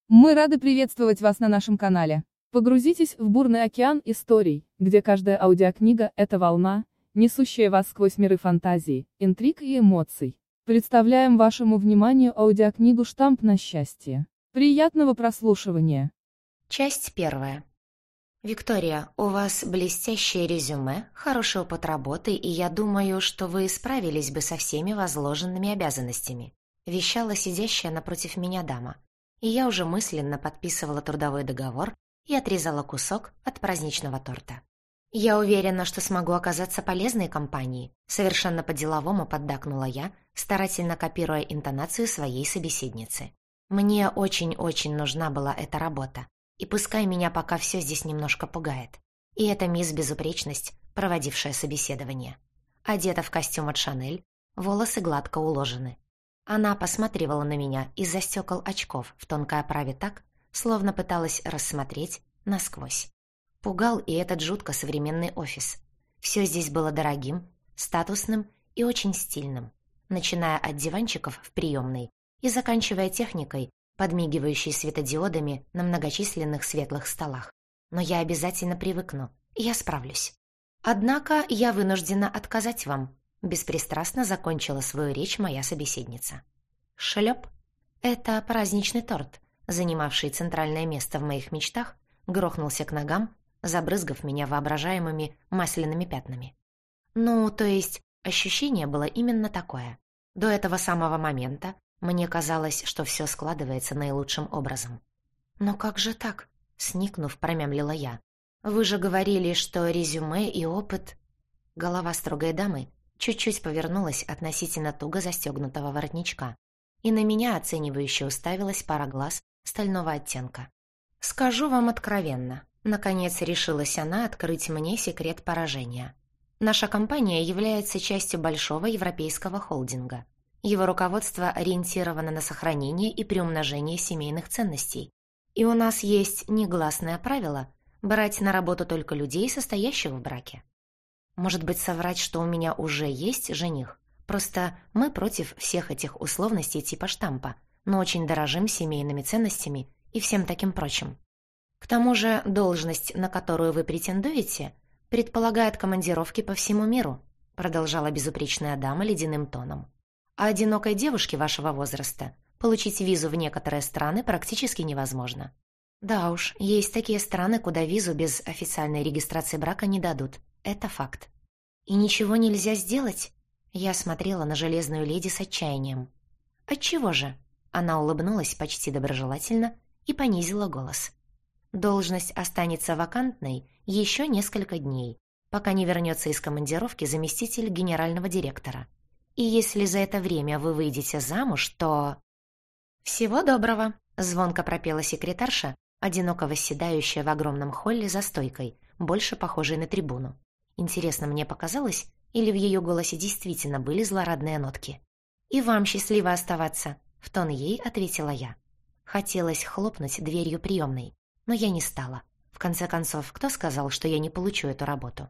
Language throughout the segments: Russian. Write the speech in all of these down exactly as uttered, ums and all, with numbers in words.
Мы рады приветствовать вас на нашем канале. Погрузитесь в бурный океан историй, где каждая аудиокнига – это волна, несущая вас сквозь миры фантазии, интриг и эмоций. Представляем вашему вниманию аудиокнигу «Штамп на счастье». Приятного прослушивания. Часть первая. Виктория, у вас блестящее резюме, хороший опыт работы, и я думаю, что вы справились бы со всеми возложенными обязанностями. Вещала сидящая напротив меня дама. И я уже мысленно подписывала трудовой договор и отрезала кусок от праздничного торта. «Я уверена, что смогу оказаться полезной компании», совершенно по-деловому поддакнула я, старательно копируя интонацию своей собеседницы. «Мне очень-очень нужна была эта работа, и пускай меня пока все здесь немножко пугает. И эта мисс Безупречность, проводившая собеседование. Одета в костюм от Шанель, волосы гладко уложены. Она посматривала на меня из-за стекол очков в тонкой оправе так, словно пыталась рассмотреть насквозь. Пугал и этот жутко современный офис. Все здесь было дорогим, статусным и очень стильным, начиная от диванчиков в приемной и заканчивая техникой, подмигивающей светодиодами на многочисленных светлых столах. Но я обязательно привыкну, и я справлюсь. Однако я вынуждена отказать вам. Беспристрастно закончила свою речь моя собеседница. Шлеп. Это праздничный торт, занимавший центральное место в моих мечтах, грохнулся к ногам, забрызгав меня воображаемыми масляными пятнами. Ну, то есть, ощущение было именно такое. До этого самого момента мне казалось, что все складывается наилучшим образом. «Но как же так?» — сникнув, промямлила я. «Вы же говорили, что резюме и опыт...» Голова строгой дамы чуть-чуть повернулась относительно туго застегнутого воротничка, и на меня оценивающе уставилась пара глаз стального оттенка. «Скажу вам откровенно», — наконец решилась она открыть мне секрет поражения. «Наша компания является частью большого европейского холдинга. Его руководство ориентировано на сохранение и приумножение семейных ценностей. И у нас есть негласное правило брать на работу только людей, состоящих в браке. Может быть, соврать, что у меня уже есть жених? Просто мы против всех этих условностей типа штампа, но очень дорожим семейными ценностями и всем таким прочим. К тому же должность, на которую вы претендуете, предполагает командировки по всему миру», продолжала безупречная дама ледяным тоном. «А одинокой девушке вашего возраста получить визу в некоторые страны практически невозможно. Да уж, есть такие страны, куда визу без официальной регистрации брака не дадут. Это факт. И ничего нельзя сделать?» Я смотрела на железную леди с отчаянием. «Отчего же?» Она улыбнулась почти доброжелательно и понизила голос. «Должность останется вакантной еще несколько дней, пока не вернется из командировки заместитель генерального директора. И если за это время вы выйдете замуж, то...» «Всего доброго!» — звонко пропела секретарша, одиноко восседающая в огромном холле за стойкой, больше похожей на трибуну. Интересно, мне показалось, или в ее голосе действительно были злорадные нотки? «И вам счастливо оставаться», — в тон ей ответила я. Хотелось хлопнуть дверью приемной, но я не стала. В конце концов, кто сказал, что я не получу эту работу?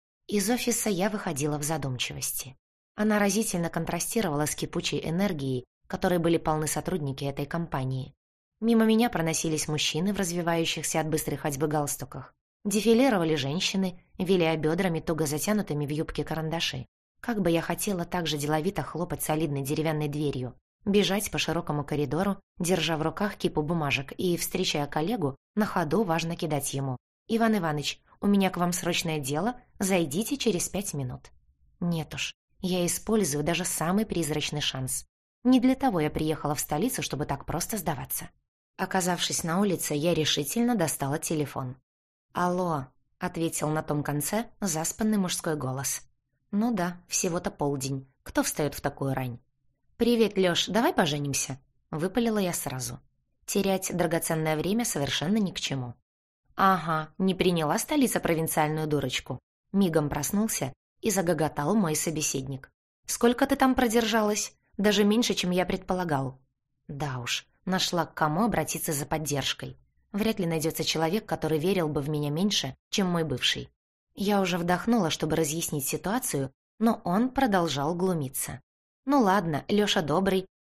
Из офиса я выходила в задумчивости. Она разительно контрастировала с кипучей энергией, которой были полны сотрудники этой компании. Мимо меня проносились мужчины в развивающихся от быстрой ходьбы галстуках. Дефилировали женщины, виляя бедрами, туго затянутыми в юбки карандаши. Как бы я хотела так же деловито хлопать солидной деревянной дверью, бежать по широкому коридору, держа в руках кипу бумажек и, встречая коллегу, на ходу важно кидать ему: «Иван Иваныч, у меня к вам срочное дело, зайдите через пять минут». Нет уж, я использую даже самый призрачный шанс. Не для того я приехала в столицу, чтобы так просто сдаваться. Оказавшись на улице, я решительно достала телефон. «Алло», — ответил на том конце заспанный мужской голос. «Ну да, всего-то полдень. Кто встает в такую рань?» «Привет, Лёш, давай поженимся?» — выпалила я сразу. Терять драгоценное время совершенно ни к чему. «Ага, не приняла столица провинциальную дурочку». Мигом проснулся и загоготал мой собеседник. «Сколько ты там продержалась? Даже меньше, чем я предполагал». Да уж, нашла к кому обратиться за поддержкой. Вряд ли найдется человек, который верил бы в меня меньше, чем мой бывший. Я уже вдохнула, чтобы разъяснить ситуацию, но он продолжал глумиться. Ну ладно, Лёша добрый,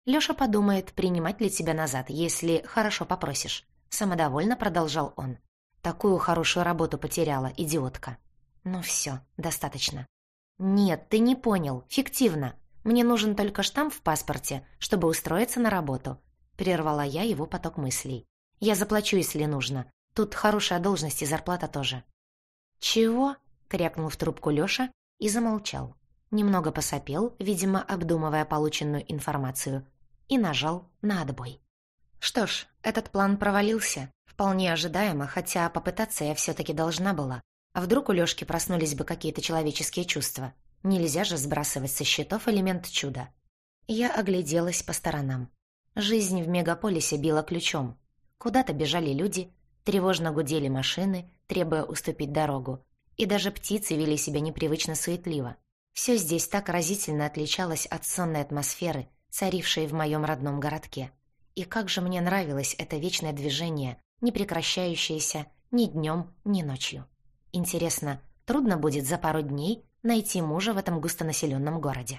Лёша подумает, принимать ли тебя назад, если хорошо попросишь. Самодовольно продолжал он. Такую хорошую работу потеряла, идиотка. Ну всё, достаточно. Нет, ты не понял, фиктивно. Мне нужен только штамп в паспорте, чтобы устроиться на работу. Прервала я его поток мыслей. Я заплачу, если нужно. Тут хорошая должность и зарплата тоже. Чего? Крякнул в трубку Лёша и замолчал. Немного посопел, видимо, обдумывая полученную информацию, и нажал на отбой. Что ж, этот план провалился. Вполне ожидаемо, хотя попытаться я все-таки должна была. А вдруг у Лёшки проснулись бы какие-то человеческие чувства? Нельзя же сбрасывать со счетов элемент чуда. Я огляделась по сторонам. Жизнь в мегаполисе била ключом. Куда-то бежали люди, тревожно гудели машины, требуя уступить дорогу. И даже птицы вели себя непривычно суетливо. Все здесь так разительно отличалось от сонной атмосферы, царившей в моем родном городке. И как же мне нравилось это вечное движение, не прекращающееся ни днем, ни ночью. Интересно, трудно будет за пару дней найти мужа в этом густонаселенном городе.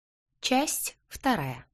Часть вторая.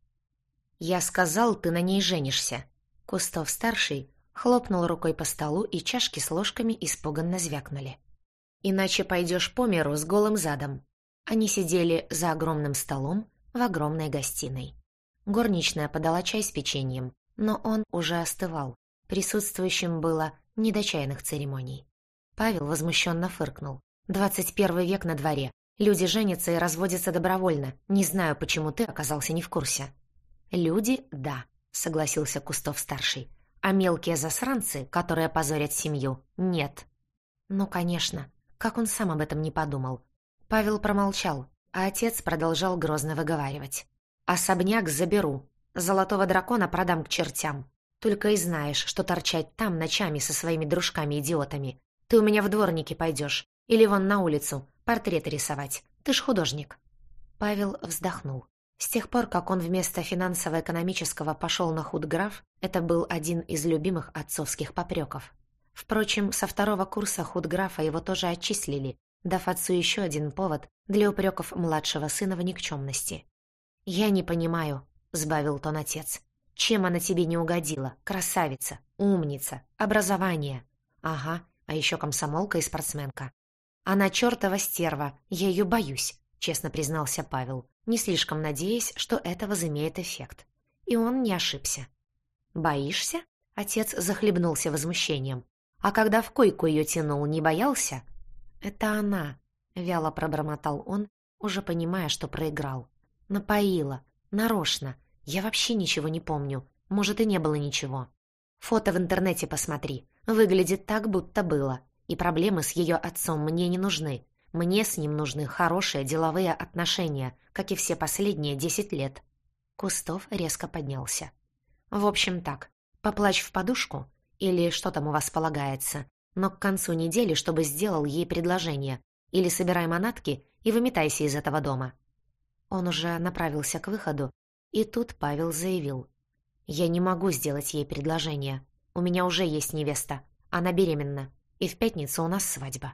«Я сказал, ты на ней женишься». Кустов-старший хлопнул рукой по столу, и чашки с ложками испуганно звякнули. «Иначе пойдешь по миру с голым задом». Они сидели за огромным столом в огромной гостиной. Горничная подала чай с печеньем, но он уже остывал. Присутствующим было не до чайных церемоний. Павел возмущенно фыркнул. «Двадцать первый век на дворе. Люди женятся и разводятся добровольно. Не знаю, почему ты оказался не в курсе». «Люди, да», — согласился Кустов-старший. «А мелкие засранцы, которые позорят семью, нет». «Ну, конечно. Как он сам об этом не подумал?» Павел промолчал, а отец продолжал грозно выговаривать. «Особняк заберу. Золотого дракона продам к чертям. Только и знаешь, что торчать там ночами со своими дружками-идиотами. Ты у меня в дворники пойдешь. Или вон на улицу портреты рисовать. Ты ж художник». Павел вздохнул. С тех пор, как он вместо финансово-экономического пошел на худграф, это был один из любимых отцовских попреков. Впрочем, со второго курса худграфа его тоже отчислили, дав отцу еще один повод для упреков младшего сына в никчемности. «Я не понимаю», — сбавил тон отец. «Чем она тебе не угодила? Красавица, умница, образование». «Ага, а еще комсомолка и спортсменка». «Она чертова стерва, я ее боюсь», — честно признался Павел, не слишком надеясь, что это возымеет эффект. И он не ошибся. «Боишься?» — отец захлебнулся возмущением. «А когда в койку ее тянул, не боялся?» «Это она», — вяло пробормотал он, уже понимая, что проиграл. «Напоила. Нарочно. Я вообще ничего не помню. Может, и не было ничего. Фото в интернете посмотри. Выглядит так, будто было. И проблемы с ее отцом мне не нужны. Мне с ним нужны хорошие деловые отношения, как и все последние десять лет». Кустов резко поднялся. «В общем так, поплачь в подушку, или что там у вас полагается, но к концу недели, чтобы сделал ей предложение, или собирай манатки и выметайся из этого дома». Он уже направился к выходу, и тут Павел заявил. «Я не могу сделать ей предложение. У меня уже есть невеста. Она беременна. И в пятницу у нас свадьба».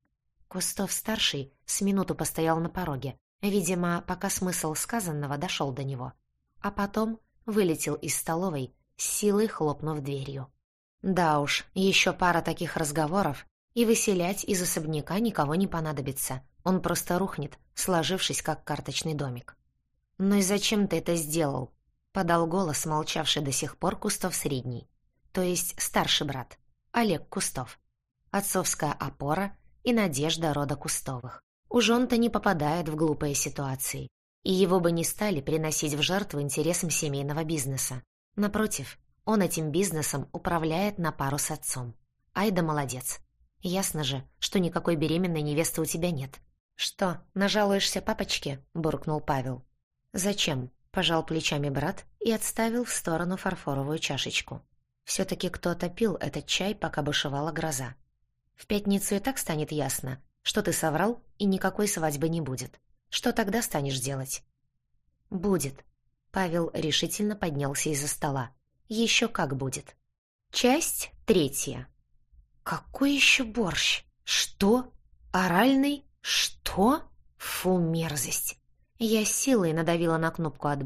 Кустов-старший с минуту постоял на пороге, видимо, пока смысл сказанного дошел до него. А потом вылетел из столовой, с силой хлопнув дверью. Да уж, еще пара таких разговоров, и выселять из особняка никого не понадобится. Он просто рухнет, сложившись как карточный домик. «Ну и зачем ты это сделал?» — подал голос молчавший до сих пор Кустов-средний, то есть старший брат, Олег Кустов. Отцовская опора и надежда рода Кустовых. Уж он-то не попадает в глупые ситуации, и его бы не стали приносить в жертву интересам семейного бизнеса. Напротив, он этим бизнесом управляет на пару с отцом. Ай да молодец. Ясно же, что никакой беременной невесты у тебя нет. «Что, нажалуешься папочке?» — буркнул Павел. «Зачем?» — пожал плечами брат и отставил в сторону фарфоровую чашечку. Все-таки кто-то пил этот чай, пока бушевала гроза. «В пятницу и так станет ясно, что ты соврал, и никакой свадьбы не будет. Что тогда станешь делать?» «Будет». Павел решительно поднялся из-за стола. «Еще как будет». Часть третья. «Какой еще борщ? Что? Оральный? Что? Фу, мерзость!» Я с силой надавила на кнопку отбоя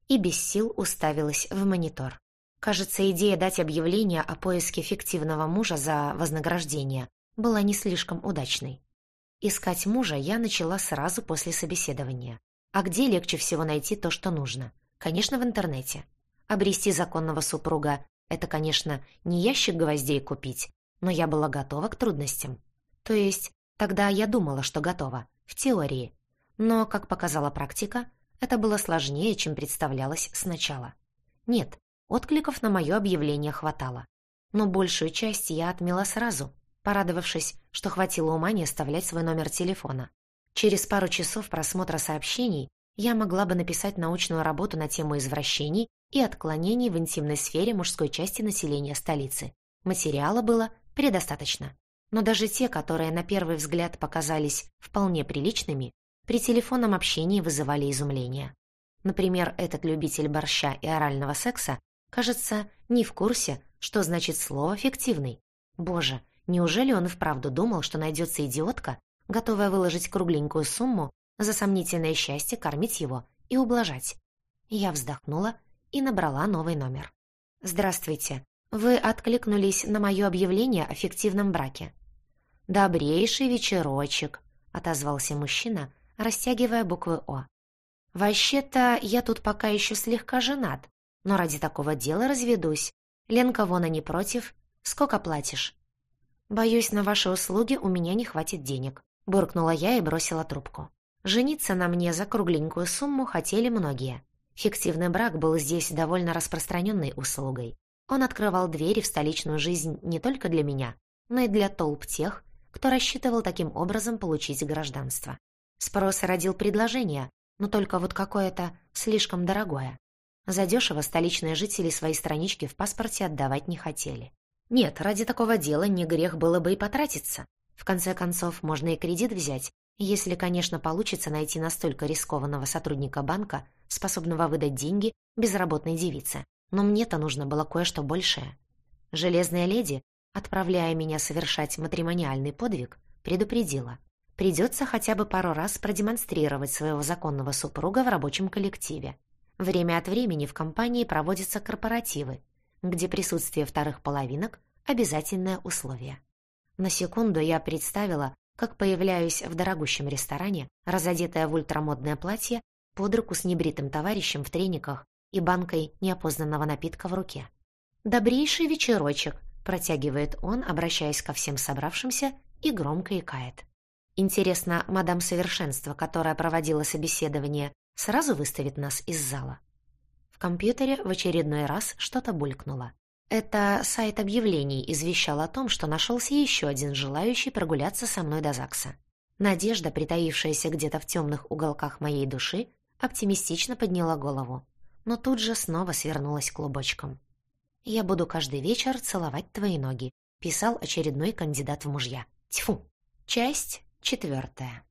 и без сил уставилась в монитор. Кажется, идея дать объявление о поиске фиктивного мужа за вознаграждение была не слишком удачной. Искать мужа я начала сразу после собеседования. А где легче всего найти то, что нужно? Конечно, в интернете. Обрести законного супруга – это, конечно, не ящик гвоздей купить, но я была готова к трудностям. То есть, тогда я думала, что готова, в теории. Но, как показала практика, это было сложнее, чем представлялось сначала. Нет, откликов на мое объявление хватало. Но большую часть я отмела сразу, порадовавшись, что хватило ума не оставлять свой номер телефона. Через пару часов просмотра сообщений я могла бы написать научную работу на тему извращений и отклонений в интимной сфере мужской части населения столицы. Материала было предостаточно. Но даже те, которые на первый взгляд показались вполне приличными, при телефонном общении вызывали изумление. Например, этот любитель борща и орального секса, кажется, не в курсе, что значит слово «фиктивный». Боже, неужели он и вправду думал, что найдется идиотка, готовая выложить кругленькую сумму за сомнительное счастье кормить его и ублажать? Я вздохнула и набрала новый номер. «Здравствуйте. Вы откликнулись на мое объявление о фиктивном браке». «Добрейший вечерочек», — отозвался мужчина, растягивая буквы «О». «Вообще-то я тут пока еще слегка женат, но ради такого дела разведусь. Ленка вон и не против. Сколько платишь?» «Боюсь, на ваши услуги у меня не хватит денег», — буркнула я и бросила трубку. Жениться на мне за кругленькую сумму хотели многие. Фиктивный брак был здесь довольно распространенной услугой. Он открывал двери в столичную жизнь не только для меня, но и для толп тех, кто рассчитывал таким образом получить гражданство. Спрос родил предложение, но только вот какое-то слишком дорогое. Задешево столичные жители свои странички в паспорте отдавать не хотели. Нет, ради такого дела не грех было бы и потратиться. В конце концов, можно и кредит взять, если, конечно, получится найти настолько рискованного сотрудника банка, способного выдать деньги безработной девице. Но мне-то нужно было кое-что большее. Железная леди, отправляя меня совершать матримониальный подвиг, предупредила. Придется хотя бы пару раз продемонстрировать своего законного супруга в рабочем коллективе. Время от времени в компании проводятся корпоративы, где присутствие вторых половинок – обязательное условие. На секунду я представила, как появляюсь в дорогущем ресторане, разодетая в ультрамодное платье, под руку с небритым товарищем в трениках и банкой неопознанного напитка в руке. «Добрейший вечерочек», — протягивает он, обращаясь ко всем собравшимся, и громко икает. Интересно, мадам Совершенство, которая проводила собеседование, сразу выставит нас из зала? В компьютере в очередной раз что-то булькнуло. Это сайт объявлений извещал о том, что нашелся еще один желающий прогуляться со мной до ЗАГСа. Надежда, притаившаяся где-то в темных уголках моей души, оптимистично подняла голову, но тут же снова свернулась клубочком. «Я буду каждый вечер целовать твои ноги», — писал очередной кандидат в мужья. Тьфу! Часть четвертая.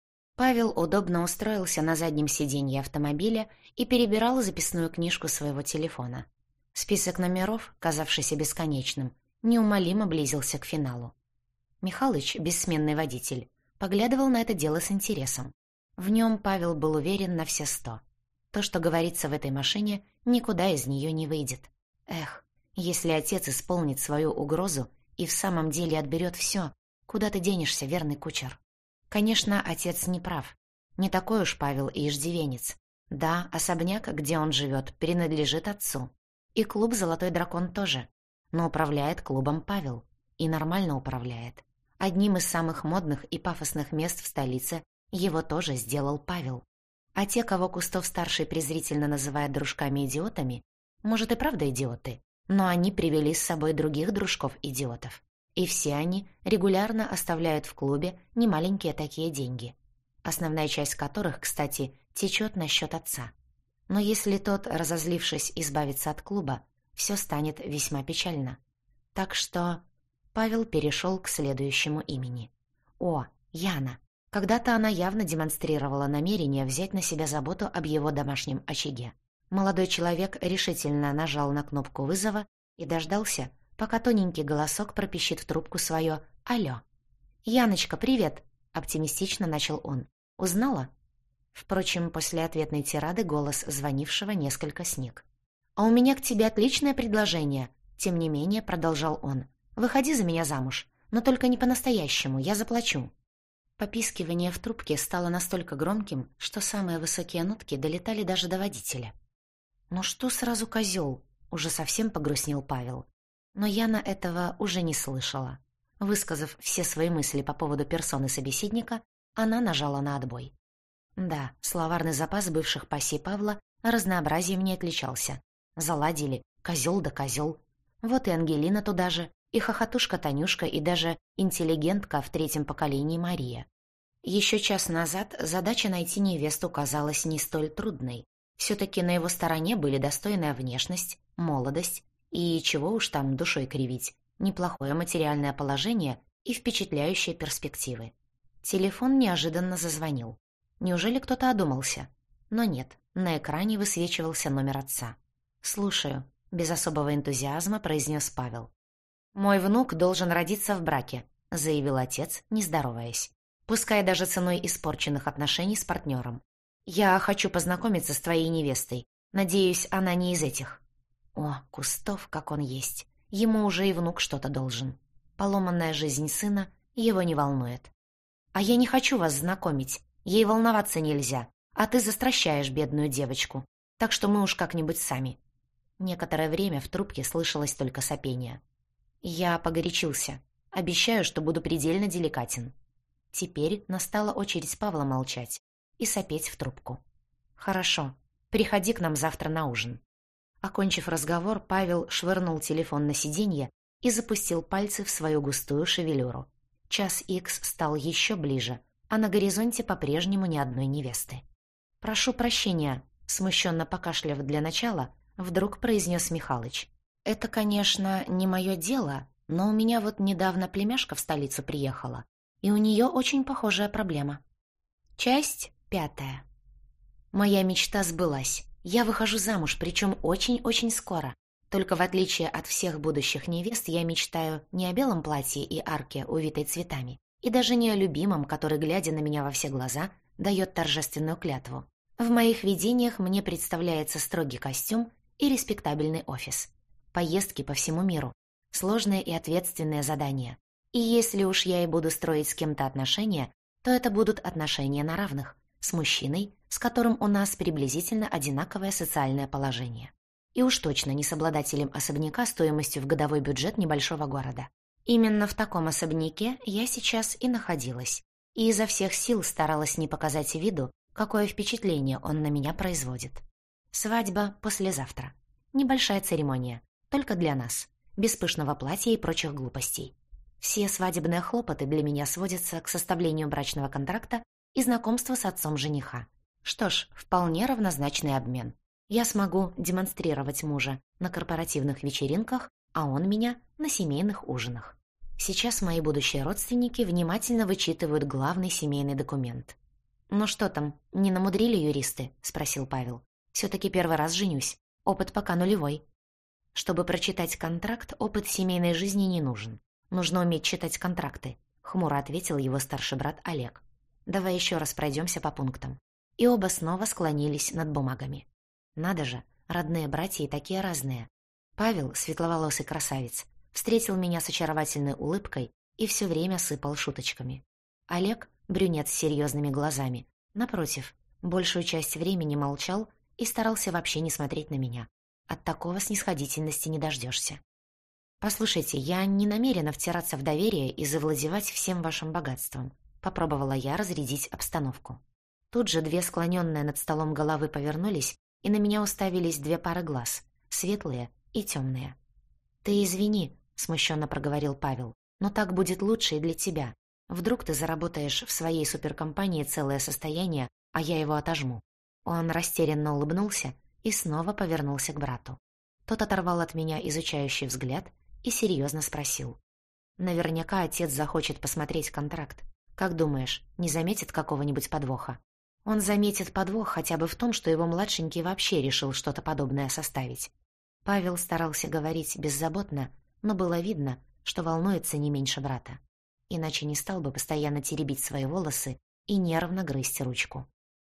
Павел удобно устроился на заднем сиденье автомобиля и перебирал записную книжку своего телефона. Список номеров, казавшийся бесконечным, неумолимо близился к финалу. Михалыч, бессменный водитель, поглядывал на это дело с интересом. В нем Павел был уверен на все сто. То, что говорится в этой машине, никуда из нее не выйдет. Эх, если отец исполнит свою угрозу и в самом деле отберет все, куда ты денешься, верный кучер? Конечно, отец не прав. Не такой уж Павел и иждивенец. Да, особняк, где он живет, принадлежит отцу. И клуб «Золотой дракон» тоже. Но управляет клубом Павел. И нормально управляет. Одним из самых модных и пафосных мест в столице его тоже сделал Павел. А те, кого Кустов-старший презрительно называет дружками-идиотами, может и правда идиоты, но они привели с собой других дружков-идиотов. И все они регулярно оставляют в клубе немаленькие такие деньги, основная часть которых, кстати, течет на счет отца. Но если тот, разозлившись, избавится от клуба, все станет весьма печально. Так что Павел перешел к следующему имени. О, Яна. Когда-то она явно демонстрировала намерение взять на себя заботу об его домашнем очаге. Молодой человек решительно нажал на кнопку вызова и дождался, пока тоненький голосок пропищит в трубку свое «Алло». «Яночка, привет!» — оптимистично начал он. «Узнала?» Впрочем, после ответной тирады голос звонившего несколько сник. «А у меня к тебе отличное предложение», — тем не менее продолжал он. «Выходи за меня замуж, но только не по-настоящему, я заплачу». Попискивание в трубке стало настолько громким, что самые высокие нотки долетали даже до водителя. «Ну что сразу козел?» — уже совсем погрустнел Павел. Но Яна этого уже не слышала. Высказав все свои мысли по поводу персоны собеседника, она нажала на отбой. Да, словарный запас бывших пассий Павла разнообразием не отличался. Заладили, козел да козел. Вот и Ангелина туда же, и хохотушка Танюшка, и даже интеллигентка в третьем поколении Мария. Еще час назад задача найти невесту казалась не столь трудной. Все-таки на его стороне были достойная внешность, молодость и, чего уж там душой кривить, неплохое материальное положение и впечатляющие перспективы. Телефон неожиданно зазвонил. Неужели кто-то одумался? Но нет, на экране высвечивался номер отца. «Слушаю», — без особого энтузиазма произнес Павел. «Мой внук должен родиться в браке», — заявил отец, не здороваясь. «Пускай даже ценой испорченных отношений с партнером. Я хочу познакомиться с твоей невестой. Надеюсь, она не из этих». О, Кустов, как он есть. Ему уже и внук что-то должен. Поломанная жизнь сына его не волнует. «А я не хочу вас знакомить. Ей волноваться нельзя. А ты застращаешь бедную девочку. Так что мы уж как-нибудь сами». Некоторое время в трубке слышалось только сопение. «Я погорячился. Обещаю, что буду предельно деликатен». Теперь настала очередь Павла молчать и сопеть в трубку. «Хорошо. Приходи к нам завтра на ужин». Окончив разговор, Павел швырнул телефон на сиденье и запустил пальцы в свою густую шевелюру. Час икс стал еще ближе, а на горизонте по-прежнему ни одной невесты. «Прошу прощения», — смущенно покашляв для начала, вдруг произнес Михалыч. «Это, конечно, не мое дело, но у меня вот недавно племяшка в столицу приехала, и у нее очень похожая проблема». Часть пятая. Моя мечта сбылась. Я выхожу замуж, причем очень-очень скоро. Только в отличие от всех будущих невест, я мечтаю не о белом платье и арке, увитой цветами, и даже не о любимом, который, глядя на меня во все глаза, дает торжественную клятву. В моих видениях мне представляется строгий костюм и респектабельный офис. Поездки по всему миру. Сложное и ответственное задание. И если уж я и буду строить с кем-то отношения, то это будут отношения на равных, с мужчиной, с которым у нас приблизительно одинаковое социальное положение. И уж точно не с обладателем особняка стоимостью в годовой бюджет небольшого города. Именно в таком особняке я сейчас и находилась, и изо всех сил старалась не показать виду, какое впечатление он на меня производит. Свадьба послезавтра. Небольшая церемония, только для нас, без пышного платья и прочих глупостей. Все свадебные хлопоты для меня сводятся к составлению брачного контракта и знакомству с отцом жениха. Что ж, вполне равнозначный обмен. Я смогу демонстрировать мужа на корпоративных вечеринках, а он меня на семейных ужинах. Сейчас мои будущие родственники внимательно вычитывают главный семейный документ. «Ну что там, не намудрили юристы?» — спросил Павел. «Все-таки первый раз женюсь. Опыт пока нулевой». Чтобы прочитать контракт, опыт семейной жизни не нужен. Нужно уметь читать контракты, — хмуро ответил его старший брат Олег. «Давай еще раз пройдемся по пунктам». И оба снова склонились над бумагами. Надо же, родные братья и такие разные. Павел, светловолосый красавец, встретил меня с очаровательной улыбкой и все время сыпал шуточками. Олег, брюнет с серьезными глазами, напротив, большую часть времени молчал и старался вообще не смотреть на меня. От такого снисходительности не дождешься. «Послушайте, я не намерена втираться в доверие и завладевать всем вашим богатством», — попробовала я разрядить обстановку. Тут же две склоненные над столом головы повернулись, и на меня уставились две пары глаз, светлые и темные. «Ты извини», — смущенно проговорил Павел, «но так будет лучше и для тебя. Вдруг ты заработаешь в своей суперкомпании целое состояние, а я его отожму». Он растерянно улыбнулся и снова повернулся к брату. Тот оторвал от меня изучающий взгляд и серьезно спросил. «Наверняка отец захочет посмотреть контракт. Как думаешь, не заметит какого-нибудь подвоха?» Он заметит подвох хотя бы в том, что его младшенький вообще решил что-то подобное составить. Павел старался говорить беззаботно, но было видно, что волнуется не меньше брата. Иначе не стал бы постоянно теребить свои волосы и нервно грызть ручку.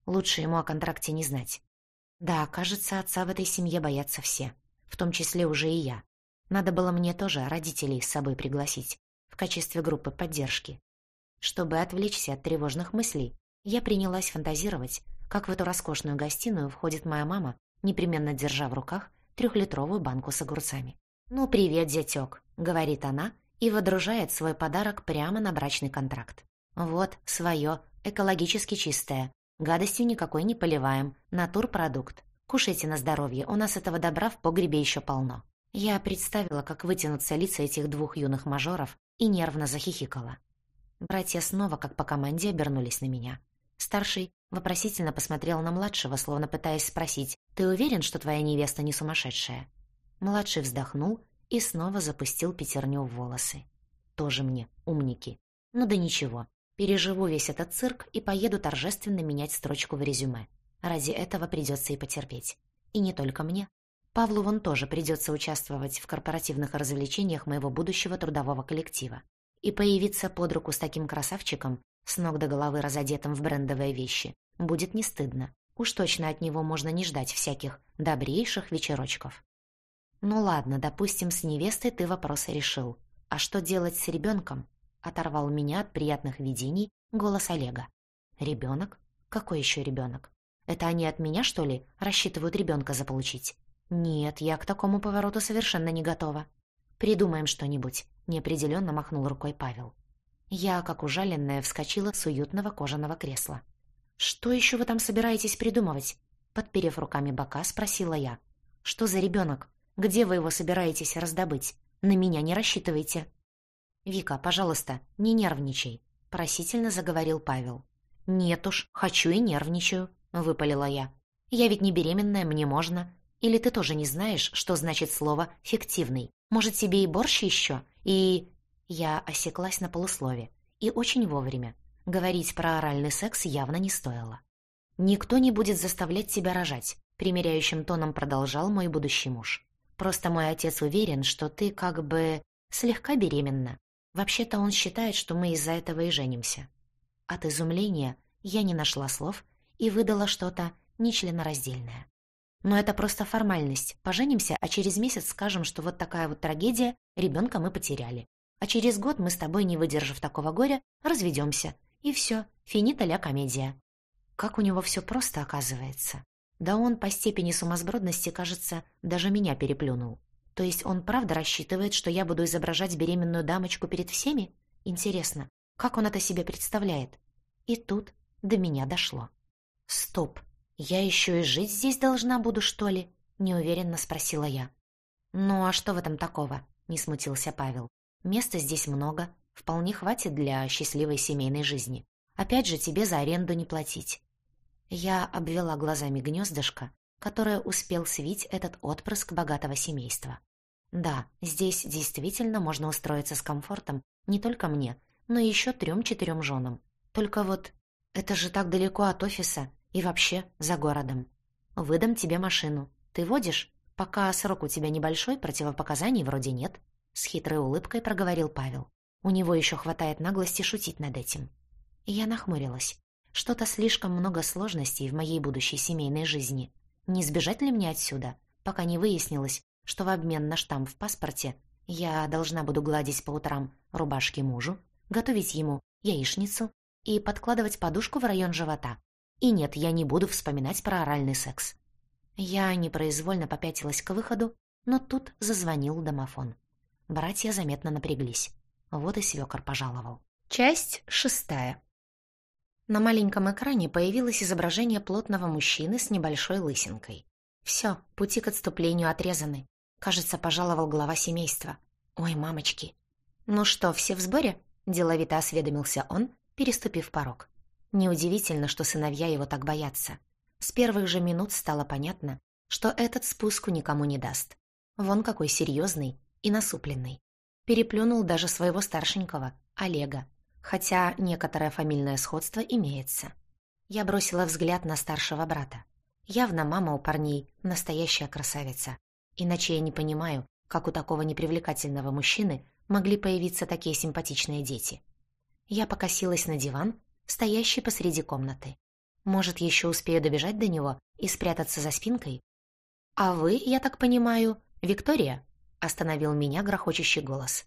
Лучше ему о контракте не знать. Да, кажется, отца в этой семье боятся все, в том числе уже и я. Надо было мне тоже родителей с собой пригласить, в качестве группы поддержки. Чтобы отвлечься от тревожных мыслей, я принялась фантазировать, как в эту роскошную гостиную входит моя мама, непременно держа в руках трехлитровую банку с огурцами. «Ну, привет, зятёк», — говорит она и водружает свой подарок прямо на брачный контракт. «Вот, своё, экологически чистое. Гадостью никакой не поливаем, натурпродукт. Кушайте на здоровье, у нас этого добра в погребе еще полно». Я представила, как вытянутся лица этих двух юных мажоров, и нервно захихикала. Братья снова, как по команде, обернулись на меня. Старший вопросительно посмотрел на младшего, словно пытаясь спросить: «Ты уверен, что твоя невеста не сумасшедшая?» Младший вздохнул и снова запустил пятерню в волосы. Тоже мне умники. Ну да ничего, переживу весь этот цирк и поеду торжественно менять строчку в резюме. Ради этого придется и потерпеть. И не только мне. Павлу вон тоже придется участвовать в корпоративных развлечениях моего будущего трудового коллектива. И появиться под руку с таким красавчиком, с ног до головы разодетым в брендовые вещи, будет не стыдно. Уж точно от него можно не ждать всяких добрейших вечерочков. «Ну ладно, допустим, с невестой ты вопрос решил. А что делать с ребенком?» — оторвал меня от приятных видений голос Олега. «Ребенок? Какой еще ребенок? Это они от меня, что ли, рассчитывают ребенка заполучить? Нет, я к такому повороту совершенно не готова. Придумаем что-нибудь», — неопределенно махнул рукой Павел. Я, как ужаленная, вскочила с уютного кожаного кресла. «Что еще вы там собираетесь придумывать?» Подперев руками бока, спросила я. «Что за ребенок? Где вы его собираетесь раздобыть? На меня не рассчитывайте». «Вика, пожалуйста, не нервничай», — просительно заговорил Павел. «Нет уж, хочу и нервничаю», — выпалила я. «Я ведь не беременная, мне можно. Или ты тоже не знаешь, что значит слово «фиктивный»? Может, тебе и борщ еще? И...» Я осеклась на полуслове. И очень вовремя. Говорить про оральный секс явно не стоило. «Никто не будет заставлять тебя рожать», — примиряющим тоном продолжал мой будущий муж. «Просто мой отец уверен, что ты как бы слегка беременна. Вообще-то он считает, что мы из-за этого и женимся». От изумления я не нашла слов и выдала что-то нечленораздельное. «Но это просто формальность. Поженимся, а через месяц скажем, что вот такая вот трагедия, ребенка мы потеряли. А через год мы с тобой, не выдержав такого горя, разведемся. И все, финита ля комедия». Как у него все просто оказывается. Да он по степени сумасбродности, кажется, даже меня переплюнул. То есть он правда рассчитывает, что я буду изображать беременную дамочку перед всеми? Интересно, как он это себе представляет? И тут до меня дошло. «Стоп, я еще и жить здесь должна буду, что ли?» — неуверенно спросила я. «Ну а что в этом такого?» — не смутился Павел. «Места здесь много, вполне хватит для счастливой семейной жизни. Опять же, тебе за аренду не платить». Я обвела глазами гнездышко, которое успел свить этот отпрыск богатого семейства. Да, здесь действительно можно устроиться с комфортом не только мне, но и еще трем-четырем женам. Только вот это же так далеко от офиса и вообще за городом. Выдам тебе машину. Ты водишь? Пока срок у тебя небольшой, противопоказаний вроде нет. С хитрой улыбкой проговорил Павел. У него еще хватает наглости шутить над этим. Я нахмурилась. Что-то слишком много сложностей в моей будущей семейной жизни. Не сбежать ли мне отсюда, пока не выяснилось, что в обмен на штамп в паспорте я должна буду гладить по утрам рубашки мужу, готовить ему яичницу и подкладывать подушку в район живота. И нет, я не буду вспоминать про оральный секс. Я непроизвольно попятилась к выходу, но тут зазвонил домофон. Братья заметно напряглись. Вот и свекор пожаловал. Часть шестая. На маленьком экране появилось изображение плотного мужчины с небольшой лысинкой. Все, пути к отступлению отрезаны. Кажется, пожаловал глава семейства. Ой, мамочки. «Ну что, все в сборе?» – деловито осведомился он, переступив порог. Неудивительно, что сыновья его так боятся. С первых же минут стало понятно, что этот спуску никому не даст. Вон какой серьезный и насупленный. Переплюнул даже своего старшенького, Олега, хотя некоторое фамильное сходство имеется. Я бросила взгляд на старшего брата. Явно мама у парней настоящая красавица. Иначе я не понимаю, как у такого непривлекательного мужчины могли появиться такие симпатичные дети. Я покосилась на диван, стоящий посреди комнаты. Может, еще успею добежать до него и спрятаться за спинкой? «А вы, я так понимаю, Виктория?» — остановил меня грохочущий голос.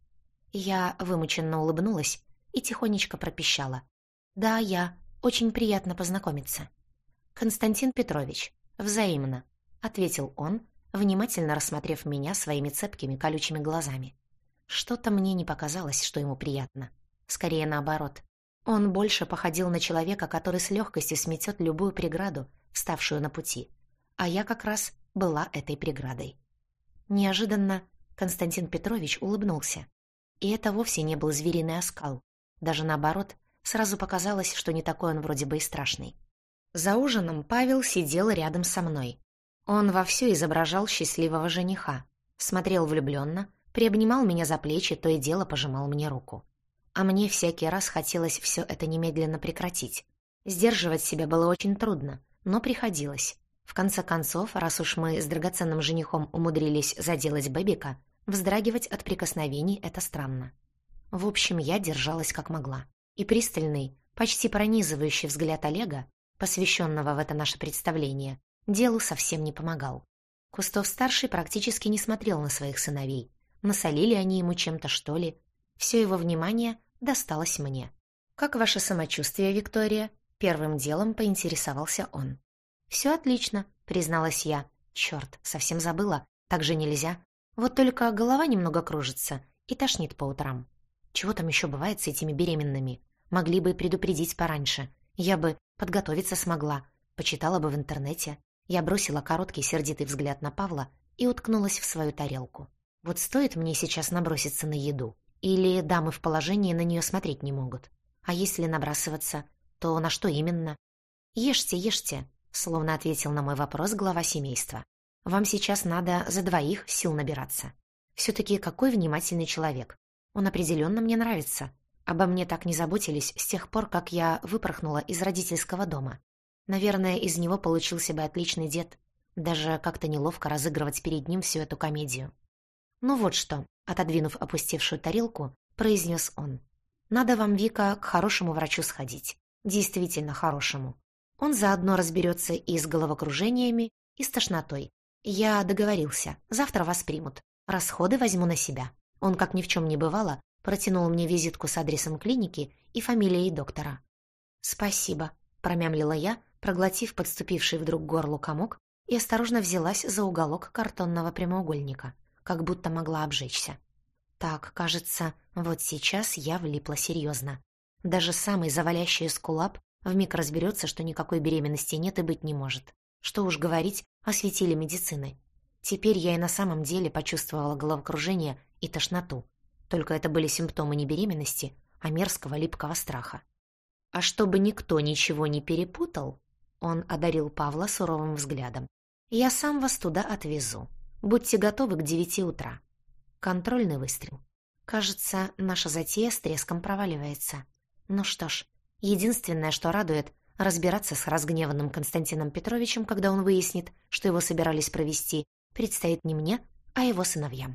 Я вымученно улыбнулась и тихонечко пропищала. «Да, я. Очень приятно познакомиться». «Константин Петрович, взаимно», — ответил он, внимательно рассмотрев меня своими цепкими колючими глазами. Что-то мне не показалось, что ему приятно. Скорее наоборот. Он больше походил на человека, который с легкостью сметет любую преграду, вставшую на пути. А я как раз была этой преградой. Неожиданно Константин Петрович улыбнулся. И это вовсе не был звериный оскал. Даже наоборот, сразу показалось, что не такой он вроде бы и страшный. За ужином Павел сидел рядом со мной. Он вовсю изображал счастливого жениха, смотрел влюбленно, приобнимал меня за плечи, то и дело пожимал мне руку. А мне всякий раз хотелось все это немедленно прекратить. Сдерживать себя было очень трудно, но приходилось. В конце концов, раз уж мы с драгоценным женихом умудрились заделать Бэбика, вздрагивать от прикосновений — это странно. В общем, я держалась как могла. И пристальный, почти пронизывающий взгляд Олега, посвященного в это наше представление, делу совсем не помогал. Кустов-старший практически не смотрел на своих сыновей. Насолили они ему чем-то, что ли? Все его внимание досталось мне. «Как ваше самочувствие, Виктория?» Первым делом поинтересовался он. «Все отлично», — призналась я. «Черт, совсем забыла. Так же нельзя. Вот только голова немного кружится и тошнит по утрам. Чего там еще бывает с этими беременными? Могли бы предупредить пораньше. Я бы подготовиться смогла. Почитала бы в интернете». Я бросила короткий сердитый взгляд на Павла и уткнулась в свою тарелку. Вот стоит мне сейчас наброситься на еду? Или дамы в положении на нее смотреть не могут? А если набрасываться, то на что именно? «Ешьте, ешьте», — словно ответил на мой вопрос глава семейства. «Вам сейчас надо за двоих сил набираться. Все-таки какой внимательный человек. Он определенно мне нравится. Обо мне так не заботились с тех пор, как я выпорхнула из родительского дома. Наверное, из него получился бы отличный дед. Даже как-то неловко разыгрывать перед ним всю эту комедию». «Ну вот что», — отодвинув опустевшую тарелку, произнес он. «Надо вам, Вика, к хорошему врачу сходить. Действительно хорошему. Он заодно разберется и с головокружениями, и с тошнотой. Я договорился, завтра вас примут. Расходы возьму на себя». Он, как ни в чем не бывало, протянул мне визитку с адресом клиники и фамилией доктора. «Спасибо», — промямлила я, проглотив подступивший вдруг к горлу комок, и осторожно взялась за уголок картонного прямоугольника, как будто могла обжечься. Так, кажется, вот сейчас я влипла серьезно. Даже самый завалящий эскулап вмиг разберется, что никакой беременности нет и быть не может. Что уж говорить о светиле медицины. Теперь я и на самом деле почувствовала головокружение и тошноту. Только это были симптомы не беременности, а мерзкого липкого страха. «А чтобы никто ничего не перепутал», он одарил Павла суровым взглядом, «я сам вас туда отвезу. Будьте готовы к девяти утра». Контрольный выстрел. Кажется, наша затея с треском проваливается. Ну что ж, единственное, что радует, разбираться с разгневанным Константином Петровичем, когда он выяснит, что его собирались провести, предстоит не мне, а его сыновьям.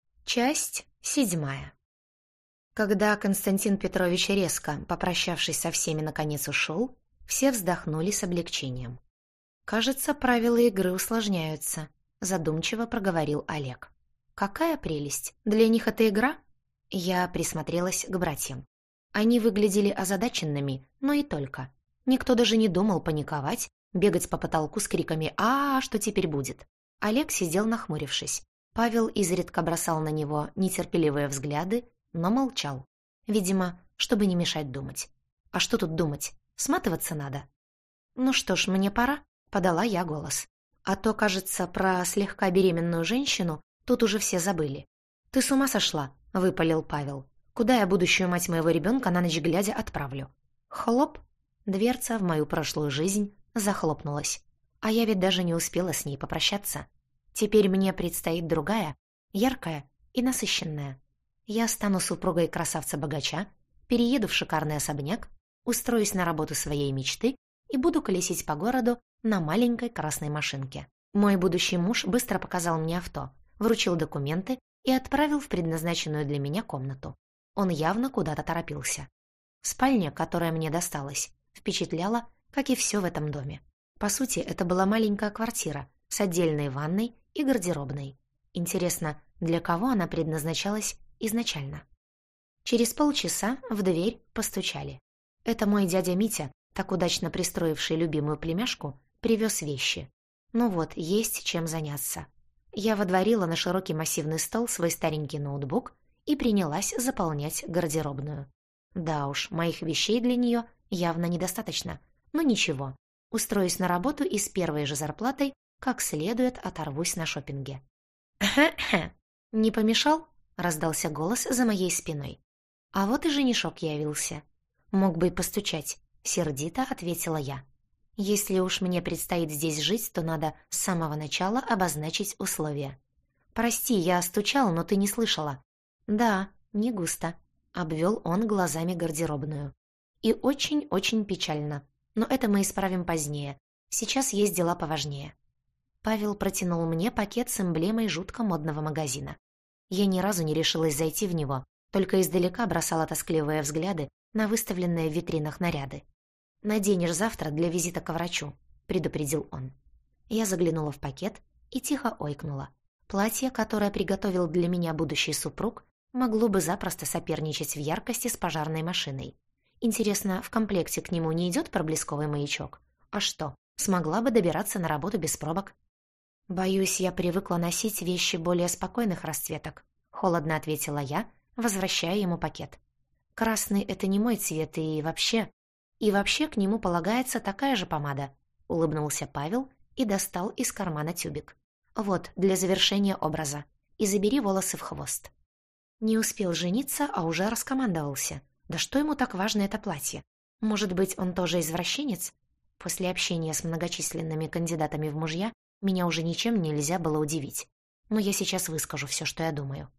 Часть седьмая. Когда Константин Петрович резко, попрощавшись со всеми, наконец ушел, все вздохнули с облегчением. «Кажется, правила игры усложняются», — задумчиво проговорил Олег. «Какая прелесть! Для них это игра?» Я присмотрелась к братьям. Они выглядели озадаченными, но и только. Никто даже не думал паниковать, бегать по потолку с криками «А, что теперь будет?». Олег сидел нахмурившись. Павел изредка бросал на него нетерпеливые взгляды, но молчал. Видимо, чтобы не мешать думать. А что тут думать? Сматываться надо. «Ну что ж, мне пора», — подала я голос. А то, кажется, про слегка беременную женщину тут уже все забыли. «Ты с ума сошла?» — выпалил Павел. «Куда я будущую мать моего ребенка на ночь глядя отправлю?» Хлоп! Дверца в мою прошлую жизнь захлопнулась. А я ведь даже не успела с ней попрощаться. Теперь мне предстоит другая, яркая и насыщенная. Я стану супругой красавца-богача, перееду в шикарный особняк, устроюсь на работу своей мечты и буду колесить по городу на маленькой красной машинке. Мой будущий муж быстро показал мне авто, вручил документы и отправил в предназначенную для меня комнату. Он явно куда-то торопился. Спальня, которая мне досталась, впечатляла как и все в этом доме. По сути, это была маленькая квартира с отдельной ванной и гардеробной. Интересно, для кого она предназначалась изначально? Через полчаса в дверь постучали. Это мой дядя Митя, так удачно пристроивший любимую племяшку, привез вещи. Ну вот, есть чем заняться. Я водворила на широкий массивный стол свой старенький ноутбук и принялась заполнять гардеробную. Да уж, моих вещей для нее явно недостаточно, но ничего. Устроюсь на работу и с первой же зарплатой как следует оторвусь на шопинге. «Хе-хе, не помешал?» — раздался голос за моей спиной. А вот и женишок явился. «Мог бы и постучать», — сердито ответила я. «Если уж мне предстоит здесь жить, то надо с самого начала обозначить условия». «Прости, я стучал, но ты не слышала». «Да, не густо», — обвел он глазами гардеробную. «И очень-очень печально. Но это мы исправим позднее. Сейчас есть дела поважнее». Павел протянул мне пакет с эмблемой жутко модного магазина. Я ни разу не решилась зайти в него, только издалека бросала тоскливые взгляды на выставленные в витринах наряды. «Наденешь завтра для визита к врачу», — предупредил он. Я заглянула в пакет и тихо ойкнула. Платье, которое приготовил для меня будущий супруг, могло бы запросто соперничать в яркости с пожарной машиной. Интересно, в комплекте к нему не идет проблесковый маячок? А что, смогла бы добираться на работу без пробок? «Боюсь, я привыкла носить вещи более спокойных расцветок», — холодно ответила я, возвращая ему пакет. «Красный — это не мой цвет, и вообще...» «И вообще к нему полагается такая же помада», — улыбнулся Павел и достал из кармана тюбик. «Вот, для завершения образа. И забери волосы в хвост». Не успел жениться, а уже раскомандовался. Да что ему так важно это платье? Может быть, он тоже извращенец? После общения с многочисленными кандидатами в мужья меня уже ничем нельзя было удивить. Но я сейчас выскажу все, что я думаю.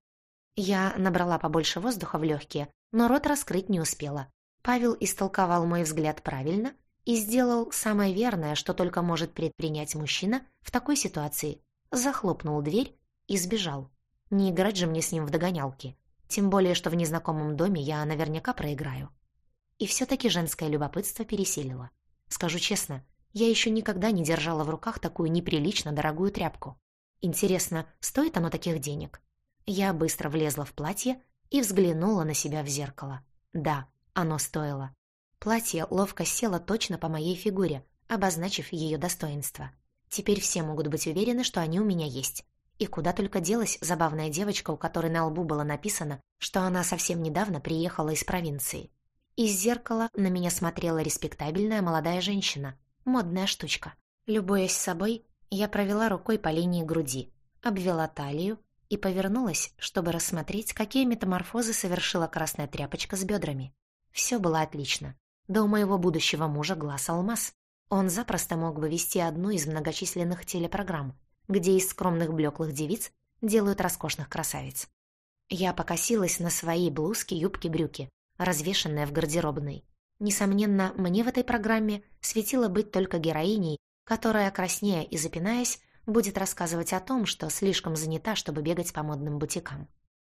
Я набрала побольше воздуха в легкие, но рот раскрыть не успела. Павел истолковал мой взгляд правильно и сделал самое верное, что только может предпринять мужчина в такой ситуации. Захлопнул дверь и сбежал. Не играть же мне с ним в догонялки. Тем более, что в незнакомом доме я наверняка проиграю. И все-таки женское любопытство пересилило. Скажу честно, я еще никогда не держала в руках такую неприлично дорогую тряпку. Интересно, стоит оно таких денег? Я быстро влезла в платье и взглянула на себя в зеркало. Да, оно стоило. Платье ловко село точно по моей фигуре, обозначив ее достоинство. Теперь все могут быть уверены, что они у меня есть. И куда только делась забавная девочка, у которой на лбу было написано, что она совсем недавно приехала из провинции. Из зеркала на меня смотрела респектабельная молодая женщина. Модная штучка. Любуясь собой, я провела рукой по линии груди, обвела талию и повернулась, чтобы рассмотреть, какие метаморфозы совершила красная тряпочка с бедрами. Все было отлично. Да у моего будущего мужа глаз алмаз. Он запросто мог бы вести одну из многочисленных телепрограмм, где из скромных блеклых девиц делают роскошных красавиц. Я покосилась на свои блузки, юбки, брюки, развешанные в гардеробной. Несомненно, мне в этой программе светило быть только героиней, которая, краснея и запинаясь, будет рассказывать о том, что слишком занята, чтобы бегать по модным бутикам.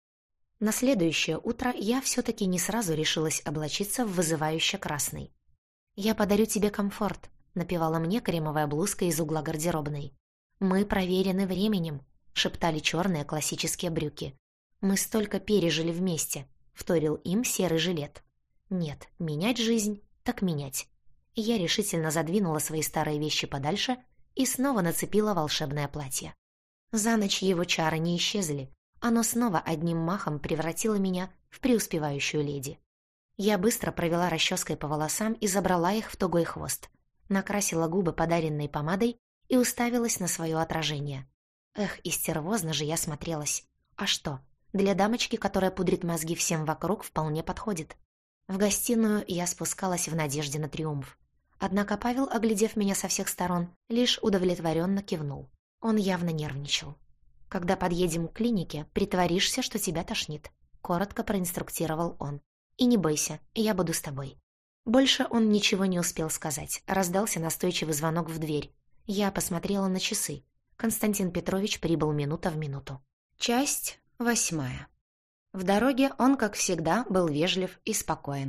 На следующее утро я все-таки не сразу решилась облачиться в вызывающе красный. «Я подарю тебе комфорт», — напевала мне кремовая блузка из угла гардеробной. «Мы проверены временем», — шептали черные классические брюки. «Мы столько пережили вместе», — вторил им серый жилет. «Нет, менять жизнь, так менять». Я решительно задвинула свои старые вещи подальше и снова нацепила волшебное платье. За ночь его чары не исчезли. Оно снова одним махом превратило меня в преуспевающую леди. Я быстро провела расческой по волосам и забрала их в тугой хвост. Накрасила губы подаренной помадой и уставилась на свое отражение. Эх, и стервозно же я смотрелась. А что, для дамочки, которая пудрит мозги всем вокруг, вполне подходит. В гостиную я спускалась в надежде на триумф. Однако Павел, оглядев меня со всех сторон, лишь удовлетворенно кивнул. Он явно нервничал. «Когда подъедем к клинике, притворишься, что тебя тошнит», — коротко проинструктировал он. «И не бойся, я буду с тобой». Больше он ничего не успел сказать. Раздался настойчивый звонок в дверь. Я посмотрела на часы. Константин Петрович прибыл минута в минуту. Часть восьмая. В дороге он, как всегда, был вежлив и спокоен.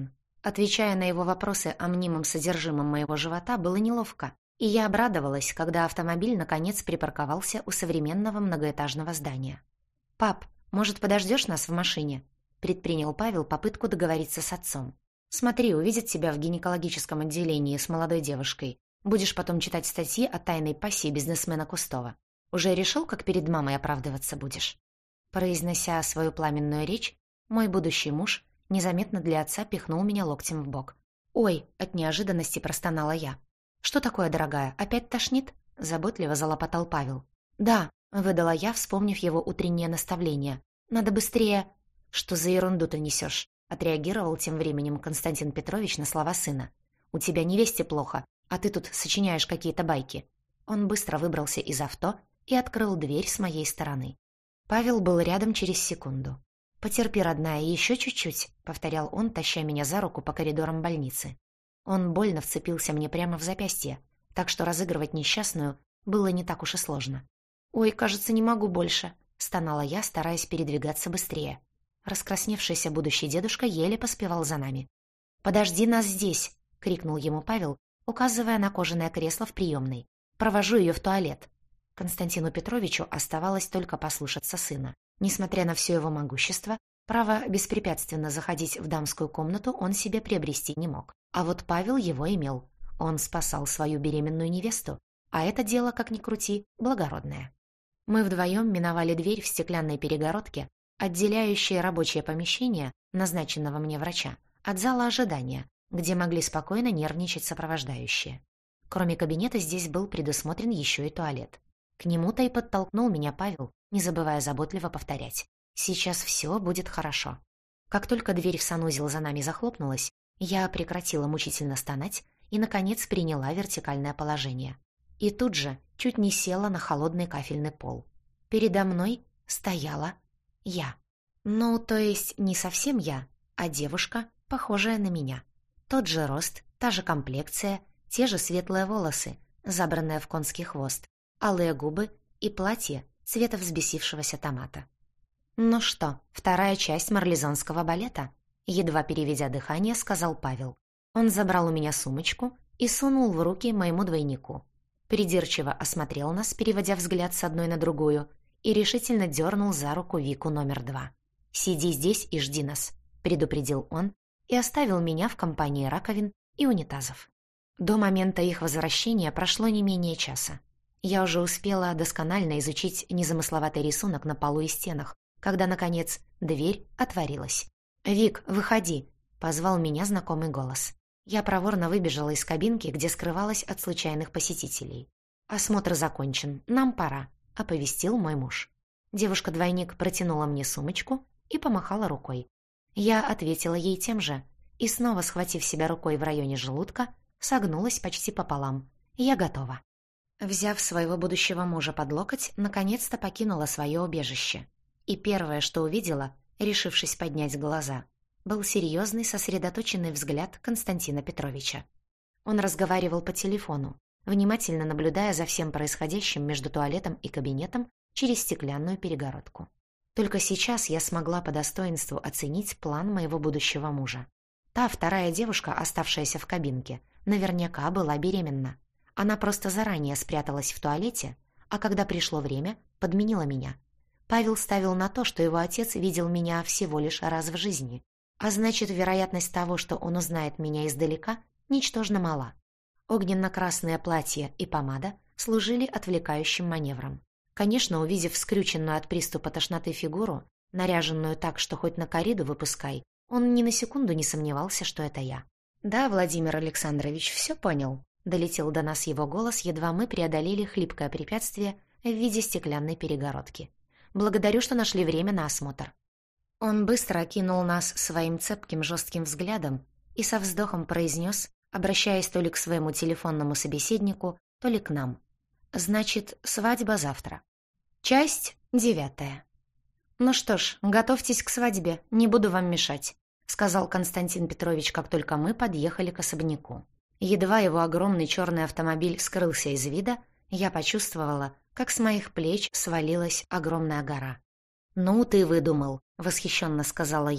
Отвечая на его вопросы о мнимом содержимом моего живота, было неловко, и я обрадовалась, когда автомобиль наконец припарковался у современного многоэтажного здания. «Пап, может, подождешь нас в машине?» — предпринял Павел попытку договориться с отцом. «Смотри, увидит тебя в гинекологическом отделении с молодой девушкой. Будешь потом читать статьи о тайной пассии бизнесмена Кустова. Уже решил, как перед мамой оправдываться будешь?» Произнося свою пламенную речь, мой будущий муж незаметно для отца пихнул меня локтем в бок. «Ой!» — от неожиданности простонала я. «Что такое, дорогая, опять тошнит?» — заботливо залопотал Павел. «Да», — выдала я, вспомнив его утреннее наставление. «Надо быстрее...» «Что за ерунду ты несешь?» — отреагировал тем временем Константин Петрович на слова сына. «У тебя невесте плохо, а ты тут сочиняешь какие-то байки». Он быстро выбрался из авто и открыл дверь с моей стороны. Павел был рядом через секунду. «Потерпи, родная, еще чуть-чуть», — повторял он, таща меня за руку по коридорам больницы. Он больно вцепился мне прямо в запястье, так что разыгрывать несчастную было не так уж и сложно. «Ой, кажется, не могу больше», — стонала я, стараясь передвигаться быстрее. Раскрасневшийся будущий дедушка еле поспевал за нами. «Подожди нас здесь», — крикнул ему Павел, указывая на кожаное кресло в приемной. «Провожу ее в туалет». Константину Петровичу оставалось только послушаться сына. Несмотря на все его могущество, право беспрепятственно заходить в дамскую комнату он себе приобрести не мог. А вот Павел его имел. Он спасал свою беременную невесту, а это дело, как ни крути, благородное. Мы вдвоем миновали дверь в стеклянной перегородке, отделяющей рабочее помещение, назначенного мне врача, от зала ожидания, где могли спокойно нервничать сопровождающие. Кроме кабинета здесь был предусмотрен еще и туалет. К нему-то и подтолкнул меня Павел, не забывая заботливо повторять: «Сейчас все будет хорошо». Как только дверь в санузел за нами захлопнулась, я прекратила мучительно стонать и, наконец, приняла вертикальное положение. И тут же чуть не села на холодный кафельный пол. Передо мной стояла я. Ну, то есть не совсем я, а девушка, похожая на меня. Тот же рост, та же комплекция, те же светлые волосы, забранные в конский хвост, алые губы и платье цвета взбесившегося томата. «Ну что, вторая часть марлезонского балета?» Едва переведя дыхание, сказал Павел. Он забрал у меня сумочку и сунул в руки моему двойнику. Придирчиво осмотрел нас, переводя взгляд с одной на другую, и решительно дернул за руку Вику номер два. «Сиди здесь и жди нас», — предупредил он и оставил меня в компании раковин и унитазов. До момента их возвращения прошло не менее часа. Я уже успела досконально изучить незамысловатый рисунок на полу и стенах, когда, наконец, дверь отворилась. «Вик, выходи!» — позвал меня знакомый голос. Я проворно выбежала из кабинки, где скрывалась от случайных посетителей. «Осмотр закончен, нам пора», — оповестил мой муж. Девушка-двойник протянула мне сумочку и помахала рукой. Я ответила ей тем же, и снова, схватив себя рукой в районе желудка, согнулась почти пополам. «Я готова». Взяв своего будущего мужа под локоть, наконец-то покинула свое убежище. И первое, что увидела, решившись поднять глаза, был серьезный, сосредоточенный взгляд Константина Петровича. Он разговаривал по телефону, внимательно наблюдая за всем происходящим между туалетом и кабинетом через стеклянную перегородку. Только сейчас я смогла по достоинству оценить план моего будущего мужа. Та вторая девушка, оставшаяся в кабинке, наверняка была беременна. Она просто заранее спряталась в туалете, а когда пришло время, подменила меня. Павел ставил на то, что его отец видел меня всего лишь раз в жизни, а значит, вероятность того, что он узнает меня издалека, ничтожно мала. Огненно-красное платье и помада служили отвлекающим маневром. Конечно, увидев скрюченную от приступа тошноты фигуру, наряженную так, что хоть на корриду выпускай, он ни на секунду не сомневался, что это я. «Да, Владимир Александрович, все понял», — долетел до нас его голос, едва мы преодолели хлипкое препятствие в виде стеклянной перегородки. «Благодарю, что нашли время на осмотр». Он быстро окинул нас своим цепким жестким взглядом и со вздохом произнес, обращаясь то ли к своему телефонному собеседнику, то ли к нам: «Значит, свадьба завтра. Часть девятая». «Ну что ж, готовьтесь к свадьбе, не буду вам мешать», — сказал Константин Петрович, как только мы подъехали к особняку. Едва его огромный черный автомобиль скрылся из вида, я почувствовала, как с моих плеч свалилась огромная гора. «Ну ты выдумал», — восхищенно сказала я,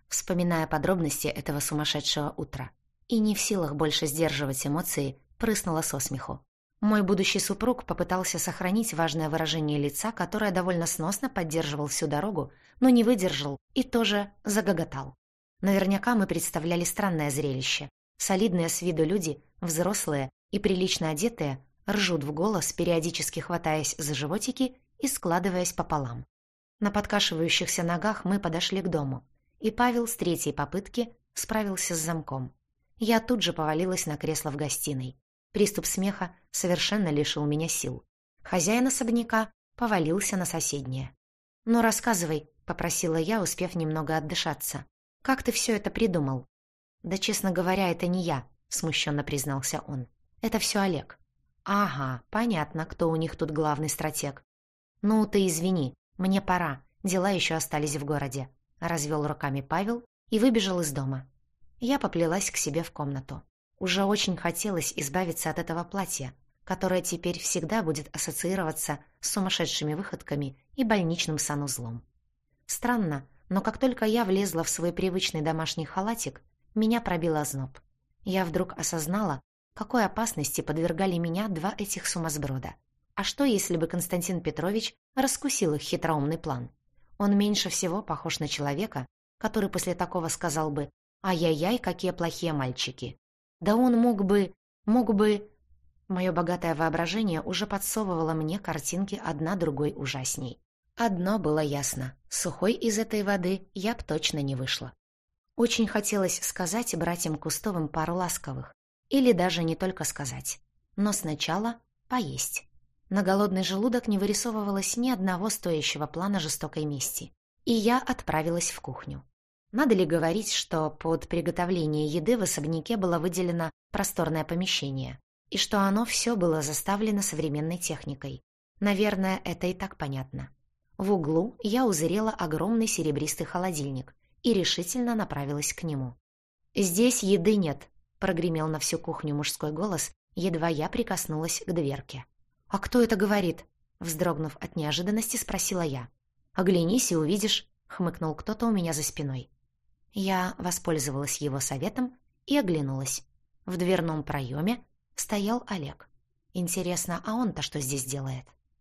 вспоминая подробности этого сумасшедшего утра. И не в силах больше сдерживать эмоции, прыснула со смеху. Мой будущий супруг попытался сохранить важное выражение лица, которое довольно сносно поддерживал всю дорогу, но не выдержал и тоже загоготал. Наверняка мы представляли странное зрелище. Солидные с виду люди, взрослые и прилично одетые, ржут в голос, периодически хватаясь за животики и складываясь пополам. На подкашивающихся ногах мы подошли к дому, и Павел с третьей попытки справился с замком. Я тут же повалилась на кресло в гостиной. Приступ смеха совершенно лишил меня сил. Хозяин особняка повалился на соседнее. «Ну, рассказывай», — попросила я, успев немного отдышаться. «Как ты все это придумал?» «Да, честно говоря, это не я», — смущенно признался он. «Это все Олег». «Ага, понятно, кто у них тут главный стратег». «Ну, ты извини, мне пора, дела еще остались в городе», — развел руками Павел и выбежал из дома. Я поплелась к себе в комнату. Уже очень хотелось избавиться от этого платья, которое теперь всегда будет ассоциироваться с сумасшедшими выходками и больничным санузлом. Странно, но как только я влезла в свой привычный домашний халатик, меня пробил озноб. Я вдруг осознала, какой опасности подвергали меня два этих сумасброда. А что, если бы Константин Петрович раскусил их хитроумный план? Он меньше всего похож на человека, который после такого сказал бы «Ай-яй-яй, какие плохие мальчики». Да он мог бы... мог бы... Мое богатое воображение уже подсовывало мне картинки одна другой ужасней. Одно было ясно. Сухой из этой воды я б точно не вышла. Очень хотелось сказать братьям Кустовым пару ласковых. Или даже не только сказать. Но сначала поесть. На голодный желудок не вырисовывалось ни одного стоящего плана жестокой мести. И я отправилась в кухню. Надо ли говорить, что под приготовление еды в особняке было выделено просторное помещение, и что оно все было заставлено современной техникой? Наверное, это и так понятно. В углу я узрела огромный серебристый холодильник и решительно направилась к нему. «Здесь еды нет», — прогремел на всю кухню мужской голос, едва я прикоснулась к дверке. «А кто это говорит?» — вздрогнув от неожиданности, спросила я. «Оглянись и увидишь», — хмыкнул кто-то у меня за спиной. Я воспользовалась его советом и оглянулась. В дверном проеме стоял Олег. Интересно, а он-то что здесь делает?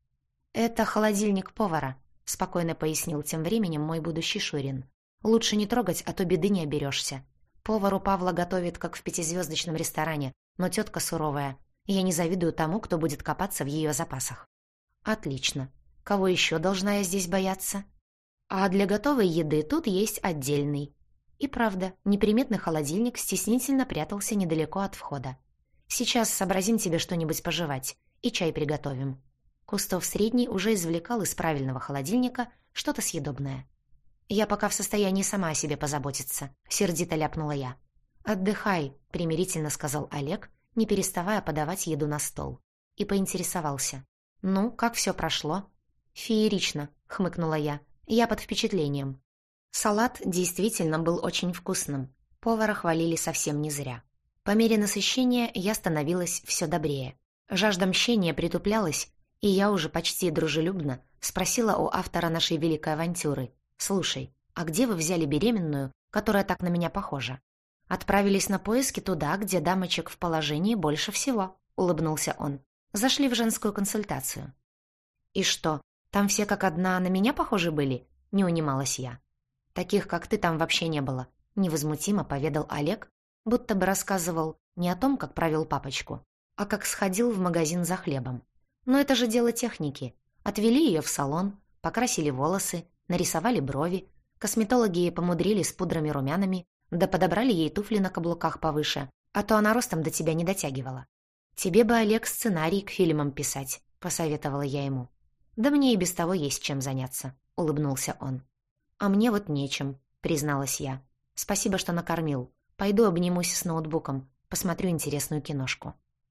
«Это холодильник повара», — спокойно пояснил тем временем мой будущий Шурин. «Лучше не трогать, а то беды не оберешься. Повар у Павла готовит, как в пятизвездочном ресторане, но тетка суровая. Я не завидую тому, кто будет копаться в ее запасах». «Отлично. Кого еще должна я здесь бояться?» «А для готовой еды тут есть отдельный». И правда, неприметный холодильник стеснительно прятался недалеко от входа. «Сейчас сообразим тебе что-нибудь пожевать и чай приготовим». Кустов средний уже извлекал из правильного холодильника что-то съедобное. «Я пока в состоянии сама о себе позаботиться», — сердито ляпнула я. «Отдыхай», — примирительно сказал Олег, не переставая подавать еду на стол. И поинтересовался. «Ну, как все прошло?» «Феерично», — хмыкнула я. «Я под впечатлением». Салат действительно был очень вкусным. Повара хвалили совсем не зря. По мере насыщения я становилась все добрее. Жажда мщения притуплялась, и я уже почти дружелюбно спросила у автора нашей великой авантюры. «Слушай, а где вы взяли беременную, которая так на меня похожа?» «Отправились на поиски туда, где дамочек в положении больше всего», — улыбнулся он. «Зашли в женскую консультацию». «И что, там все как одна на меня похожи были?» — не унималась я. «Таких, как ты, там вообще не было», — невозмутимо поведал Олег, будто бы рассказывал не о том, как провел папочку, а как сходил в магазин за хлебом. «Но это же дело техники. Отвели ее в салон, покрасили волосы, нарисовали брови, косметологи ей помудрили с пудрами-румянами, да подобрали ей туфли на каблуках повыше, а то она ростом до тебя не дотягивала. Тебе бы, Олег, сценарий к фильмам писать», — посоветовала я ему. «Да мне и без того есть чем заняться», — улыбнулся он. «А мне вот нечем», — призналась я. «Спасибо, что накормил. Пойду обнимусь с ноутбуком, посмотрю интересную киношку».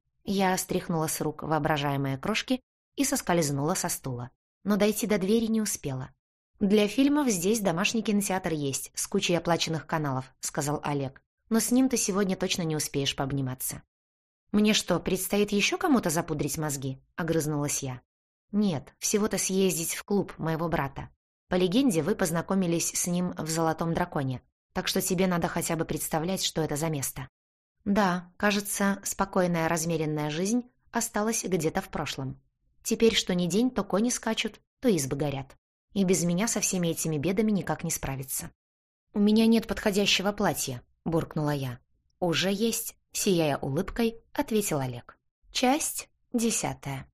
Я стряхнула с рук воображаемые крошки и соскользнула со стула. Но дойти до двери не успела. «Для фильмов здесь домашний кинотеатр есть, с кучей оплаченных каналов», — сказал Олег. «Но с ним ты сегодня точно не успеешь пообниматься». «Мне что, предстоит еще кому-то запудрить мозги?» — огрызнулась я. «Нет, всего-то съездить в клуб моего брата. По легенде, вы познакомились с ним в «Золотом драконе». Так что тебе надо хотя бы представлять, что это за место. Да, кажется, спокойная размеренная жизнь осталась где-то в прошлом. Теперь что ни день, то кони скачут, то избы горят. И без меня со всеми этими бедами никак не справиться. «У меня нет подходящего платья», — буркнула я. «Уже есть», — сияя улыбкой, ответил Олег. Часть десятая.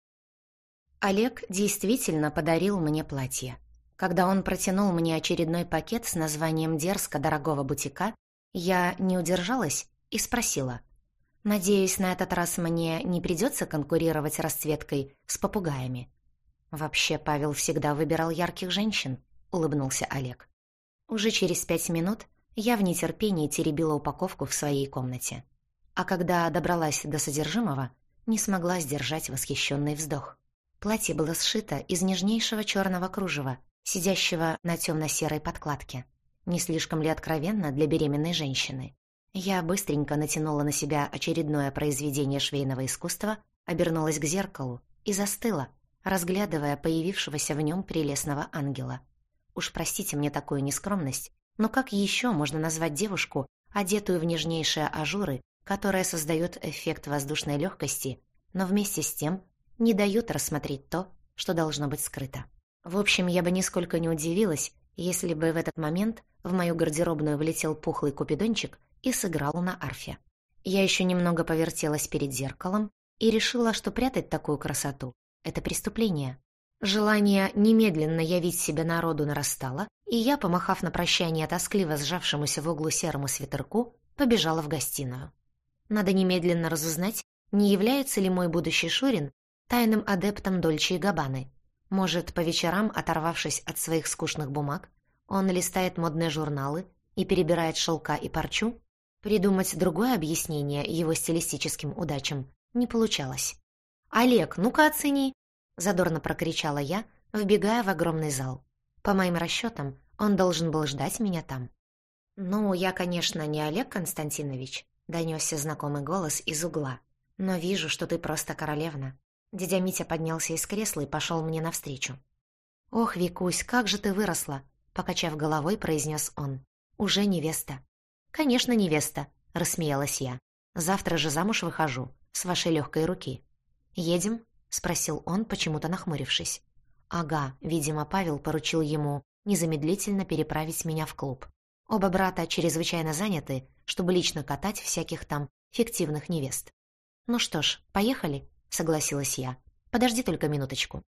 Олег действительно подарил мне платье. Когда он протянул мне очередной пакет с названием дерзко дорогого бутика, я не удержалась и спросила. «Надеюсь, на этот раз мне не придется конкурировать расцветкой с попугаями?» «Вообще, Павел всегда выбирал ярких женщин», — улыбнулся Олег. Уже через пять минут я в нетерпении теребила упаковку в своей комнате. А когда добралась до содержимого, не смогла сдержать восхищенный вздох. Платье было сшито из нежнейшего черного кружева, сидящего на темно-серой подкладке. Не слишком ли откровенно для беременной женщины? Я быстренько натянула на себя очередное произведение швейного искусства, обернулась к зеркалу и застыла, разглядывая появившегося в нем прелестного ангела. Уж простите мне такую нескромность, но как еще можно назвать девушку, одетую в нежнейшие ажуры, которая создает эффект воздушной легкости, но вместе с тем не дает рассмотреть то, что должно быть скрыто? В общем, я бы нисколько не удивилась, если бы в этот момент в мою гардеробную влетел пухлый купидончик и сыграл на арфе. Я еще немного повертелась перед зеркалом и решила, что прятать такую красоту — это преступление. Желание немедленно явить себя народу нарастало, и я, помахав на прощание тоскливо сжавшемуся в углу серому свитерку, побежала в гостиную. Надо немедленно разузнать, не является ли мой будущий Шурин тайным адептом Дольче и Габбаны. Может, по вечерам, оторвавшись от своих скучных бумаг, он листает модные журналы и перебирает шелка и парчу? Придумать другое объяснение его стилистическим удачам не получалось. «Олег, ну-ка оцени!» — задорно прокричала я, вбегая в огромный зал. По моим расчетам, он должен был ждать меня там. «Ну, я, конечно, не Олег Константинович», — донесся знакомый голос из угла. «Но вижу, что ты просто королевна». Дядя Митя поднялся из кресла и пошел мне навстречу. «Ох, Викусь, как же ты выросла!» — покачав головой, произнес он. «Уже невеста». «Конечно, невеста», — рассмеялась я. «Завтра же замуж выхожу, с вашей легкой руки». «Едем?» — спросил он, почему-то нахмурившись. «Ага, видимо, Павел поручил ему незамедлительно переправить меня в клуб. Оба брата чрезвычайно заняты, чтобы лично катать всяких там фиктивных невест». «Ну что ж, поехали?» — согласилась я. «Подожди только минуточку».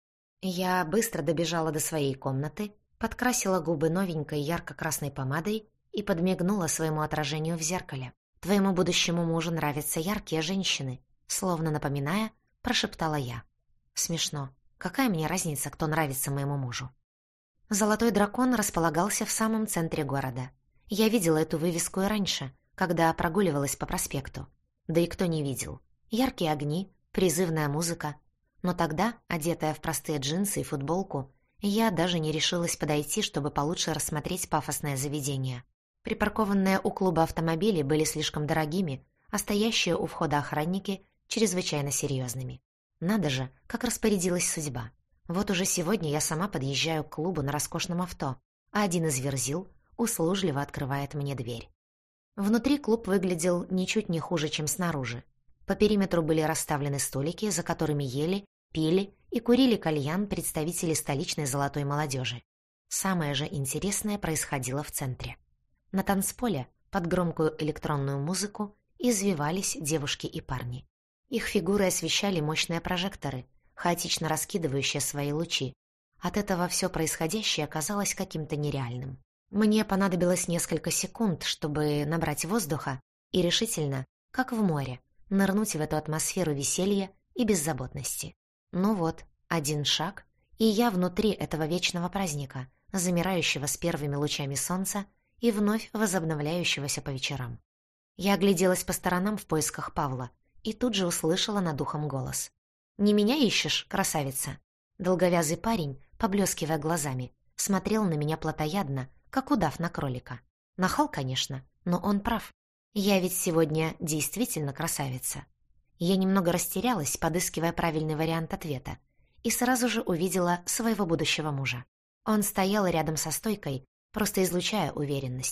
Я быстро добежала до своей комнаты, подкрасила губы новенькой ярко-красной помадой и подмигнула своему отражению в зеркале. «Твоему будущему мужу нравятся яркие женщины», словно напоминая, прошептала я. «Смешно. Какая мне разница, кто нравится моему мужу?» Золотой дракон располагался в самом центре города. Я видела эту вывеску и раньше, когда прогуливалась по проспекту. Да и кто не видел. Яркие огни, призывная музыка. Но тогда, одетая в простые джинсы и футболку, я даже не решилась подойти, чтобы получше рассмотреть пафосное заведение. Припаркованные у клуба автомобили были слишком дорогими, а стоящие у входа охранники чрезвычайно серьезными. Надо же, как распорядилась судьба. Вот уже сегодня я сама подъезжаю к клубу на роскошном авто, а один из верзил услужливо открывает мне дверь. Внутри клуб выглядел ничуть не хуже, чем снаружи. По периметру были расставлены столики, за которыми ели, пили и курили кальян представители столичной золотой молодежи. Самое же интересное происходило в центре. На танцполе, под громкую электронную музыку, извивались девушки и парни. Их фигуры освещали мощные прожекторы, хаотично раскидывающие свои лучи. От этого все происходящее казалось каким-то нереальным. Мне понадобилось несколько секунд, чтобы набрать воздуха и решительно, как в море, нырнуть в эту атмосферу веселья и беззаботности. Ну вот, один шаг, и я внутри этого вечного праздника, замирающего с первыми лучами солнца и вновь возобновляющегося по вечерам. Я огляделась по сторонам в поисках Павла и тут же услышала над ухом голос. «Не меня ищешь, красавица?» Долговязый парень, поблескивая глазами, смотрел на меня плотоядно, как удав на кролика. Нахал, конечно, но он прав. Я ведь сегодня действительно красавица. Я немного растерялась, подыскивая правильный вариант ответа, и сразу же увидела своего будущего мужа. Он стоял рядом со стойкой, просто излучая уверенность.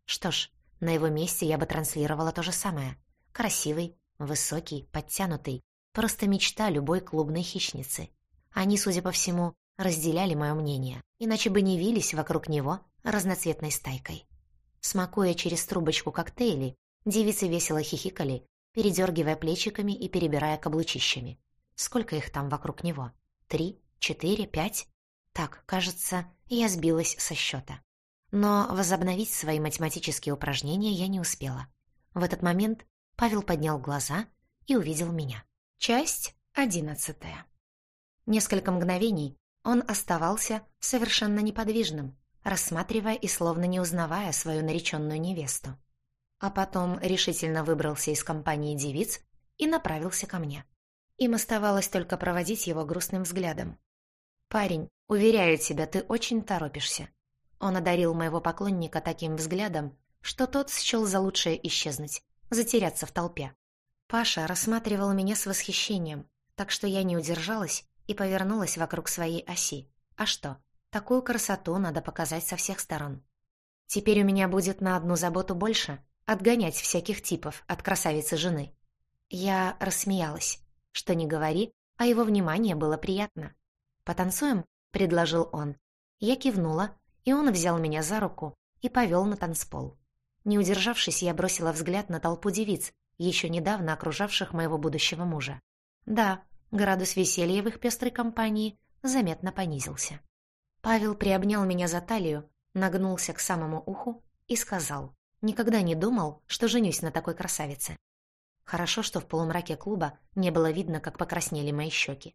Что ж, на его месте я бы транслировала то же самое. Красивый, высокий, подтянутый. Просто мечта любой клубной хищницы. Они, судя по всему, разделяли мое мнение, иначе бы не вились вокруг него разноцветной стайкой. Смакуя через трубочку коктейли, девицы весело хихикали, передергивая плечиками и перебирая каблучищами. Сколько их там вокруг него? Три? Четыре? Пять? Так, кажется, я сбилась со счета. Но возобновить свои математические упражнения я не успела. В этот момент Павел поднял глаза и увидел меня. Часть одиннадцатая. Несколько мгновений он оставался совершенно неподвижным, рассматривая и словно не узнавая свою нареченную невесту. А потом решительно выбрался из компании девиц и направился ко мне. Им оставалось только проводить его грустным взглядом. «Парень, уверяю тебя, ты очень торопишься». Он одарил моего поклонника таким взглядом, что тот счел за лучшее исчезнуть, затеряться в толпе. Паша рассматривал меня с восхищением, так что я не удержалась и повернулась вокруг своей оси. А что, такую красоту надо показать со всех сторон. Теперь у меня будет на одну заботу больше — отгонять всяких типов от красавицы жены. Я рассмеялась. Что ни говори, а его внимание было приятно. «Потанцуем?» — предложил он. Я кивнула, и он взял меня за руку и повел на танцпол. Не удержавшись, я бросила взгляд на толпу девиц, еще недавно окружавших моего будущего мужа. Да, градус веселья в их пестрой компании заметно понизился. Павел приобнял меня за талию, нагнулся к самому уху и сказал: «Никогда не думал, что женюсь на такой красавице». Хорошо, что в полумраке клуба не было видно, как покраснели мои щеки.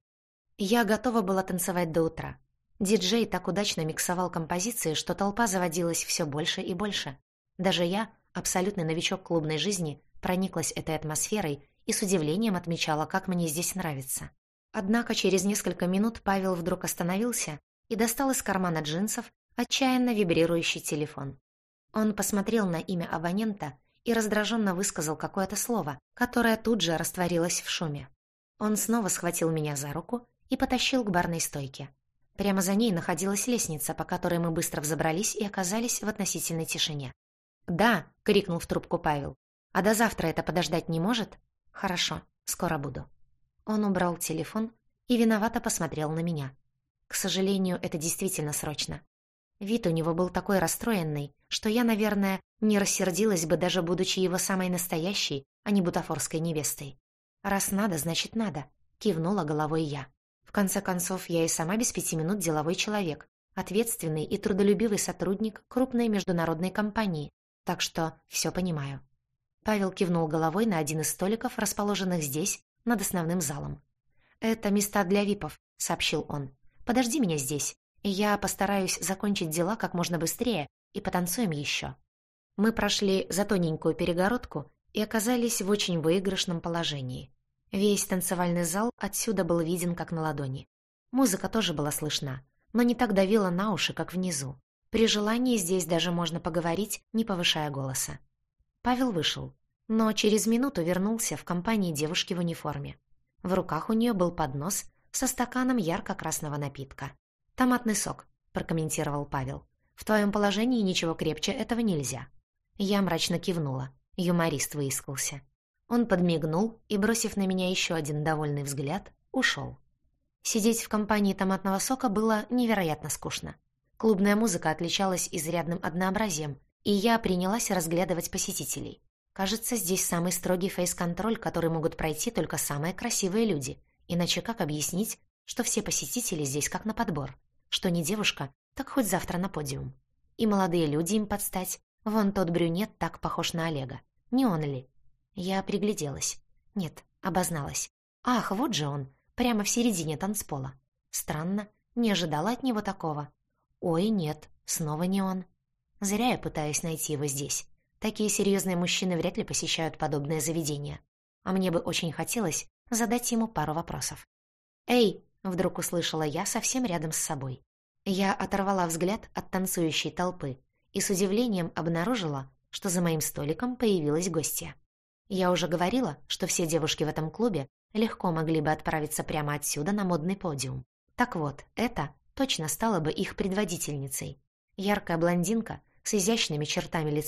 Я готова была танцевать до утра. Диджей так удачно миксовал композиции, что толпа заводилась все больше и больше. Даже я, абсолютный новичок клубной жизни, прониклась этой атмосферой и с удивлением отмечала, как мне здесь нравится. Однако через несколько минут Павел вдруг остановился и достал из кармана джинсов отчаянно вибрирующий телефон. Он посмотрел на имя абонента и раздраженно высказал какое-то слово, которое тут же растворилось в шуме. Он снова схватил меня за руку и потащил к барной стойке. Прямо за ней находилась лестница, по которой мы быстро взобрались и оказались в относительной тишине. «Да!» — крикнул в трубку Павел. «А до завтра это подождать не может?» «Хорошо, скоро буду». Он убрал телефон и виновато посмотрел на меня. К сожалению, это действительно срочно. Вид у него был такой расстроенный, что я, наверное, не рассердилась бы, даже будучи его самой настоящей, а не бутафорской невестой. «Раз надо, значит надо», — кивнула головой я. В конце концов, я и сама без пяти минут деловой человек, ответственный и трудолюбивый сотрудник крупной международной компании, так что все понимаю. Павел кивнул головой на один из столиков, расположенных здесь, над основным залом. «Это места для випов», — сообщил он. «Подожди меня здесь. Я постараюсь закончить дела как можно быстрее и потанцуем еще». Мы прошли за тоненькую перегородку и оказались в очень выигрышном положении. Весь танцевальный зал отсюда был виден как на ладони. Музыка тоже была слышна, но не так давила на уши, как внизу. При желании здесь даже можно поговорить, не повышая голоса. Павел вышел, но через минуту вернулся в компании девушки в униформе. В руках у нее был поднос со стаканом ярко-красного напитка. «Томатный сок», — прокомментировал Павел. «В твоем положении ничего крепче этого нельзя». Я мрачно кивнула. Юморист выискался. Он подмигнул и, бросив на меня еще один довольный взгляд, ушел. Сидеть в компании томатного сока было невероятно скучно. Клубная музыка отличалась изрядным однообразием, и я принялась разглядывать посетителей. Кажется, здесь самый строгий фейс-контроль, который могут пройти только самые красивые люди. Иначе как объяснить, что все посетители здесь как на подбор? Что не девушка, так хоть завтра на подиум. И молодые люди им подстать. Вон тот брюнет так похож на Олега. Не он ли? Я пригляделась. Нет, обозналась. Ах, вот же он, прямо в середине танцпола. Странно, не ожидала от него такого. Ой, нет, снова не он. Зря я пытаюсь найти его здесь. Такие серьезные мужчины вряд ли посещают подобное заведение. А мне бы очень хотелось задать ему пару вопросов. «Эй!» — вдруг услышала я совсем рядом с собой. Я оторвала взгляд от танцующей толпы и с удивлением обнаружила, что за моим столиком появилась гостья. Я уже говорила, что все девушки в этом клубе легко могли бы отправиться прямо отсюда на модный подиум. Так вот, это точно стала бы их предводительницей. Яркая блондинка с изящными чертами лица,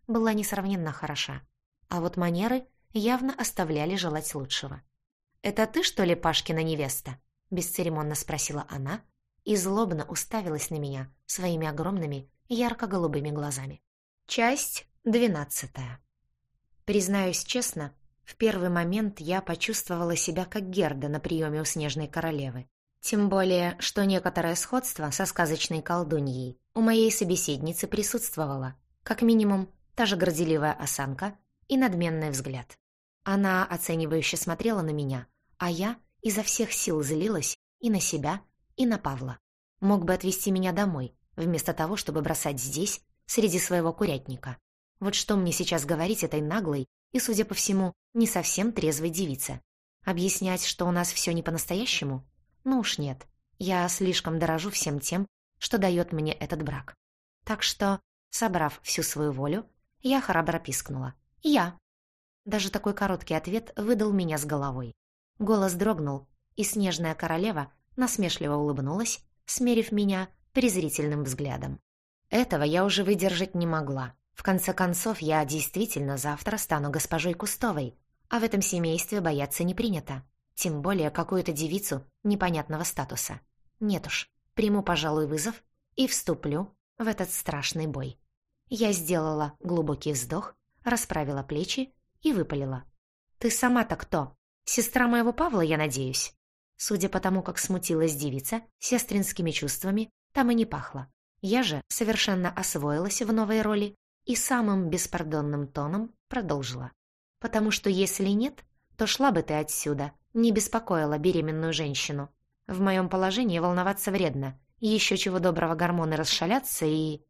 была несравненно хороша. А вот манеры явно оставляли желать лучшего. «Это ты, что ли, Пашкина невеста?» — бесцеремонно спросила она и злобно уставилась на меня своими огромными ярко-голубыми глазами. Часть двенадцатая. Признаюсь честно, в первый момент я почувствовала себя как Герда на приеме у снежной королевы. Тем более, что некоторое сходство со сказочной колдуньей у моей собеседницы присутствовало. Как минимум, та же горделивая осанка и надменный взгляд. Она оценивающе смотрела на меня, а я изо всех сил злилась и на себя, и на Павла. Мог бы отвезти меня домой, вместо того, чтобы бросать здесь, среди своего курятника. Вот что мне сейчас говорить этой наглой и, судя по всему, не совсем трезвой девице? Объяснять, что у нас все не по-настоящему? Ну уж нет, я слишком дорожу всем тем, что дает мне этот брак. Так что, собрав всю свою волю, я храбро пискнула. «Я». Даже такой короткий ответ выдал меня с головой. Голос дрогнул, и снежная королева насмешливо улыбнулась, смерив меня презрительным взглядом. Этого я уже выдержать не могла. В конце концов, я действительно завтра стану госпожой Кустовой, а в этом семействе бояться не принято. Тем более какую-то девицу непонятного статуса. Нет уж, приму, пожалуй, вызов и вступлю в этот страшный бой. Я сделала глубокий вздох, расправила плечи и выпалила. «Ты сама-то кто? Сестра моего Павла, я надеюсь?» Судя по тому, как смутилась девица, сестринскими чувствами там и не пахло. Я же совершенно освоилась в новой роли и самым беспардонным тоном продолжила. «Потому что если нет, то шла бы ты отсюда, не беспокоила беременную женщину. В моем положении волноваться вредно, еще чего доброго гормоны расшалятся и...»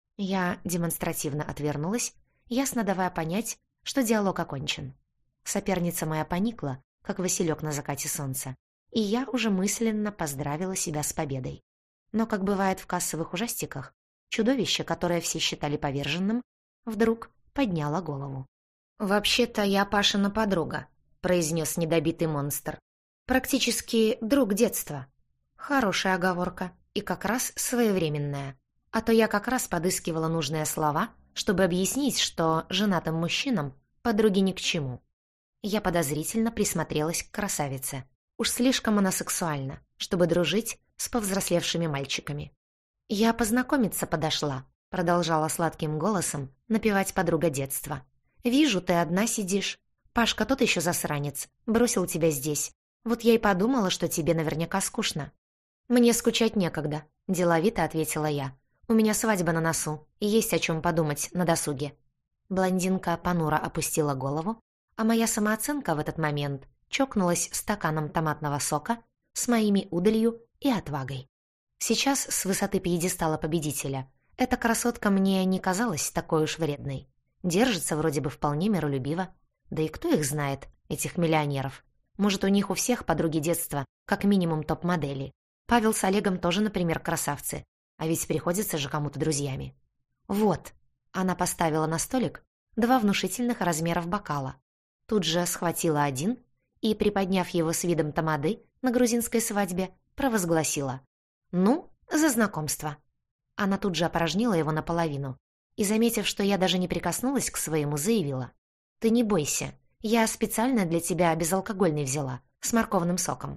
Я демонстративно отвернулась, ясно давая понять, что диалог окончен. Соперница моя поникла, как василек на закате солнца, и я уже мысленно поздравила себя с победой. Но, как бывает в кассовых ужастиках, чудовище, которое все считали поверженным, вдруг подняло голову. «Вообще-то я Пашина подруга», — произнес недобитый монстр. «Практически друг детства». Хорошая оговорка и как раз своевременная. А то я как раз подыскивала нужные слова, чтобы объяснить, что женатым мужчинам подруги ни к чему. Я подозрительно присмотрелась к красавице. Уж слишком она сексуальна, чтобы дружить с повзрослевшими мальчиками. «Я познакомиться подошла», — продолжала сладким голосом напевать подруга детства. «Вижу, ты одна сидишь. Пашка тот еще засранец, бросил тебя здесь. Вот я и подумала, что тебе наверняка скучно». «Мне скучать некогда», — деловито ответила я. «У меня свадьба на носу, и есть о чем подумать на досуге». Блондинка понуро опустила голову, а моя самооценка в этот момент чокнулась стаканом томатного сока с моими удалью и отвагой. Сейчас, с высоты пьедестала победителя, эта красотка мне не казалась такой уж вредной. Держится вроде бы вполне миролюбиво. Да и кто их знает, этих миллионеров? Может, у них у всех подруги детства как минимум топ-модели. Павел с Олегом тоже, например, красавцы. А ведь приходится же кому-то друзьями. Вот, она поставила на столик два внушительных размеров бокала. Тут же схватила один и, приподняв его с видом тамады на грузинской свадьбе, провозгласила: «Ну, за знакомство». Она тут же опорожнила его наполовину и, заметив, что я даже не прикоснулась к своему, заявила: «Ты не бойся, я специально для тебя безалкогольный взяла, с морковным соком».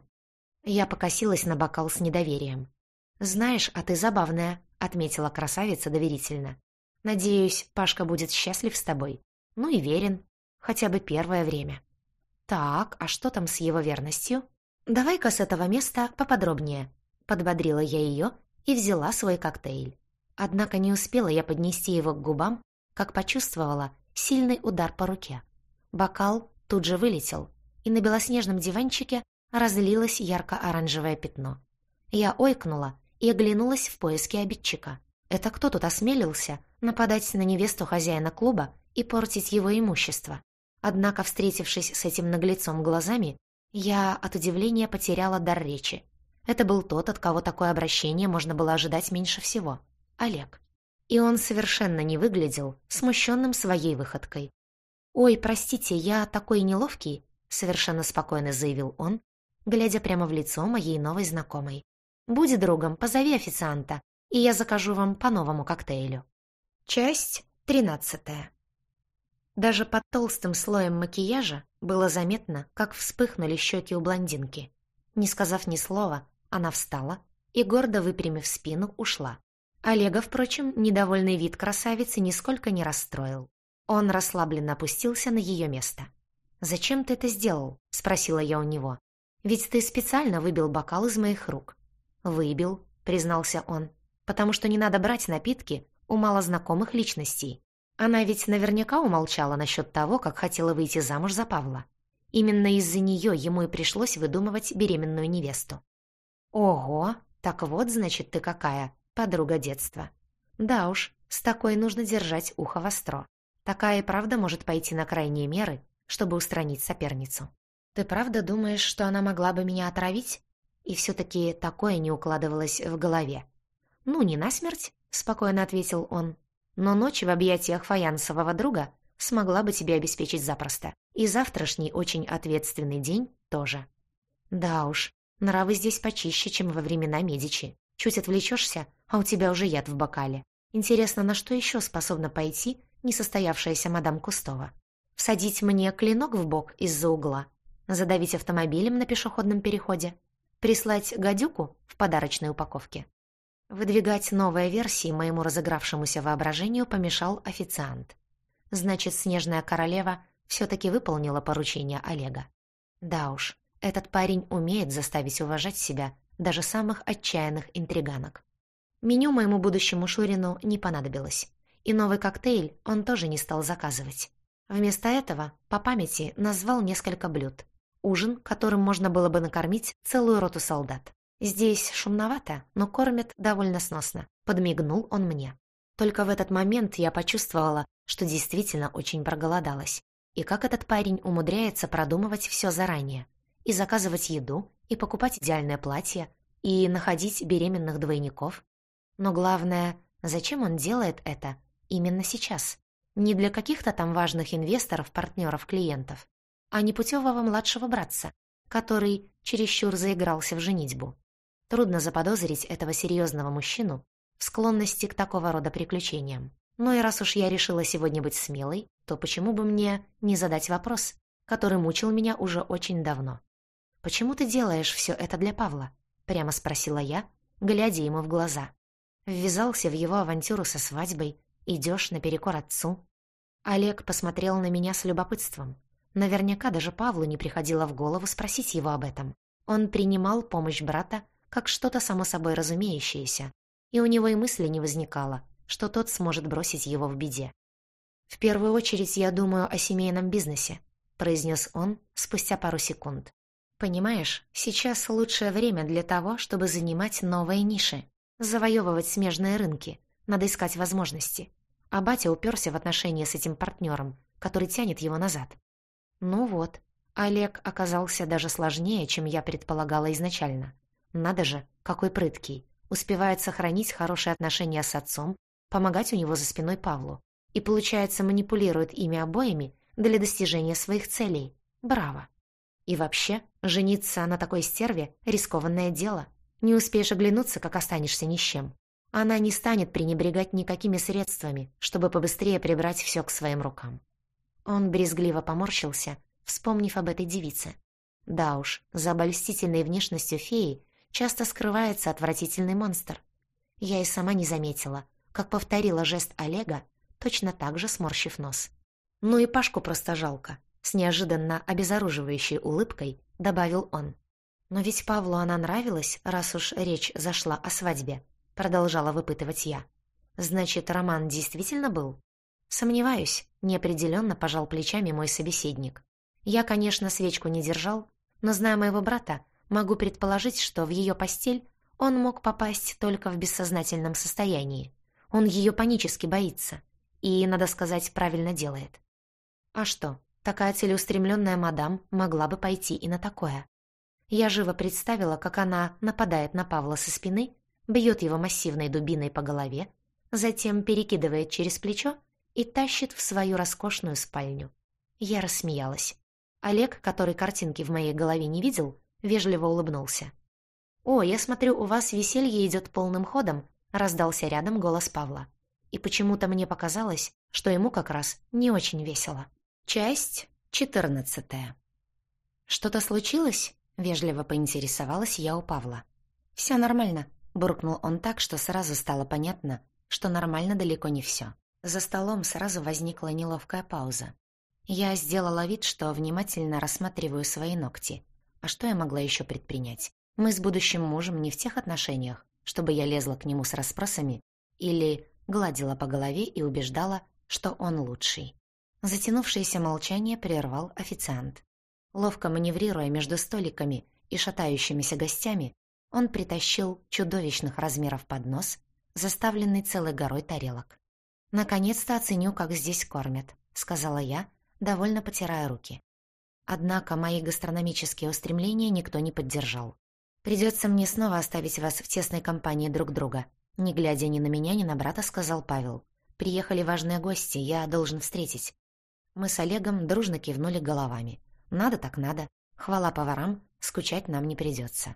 Я покосилась на бокал с недоверием. «Знаешь, а ты забавная», — отметила красавица доверительно. «Надеюсь, Пашка будет счастлив с тобой. Ну и верен. Хотя бы первое время». «Так, а что там с его верностью? Давай-ка с этого места поподробнее», — подбодрила я ее и взяла свой коктейль. Однако не успела я поднести его к губам, как почувствовала сильный удар по руке. Бокал тут же вылетел, и на белоснежном диванчике разлилось ярко-оранжевое пятно. Я ойкнула и оглянулась в поиске обидчика. Это кто тут осмелился нападать на невесту хозяина клуба и портить его имущество? Однако, встретившись с этим наглецом глазами, я от удивления потеряла дар речи. Это был тот, от кого такое обращение можно было ожидать меньше всего — Олег. И он совершенно не выглядел смущенным своей выходкой. «Ой, простите, я такой неловкий», — совершенно спокойно заявил он, глядя прямо в лицо моей новой знакомой. «Будь другом, позови официанта, и я закажу вам по новому коктейлю». Часть тринадцатая. Даже под толстым слоем макияжа было заметно, как вспыхнули щеки у блондинки. Не сказав ни слова, она встала и, гордо выпрямив спину, ушла. Олега, впрочем, недовольный вид красавицы нисколько не расстроил. Он расслабленно опустился на ее место. «Зачем ты это сделал?» — спросила я у него. «Ведь ты специально выбил бокал из моих рук». «Выбил», — признался он, «потому что не надо брать напитки у малознакомых личностей. Она ведь наверняка умолчала насчет того, как хотела выйти замуж за Павла. Именно из-за нее ему и пришлось выдумывать беременную невесту». «Ого, так вот, значит, ты какая, подруга детства. Да уж, с такой нужно держать ухо востро. Такая и правда может пойти на крайние меры, чтобы устранить соперницу. Ты правда думаешь, что она могла бы меня отравить?» И все-таки такое не укладывалось в голове. «Ну, не насмерть», — спокойно ответил он. «Но ночь в объятиях фаянсового друга смогла бы тебе обеспечить запросто. И завтрашний очень ответственный день тоже». «Да уж, нравы здесь почище, чем во времена Медичи. Чуть отвлечешься, а у тебя уже яд в бокале. Интересно, на что еще способна пойти несостоявшаяся мадам Кустова? Всадить мне клинок в бок из-за угла? Задавить автомобилем на пешеходном переходе? Прислать гадюку в подарочной упаковке?» Выдвигать новые версии моему разыгравшемуся воображению помешал официант. Значит, снежная королева все-таки выполнила поручение Олега. Да уж, этот парень умеет заставить уважать себя даже самых отчаянных интриганок. Меню моему будущему Шурину не понадобилось, и новый коктейль он тоже не стал заказывать. Вместо этого, по памяти, назвал несколько блюд. Ужин, которым можно было бы накормить целую роту солдат. «Здесь шумновато, но кормят довольно сносно», — подмигнул он мне. Только в этот момент я почувствовала, что действительно очень проголодалась. И как этот парень умудряется продумывать все заранее. И заказывать еду, и покупать идеальное платье, и находить беременных двойников. Но главное, зачем он делает это именно сейчас? Не для каких-то там важных инвесторов, партнеров, клиентов, а непутевого младшего братца, который чересчур заигрался в женитьбу. Трудно заподозрить этого серьезного мужчину в склонности к такого рода приключениям. Ну и раз уж я решила сегодня быть смелой, то почему бы мне не задать вопрос, который мучил меня уже очень давно? «Почему ты делаешь все это для Павла?» — прямо спросила я, глядя ему в глаза. Ввязался в его авантюру со свадьбой, идешь наперекор отцу. Олег посмотрел на меня с любопытством. Наверняка даже Павлу не приходило в голову спросить его об этом. Он принимал помощь брата как что-то само собой разумеющееся, и у него и мысли не возникало, что тот сможет бросить его в беде. «В первую очередь я думаю о семейном бизнесе», — произнес он спустя пару секунд. «Понимаешь, сейчас лучшее время для того, чтобы занимать новые ниши, завоевывать смежные рынки, надо искать возможности. А батя уперся в отношения с этим партнером, который тянет его назад». Ну вот, Олег оказался даже сложнее, чем я предполагала изначально. Надо же, какой прыткий. Успевает сохранить хорошие отношения с отцом, помогать у него за спиной Павлу. И, получается, манипулирует ими обоими для достижения своих целей. Браво! И вообще, жениться на такой стерве — рискованное дело. Не успеешь оглянуться, как останешься ни с чем. Она не станет пренебрегать никакими средствами, чтобы побыстрее прибрать все к своим рукам. Он брезгливо поморщился, вспомнив об этой девице. Да уж, за обольстительной внешностью феи часто скрывается отвратительный монстр. Я и сама не заметила, как повторила жест Олега, точно так же сморщив нос. «Ну и Пашку просто жалко», — с неожиданно обезоруживающей улыбкой добавил он. «Но ведь Павлу она нравилась, раз уж речь зашла о свадьбе», — продолжала выпытывать я. «Значит, роман действительно был?» «Сомневаюсь», — неопределенно пожал плечами мой собеседник. «Я, конечно, свечку не держал, но, зная моего брата, могу предположить, что в ее постель он мог попасть только в бессознательном состоянии. Он ее панически боится и, надо сказать, правильно делает. А что, такая целеустремленная мадам могла бы пойти и на такое. Я живо представила, как она нападает на Павла со спины, бьет его массивной дубиной по голове, затем перекидывает через плечо и тащит в свою роскошную спальню. Я рассмеялась. Олег, который картинки в моей голове не видел, вежливо улыбнулся. «О, я смотрю, у вас веселье идет полным ходом», — раздался рядом голос Павла. и почему-то мне показалось, что ему как раз не очень весело. Часть четырнадцатая. «Что-то случилось?» — вежливо поинтересовалась я у Павла. «Все нормально», — буркнул он так, что сразу стало понятно, что нормально далеко не все. За столом сразу возникла неловкая пауза. Я сделала вид, что внимательно рассматриваю свои ногти. А что я могла еще предпринять? Мы с будущим мужем не в тех отношениях, чтобы я лезла к нему с расспросами или гладила по голове и убеждала, что он лучший. Затянувшееся молчание прервал официант. Ловко маневрируя между столиками и шатающимися гостями, он притащил чудовищных размеров поднос, заставленный целой горой тарелок. «Наконец-то оценю, как здесь кормят», — сказала я, довольно потирая руки. Однако мои гастрономические устремления никто не поддержал. «Придется мне снова оставить вас в тесной компании друг друга», — не глядя ни на меня, ни на брата, сказал Павел. «Приехали важные гости, я должен встретить». Мы с Олегом дружно кивнули головами. «Надо так надо. Хвала поварам, скучать нам не придется».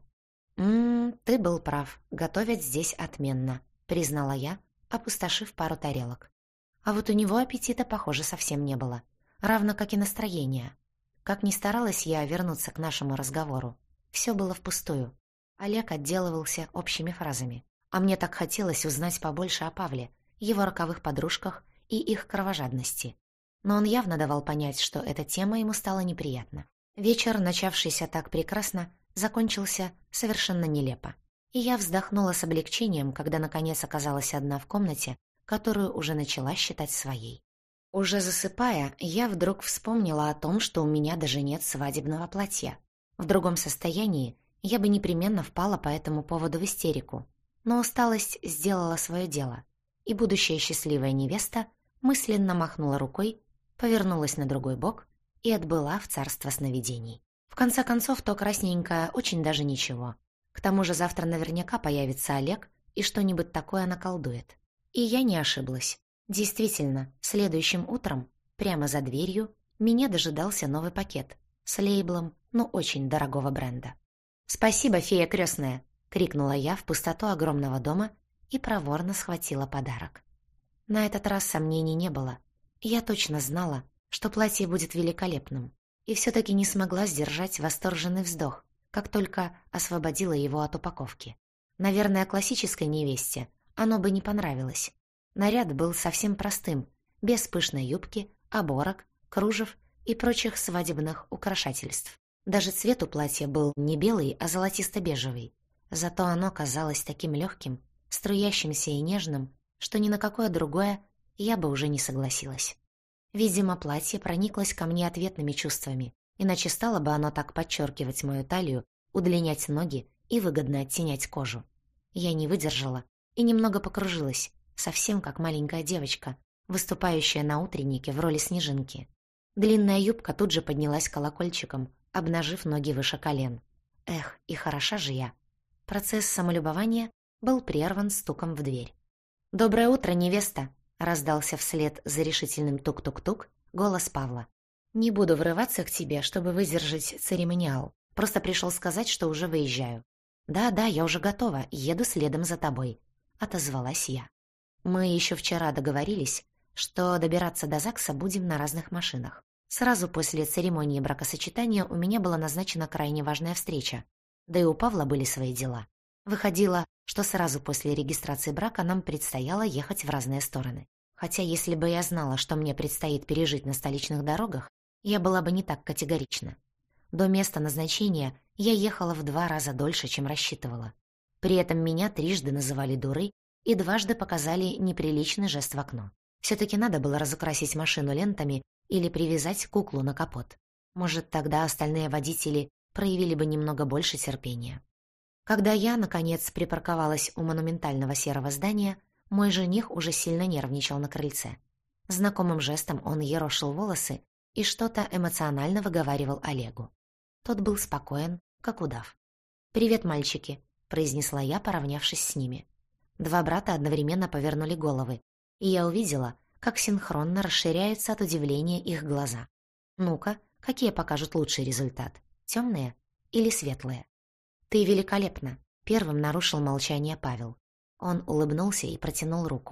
«Ммм, ты был прав. Готовят здесь отменно», — признала я, опустошив пару тарелок. А вот у него аппетита, похоже, совсем не было. Равно как и настроения. Как ни старалась я вернуться к нашему разговору, все было впустую. Олег отделывался общими фразами. А мне так хотелось узнать побольше о Павле, его роковых подружках и их кровожадности. Но он явно давал понять, что эта тема ему стала неприятна. Вечер, начавшийся так прекрасно, закончился совершенно нелепо. И я вздохнула с облегчением, когда наконец оказалась одна в комнате, которую уже начала считать своей. Уже засыпая, я вдруг вспомнила о том, что у меня даже нет свадебного платья. В другом состоянии я бы непременно впала по этому поводу в истерику. Но усталость сделала свое дело, и будущая счастливая невеста мысленно махнула рукой, повернулась на другой бок и отбыла в царство сновидений. В конце концов, то красненькое очень даже ничего. К тому же завтра наверняка появится Олег и что-нибудь такое наколдует. И я не ошиблась. Действительно, следующим утром, прямо за дверью, меня дожидался новый пакет с лейблом, ну очень дорогого бренда. «Спасибо, фея крестная!» — крикнула я в пустоту огромного дома и проворно схватила подарок. На этот раз сомнений не было. Я точно знала, что платье будет великолепным, и все-таки не смогла сдержать восторженный вздох, как только освободила его от упаковки. Наверное, классической невесте оно бы не понравилось. Наряд был совсем простым, без пышной юбки, оборок, кружев и прочих свадебных украшательств. Даже цвет у платья был не белый, а золотисто-бежевый. Зато оно казалось таким легким, струящимся и нежным, что ни на какое другое я бы уже не согласилась. Видимо, платье прониклось ко мне ответными чувствами, иначе стало бы оно так подчеркивать мою талию, удлинять ноги и выгодно оттенять кожу. Я не выдержала и немного покружилась, совсем как маленькая девочка, выступающая на утреннике в роли снежинки. Длинная юбка тут же поднялась колокольчиком, обнажив ноги выше колен. Эх, и хороша же я. Процесс самолюбования был прерван стуком в дверь. «Доброе утро, невеста!» — раздался вслед за решительным тук-тук-тук голос Павла. «Не буду врываться к тебе, чтобы выдержать церемониал. Просто пришел сказать, что уже выезжаю». «Да-да, я уже готова, еду следом за тобой», — отозвалась я. Мы еще вчера договорились, что добираться до ЗАГСа будем на разных машинах. Сразу после церемонии бракосочетания у меня была назначена крайне важная встреча. Да и у Павла были свои дела. Выходило, что сразу после регистрации брака нам предстояло ехать в разные стороны. Хотя если бы я знала, что мне предстоит пережить на столичных дорогах, я была бы не так категорична. До места назначения я ехала в два раза дольше, чем рассчитывала. При этом меня трижды называли дурой и дважды показали неприличный жест в окно. Все-таки надо было разукрасить машину лентами или привязать куклу на капот. Может, тогда остальные водители проявили бы немного больше терпения. Когда я, наконец, припарковалась у монументального серого здания, мой жених уже сильно нервничал на крыльце. Знакомым жестом он ерошил волосы и что-то эмоционально выговаривал Олегу. Тот был спокоен, как удав. «Привет, мальчики», — произнесла я, поравнявшись с ними. Два брата одновременно повернули головы, и я увидела, как синхронно расширяются от удивления их глаза. «Ну-ка, какие покажут лучший результат? Темные или светлые?» «Ты великолепна», — первым нарушил молчание Павел. Он улыбнулся и протянул руку.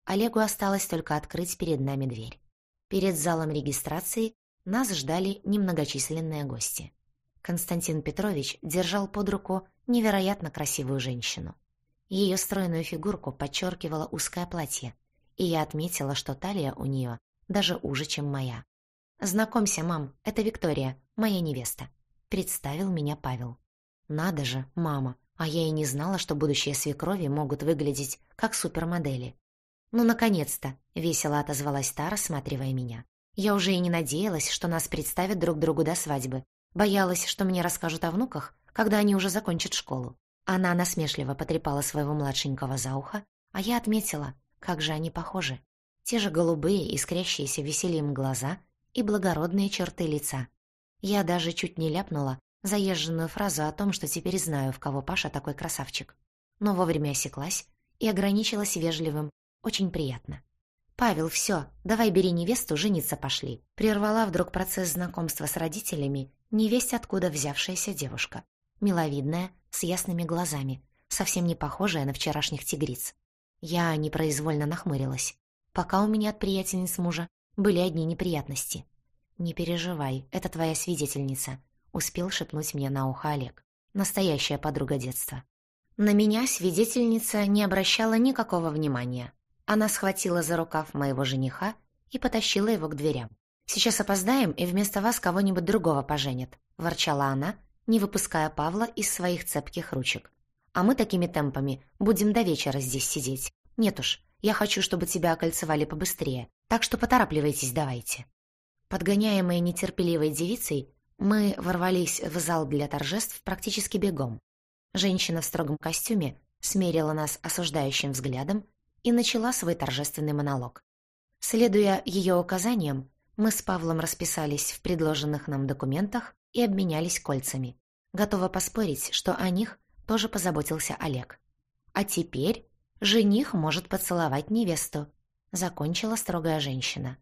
Олегу осталось только открыть перед нами дверь. Перед залом регистрации нас ждали немногочисленные гости. Константин Петрович держал под руку невероятно красивую женщину. Ее стройную фигурку подчеркивало узкое платье, и я отметила, что талия у нее даже уже, чем моя. «Знакомься, мам, это Виктория, моя невеста», — представил меня Павел. «Надо же, мама, а я и не знала, что будущие свекрови могут выглядеть как супермодели». «Ну, наконец-то!» — весело отозвалась та, рассматривая меня. «Я уже и не надеялась, что нас представят друг другу до свадьбы. Боялась, что мне расскажут о внуках, когда они уже закончат школу». Она насмешливо потрепала своего младшенького за ухо, а я отметила, как же они похожи. Те же голубые, искрящиеся весельем глаза и благородные черты лица. Я даже чуть не ляпнула заезженную фразу о том, что теперь знаю, в кого Паша такой красавчик. Но вовремя осеклась и ограничилась вежливым «очень приятно». «Павел, все, давай бери невесту, жениться пошли», прервала вдруг процесс знакомства с родителями невесть откуда взявшаяся девушка. Миловидная, с ясными глазами, совсем не похожая на вчерашних тигриц. Я непроизвольно нахмурилась. Пока у меня от приятельниц мужа были одни неприятности. «Не переживай, это твоя свидетельница», — успел шепнуть мне на ухо Олег. Настоящая подруга детства. На меня свидетельница не обращала никакого внимания. Она схватила за рукав моего жениха и потащила его к дверям. «Сейчас опоздаем, и вместо вас кого-нибудь другого поженят», — ворчала она, не выпуская Павла из своих цепких ручек. «А мы такими темпами будем до вечера здесь сидеть. Нет уж, я хочу, чтобы тебя окольцевали побыстрее, так что поторапливайтесь давайте». Подгоняемые нетерпеливой девицей, мы ворвались в зал для торжеств практически бегом. Женщина в строгом костюме смерила нас осуждающим взглядом и начала свой торжественный монолог. Следуя ее указаниям, мы с Павлом расписались в предложенных нам документах и обменялись кольцами. Готова поспорить, что о них тоже позаботился Олег. «А теперь жених может поцеловать невесту», — закончила строгая женщина.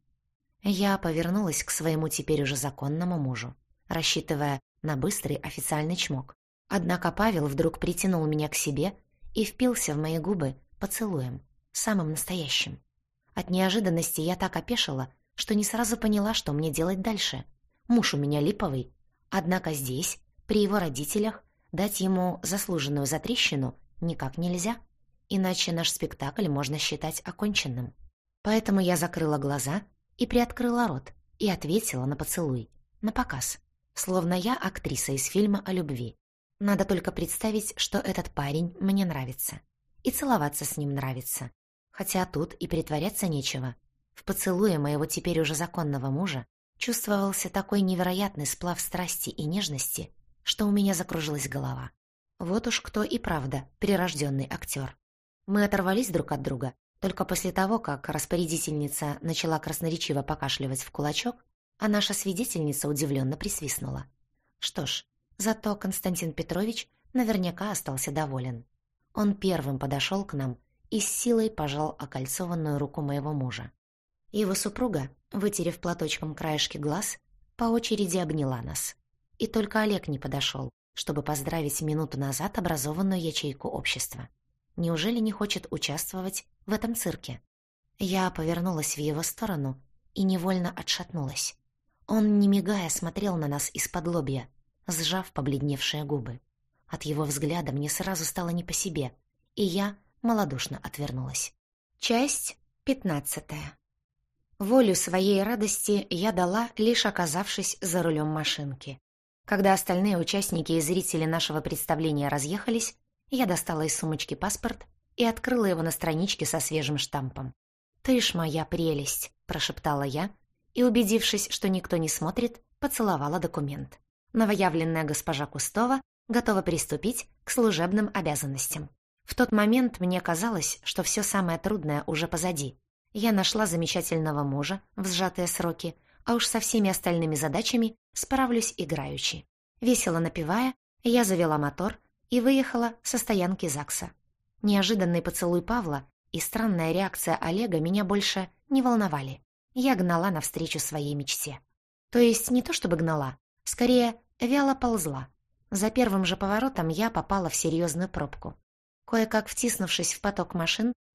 Я повернулась к своему теперь уже законному мужу, рассчитывая на быстрый официальный чмок. Однако Павел вдруг притянул меня к себе и впился в мои губы поцелуем, самым настоящим. От неожиданности я так опешила, что не сразу поняла, что мне делать дальше. Муж у меня липовый, однако здесь, при его родителях, дать ему заслуженную затрещину никак нельзя, иначе наш спектакль можно считать оконченным. Поэтому я закрыла глаза и приоткрыла рот и ответила на поцелуй, на показ, словно я актриса из фильма о любви. Надо только представить, что этот парень мне нравится. И целоваться с ним нравится. Хотя тут и притворяться нечего. В поцелуе моего теперь уже законного мужа чувствовался такой невероятный сплав страсти и нежности, что у меня закружилась голова. Вот уж кто и правда прирожденный актер. Мы оторвались друг от друга только после того, как распорядительница начала красноречиво покашливать в кулачок, а наша свидетельница удивленно присвистнула. Что ж, зато Константин Петрович наверняка остался доволен. Он первым подошел к нам и с силой пожал окольцованную руку моего мужа. Его супруга, вытерев платочком краешки глаз, по очереди обняла нас. И только Олег не подошел, чтобы поздравить минуту назад образованную ячейку общества. Неужели не хочет участвовать в этом цирке? Я повернулась в его сторону и невольно отшатнулась. Он, не мигая, смотрел на нас из-под лобья, сжав побледневшие губы. От его взгляда мне сразу стало не по себе, и я малодушно отвернулась. Часть пятнадцатая. Волю своей радости я дала, лишь оказавшись за рулем машинки. Когда остальные участники и зрители нашего представления разъехались, я достала из сумочки паспорт и открыла его на страничке со свежим штампом. «Ты ж моя прелесть!» – прошептала я, и, убедившись, что никто не смотрит, поцеловала документ. Новоявленная госпожа Кустова готова приступить к служебным обязанностям. В тот момент мне казалось, что все самое трудное уже позади. Я нашла замечательного мужа в сжатые сроки, а уж со всеми остальными задачами справлюсь играючи. Весело напевая, я завела мотор и выехала со стоянки ЗАГСа. Неожиданный поцелуй Павла и странная реакция Олега меня больше не волновали. Я гнала навстречу своей мечте. То есть не то чтобы гнала, скорее вяло ползла. За первым же поворотом я попала в серьезную пробку. Кое-как втиснувшись в поток машин,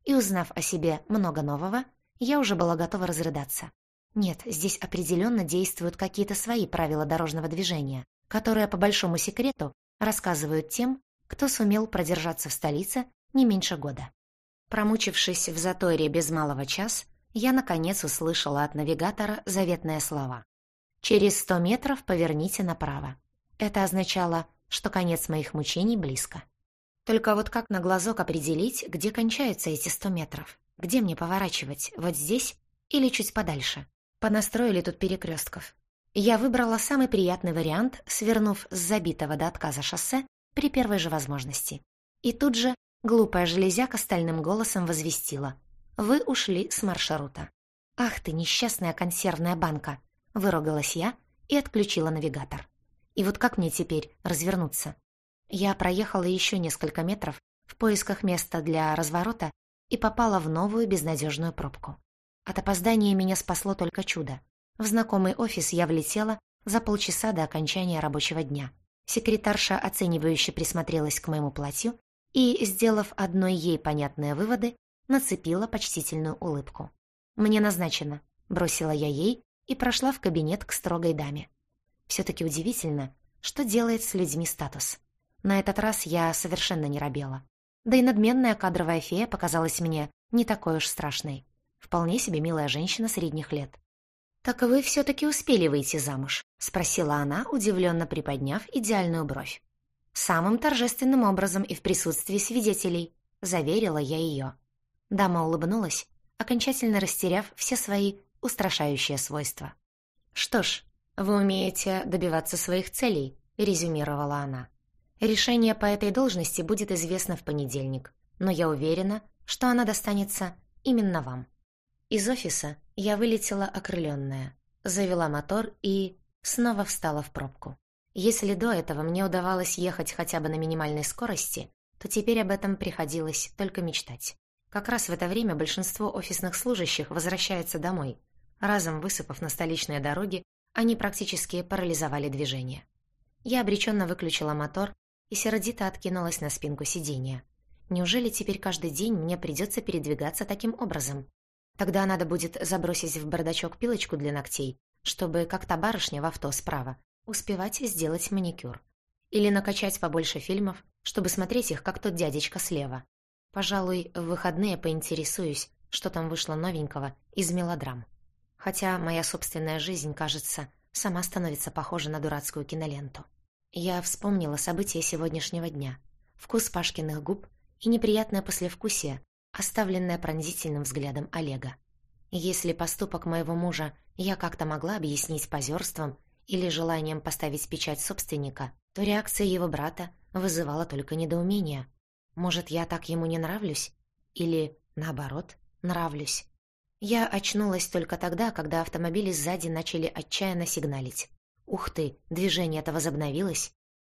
и узнав о себе много нового, я уже была готова разрыдаться. Нет, здесь определенно действуют какие-то свои правила дорожного движения, которые, по большому секрету, рассказывают тем, кто сумел продержаться в столице не меньше года. Промучившись в заторе без малого час, я, наконец, услышала от навигатора заветные слова. «Через сто метров поверните направо». Это означало, что конец моих мучений близко. Только вот как на глазок определить, где кончаются эти сто метров? Где мне поворачивать? Вот здесь или чуть подальше? Понастроили тут перекрестков. Я выбрала самый приятный вариант, свернув с забитого до отказа шоссе при первой же возможности. И тут же глупая железяка стальным голосом возвестила: «Вы ушли с маршрута». «Ах ты, несчастная консервная банка!» — выругалась я и отключила навигатор. И вот как мне теперь развернуться? Я проехала еще несколько метров в поисках места для разворота и попала в новую безнадежную пробку. От опоздания меня спасло только чудо. В знакомый офис я влетела за полчаса до окончания рабочего дня. Секретарша оценивающе присмотрелась к моему платью и, сделав одной ей понятные выводы, нацепила почтительную улыбку. «Мне назначено», — бросила я ей и прошла в кабинет к строгой даме. Все-таки удивительно, что делает с людьми статус. На этот раз я совершенно не робела. Да и надменная кадровая фея показалась мне не такой уж страшной. Вполне себе милая женщина средних лет. «Так вы все-таки успели выйти замуж?» — спросила она, удивленно приподняв идеальную бровь. «Самым торжественным образом и в присутствии свидетелей», — заверила я ее. Дама улыбнулась, окончательно растеряв все свои устрашающие свойства. «Что ж, вы умеете добиваться своих целей», — резюмировала она. «Решение по этой должности будет известно в понедельник, но я уверена, что она достанется именно вам». Из офиса я вылетела окрыленная, завела мотор и снова встала в пробку. Если до этого мне удавалось ехать хотя бы на минимальной скорости, то теперь об этом приходилось только мечтать. Как раз в это время большинство офисных служащих возвращается домой. Разом высыпав на столичные дороги, они практически парализовали движение. Я обреченно выключила мотор и сердито откинулась на спинку сиденья. Неужели теперь каждый день мне придется передвигаться таким образом? Тогда надо будет забросить в бардачок пилочку для ногтей, чтобы, как та барышня в авто справа, успевать сделать маникюр. Или накачать побольше фильмов, чтобы смотреть их, как тот дядечка слева. Пожалуй, в выходные поинтересуюсь, что там вышло новенького из мелодрам. Хотя моя собственная жизнь, кажется, сама становится похожа на дурацкую киноленту. Я вспомнила события сегодняшнего дня, вкус Пашкиных губ и неприятное послевкусие, оставленное пронзительным взглядом Олега. Если поступок моего мужа я как-то могла объяснить позерством или желанием поставить печать собственника, то реакция его брата вызывала только недоумение. Может, я так ему не нравлюсь? Или, наоборот, нравлюсь? Я очнулась только тогда, когда автомобили сзади начали отчаянно сигналить. Ух ты, движение-то возобновилось.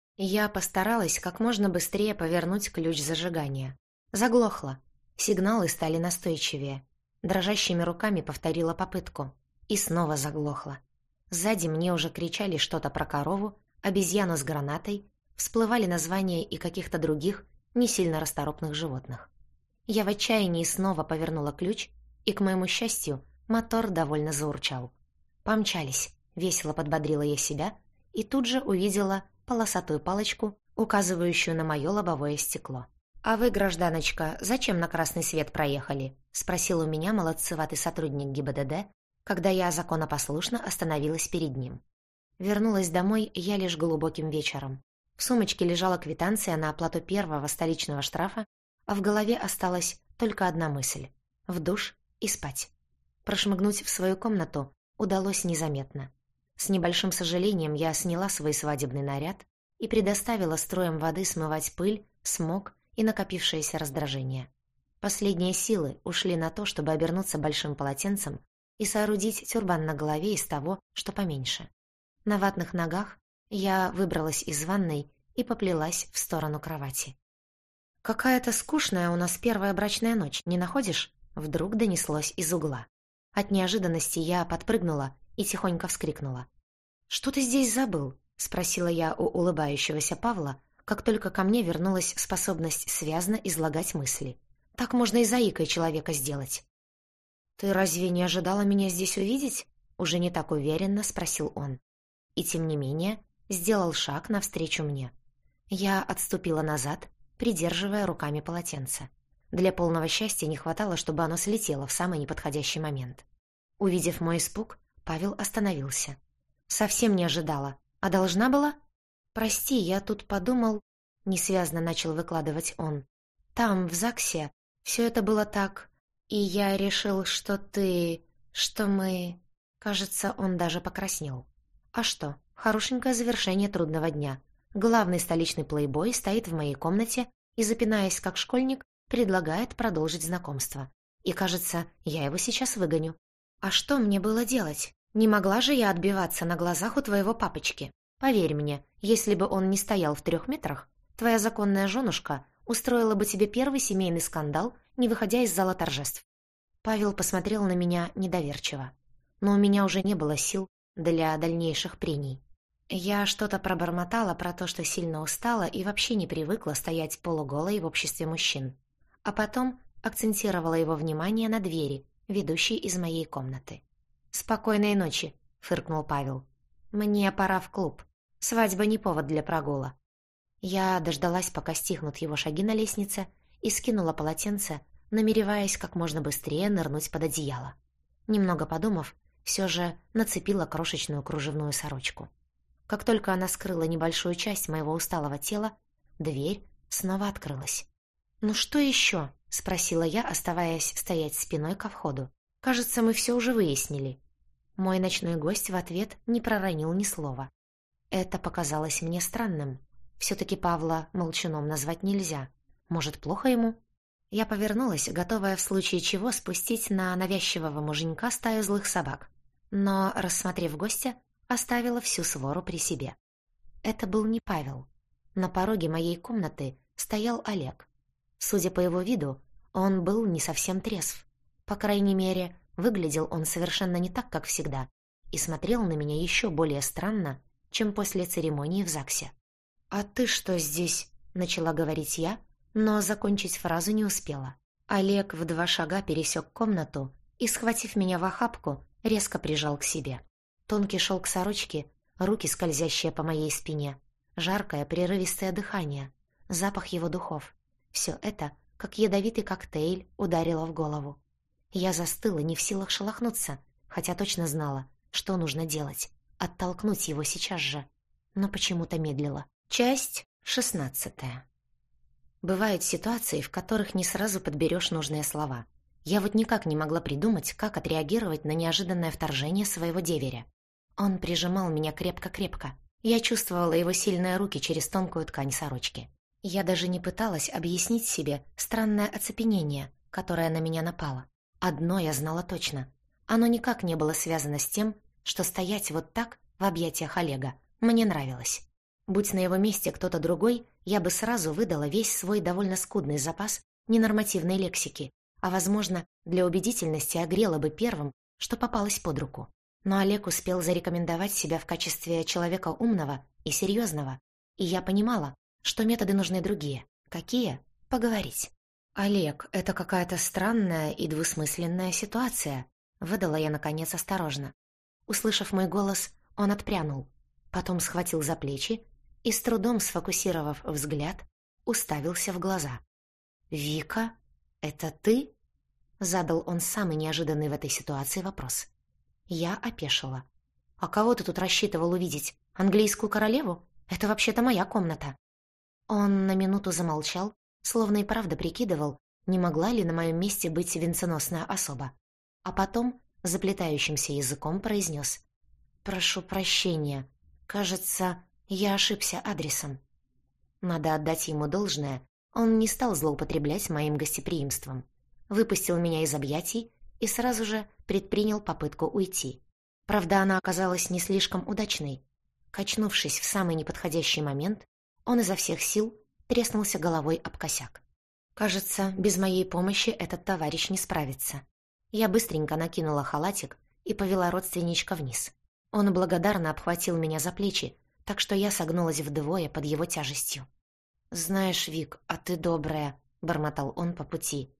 Я постаралась как можно быстрее повернуть ключ зажигания. Заглохло. Сигналы стали настойчивее. Дрожащими руками повторила попытку. И снова заглохло. Сзади мне уже кричали что-то про корову, обезьяну с гранатой, всплывали названия и каких-то других, не сильно расторопных животных. Я в отчаянии снова повернула ключ, и, к моему счастью, мотор довольно заурчал. «Помчались», — весело подбодрила я себя, и тут же увидела полосатую палочку, указывающую на мое лобовое стекло. «А вы, гражданочка, зачем на красный свет проехали?» — спросил у меня молодцеватый сотрудник ГИБДД, когда я законопослушно остановилась перед ним. Вернулась домой я лишь глубоким вечером. В сумочке лежала квитанция на оплату первого столичного штрафа, а в голове осталась только одна мысль — в душ и спать. Прошмыгнуть в свою комнату удалось незаметно. С небольшим сожалением я сняла свой свадебный наряд и предоставила струям воды смывать пыль, смог и накопившееся раздражение. Последние силы ушли на то, чтобы обернуться большим полотенцем и соорудить тюрбан на голове из того, что поменьше. На ватных ногах я выбралась из ванной и поплелась в сторону кровати. «Какая-то скучная у нас первая брачная ночь, не находишь?» Вдруг донеслось из угла. От неожиданности я подпрыгнула и тихонько вскрикнула. «Что ты здесь забыл?» — спросила я у улыбающегося Павла, как только ко мне вернулась способность связно излагать мысли. Так можно и заикой человека сделать. «Ты разве не ожидала меня здесь увидеть?» Уже не так уверенно спросил он. И тем не менее сделал шаг навстречу мне. Я отступила назад, придерживая руками полотенце. Для полного счастья не хватало, чтобы оно слетело в самый неподходящий момент. Увидев мой испуг, Павел остановился. «Совсем не ожидала. А должна была?» «Прости, я тут подумал...» Несвязно начал выкладывать он. «Там, в ЗАГСе, все это было так... И я решил, что ты... что мы...» Кажется, он даже покраснел. «А что? Хорошенькое завершение трудного дня. Главный столичный плейбой стоит в моей комнате и, запинаясь как школьник, предлагает продолжить знакомство. И, кажется, я его сейчас выгоню. А что мне было делать? Не могла же я отбиваться на глазах у твоего папочки. Поверь мне, если бы он не стоял в трех метрах, твоя законная женушка устроила бы тебе первый семейный скандал, не выходя из зала торжеств». Павел посмотрел на меня недоверчиво. Но у меня уже не было сил для дальнейших прений. Я что-то пробормотала про то, что сильно устала и вообще не привыкла стоять полуголой в обществе мужчин. А потом акцентировала его внимание на двери, ведущей из моей комнаты. «Спокойной ночи», — фыркнул Павел. «Мне пора в клуб. Свадьба не повод для прогула». Я дождалась, пока стихнут его шаги на лестнице, и скинула полотенце, намереваясь как можно быстрее нырнуть под одеяло. Немного подумав, все же нацепила крошечную кружевную сорочку. Как только она скрыла небольшую часть моего усталого тела, дверь снова открылась. «Ну что еще?» — спросила я, оставаясь стоять спиной ко входу. «Кажется, мы все уже выяснили». Мой ночной гость в ответ не проронил ни слова. Это показалось мне странным. Все-таки Павла молчуном назвать нельзя. Может, плохо ему? Я повернулась, готовая в случае чего спустить на навязчивого муженька стаю злых собак. Но, рассмотрев гостя, оставила всю свору при себе. Это был не Павел. На пороге моей комнаты стоял Олег. Судя по его виду, он был не совсем трезв. По крайней мере, выглядел он совершенно не так, как всегда, и смотрел на меня еще более странно, чем после церемонии в ЗАГСе. «А ты что здесь?» — начала говорить я, но закончить фразу не успела. Олег в два шага пересек комнату и, схватив меня в охапку, резко прижал к себе. Тонкий шелк сорочки, руки, скользящие по моей спине, жаркое прерывистое дыхание, запах его духов. Все это, как ядовитый коктейль, ударило в голову. Я застыла, не в силах шелохнуться, хотя точно знала, что нужно делать. Оттолкнуть его сейчас же. Но почему-то медлила. Часть шестнадцатая. Бывают ситуации, в которых не сразу подберешь нужные слова. Я вот никак не могла придумать, как отреагировать на неожиданное вторжение своего деверя. Он прижимал меня крепко-крепко. Я чувствовала его сильные руки через тонкую ткань сорочки. Я даже не пыталась объяснить себе странное оцепенение, которое на меня напало. Одно я знала точно. Оно никак не было связано с тем, что стоять вот так в объятиях Олега мне нравилось. Будь на его месте кто-то другой, я бы сразу выдала весь свой довольно скудный запас ненормативной лексики, а, возможно, для убедительности огрела бы первым, что попалось под руку. Но Олег успел зарекомендовать себя в качестве человека умного и серьезного, и я понимала, что методы нужны другие. Какие? Поговорить. «Олег, это какая-то странная и двусмысленная ситуация», — выдала я, наконец, осторожно. Услышав мой голос, он отпрянул, потом схватил за плечи и, с трудом сфокусировав взгляд, уставился в глаза. «Вика, это ты?» — задал он самый неожиданный в этой ситуации вопрос. Я опешила. «А кого ты тут рассчитывал увидеть? Английскую королеву? Это вообще-то моя комната». Он на минуту замолчал, словно и правда прикидывал, не могла ли на моем месте быть венценосная особа. А потом заплетающимся языком произнес: «Прошу прощения. Кажется, я ошибся адресом». Надо отдать ему должное, он не стал злоупотреблять моим гостеприимством. Выпустил меня из объятий и сразу же предпринял попытку уйти. Правда, она оказалась не слишком удачной. Качнувшись в самый неподходящий момент, он изо всех сил треснулся головой об косяк. Кажется, без моей помощи этот товарищ не справится. Я быстренько накинула халатик и повела родственничка вниз. Он благодарно обхватил меня за плечи, так что я согнулась вдвое под его тяжестью. «Знаешь, Вик, а ты добрая», — бормотал он по пути.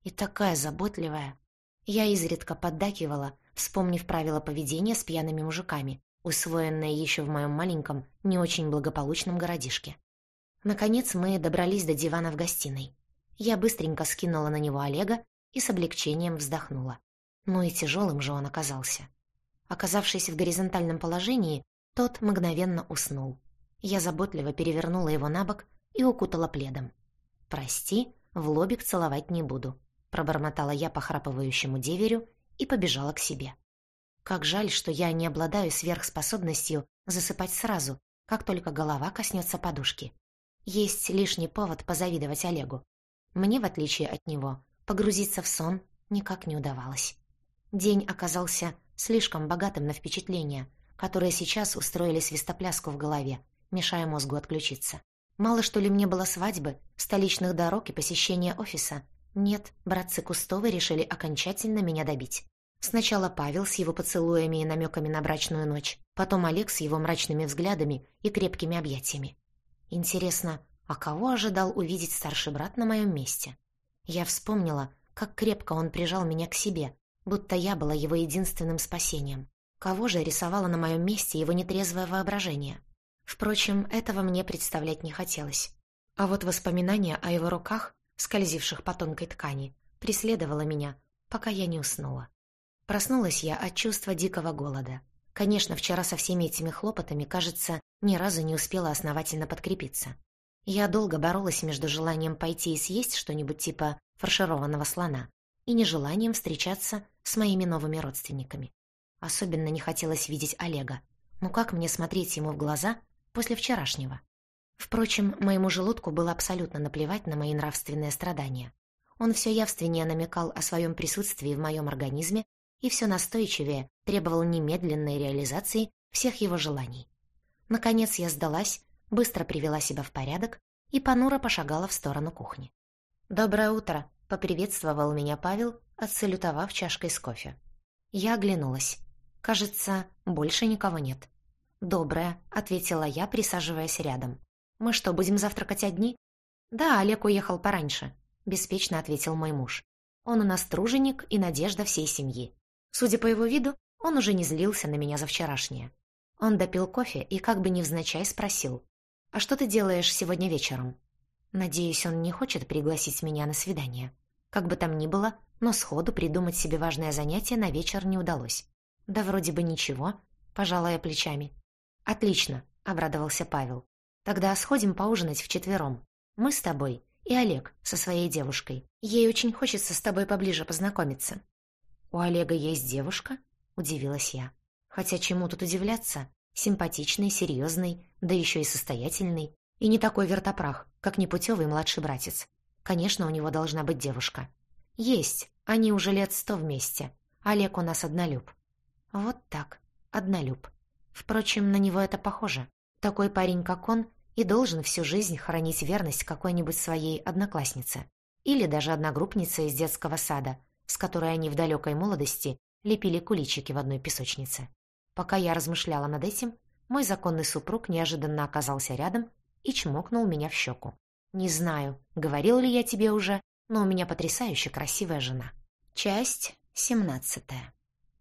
И такая заботливая. Я изредка поддакивала, вспомнив правила поведения с пьяными мужиками, усвоенные еще в моем маленьком, не очень благополучном городишке. Наконец мы добрались до дивана в гостиной. Я быстренько скинула на него Олега и с облегчением вздохнула. Ну и тяжелым же он оказался. Оказавшись в горизонтальном положении, тот мгновенно уснул. Я заботливо перевернула его на бок и укутала пледом. «Прости, в лобик целовать не буду», — пробормотала я похрапывающему деверю и побежала к себе. Как жаль, что я не обладаю сверхспособностью засыпать сразу, как только голова коснется подушки. Есть лишний повод позавидовать Олегу. Мне, в отличие от него, погрузиться в сон никак не удавалось. День оказался слишком богатым на впечатления, которые сейчас устроили свистопляску в голове, мешая мозгу отключиться. Мало что ли мне было свадьбы, столичных дорог и посещения офиса? Нет, братцы Кустовы решили окончательно меня добить. Сначала Павел с его поцелуями и намеками на брачную ночь, потом Олег с его мрачными взглядами и крепкими объятиями. Интересно, а кого ожидал увидеть старший брат на моем месте? Я вспомнила, как крепко он прижал меня к себе, будто я была его единственным спасением. Кого же рисовало на моем месте его нетрезвое воображение? Впрочем, этого мне представлять не хотелось. А вот воспоминание о его руках, скользивших по тонкой ткани, преследовало меня, пока я не уснула. Проснулась я от чувства дикого голода. Конечно, вчера со всеми этими хлопотами, кажется, ни разу не успела основательно подкрепиться. Я долго боролась между желанием пойти и съесть что-нибудь типа фаршированного слона и нежеланием встречаться с моими новыми родственниками. Особенно не хотелось видеть Олега. Ну как мне смотреть ему в глаза после вчерашнего? Впрочем, моему желудку было абсолютно наплевать на мои нравственные страдания. Он все явственнее намекал о своем присутствии в моем организме и все настойчивее требовал немедленной реализации всех его желаний. Наконец я сдалась, быстро привела себя в порядок и понуро пошагала в сторону кухни. «Доброе утро!» — поприветствовал меня Павел, отсалютовав чашкой с кофе. Я оглянулась. Кажется, больше никого нет. «Доброе», — ответила я, присаживаясь рядом. «Мы что, будем завтракать одни?» «Да, Олег уехал пораньше», — беспечно ответил мой муж. «Он у нас труженик и надежда всей семьи. Судя по его виду, он уже не злился на меня за вчерашнее». Он допил кофе и как бы невзначай спросил: «А что ты делаешь сегодня вечером?» Надеюсь, он не хочет пригласить меня на свидание. Как бы там ни было, но сходу придумать себе важное занятие на вечер не удалось. «Да вроде бы ничего», — пожала я плечами. «Отлично», — обрадовался Павел. «Тогда сходим поужинать вчетвером. Мы с тобой и Олег со своей девушкой. Ей очень хочется с тобой поближе познакомиться». «У Олега есть девушка?» — удивилась я. «Хотя чему тут удивляться? Симпатичный, серьезный, да еще и состоятельный. И не такой вертопрах, как непутевый младший братец. Конечно, у него должна быть девушка». «Есть. Они уже лет сто вместе. Олег у нас однолюб». «Вот так. Однолюб. Впрочем, на него это похоже. Такой парень, как он, и должен всю жизнь хранить верность какой-нибудь своей однокласснице. Или даже одногруппнице из детского сада, с которой они в далекой молодости лепили куличики в одной песочнице. Пока я размышляла над этим, мой законный супруг неожиданно оказался рядом и чмокнул меня в щеку. Не знаю, говорил ли я тебе уже, но у меня потрясающе красивая жена. Часть семнадцатая.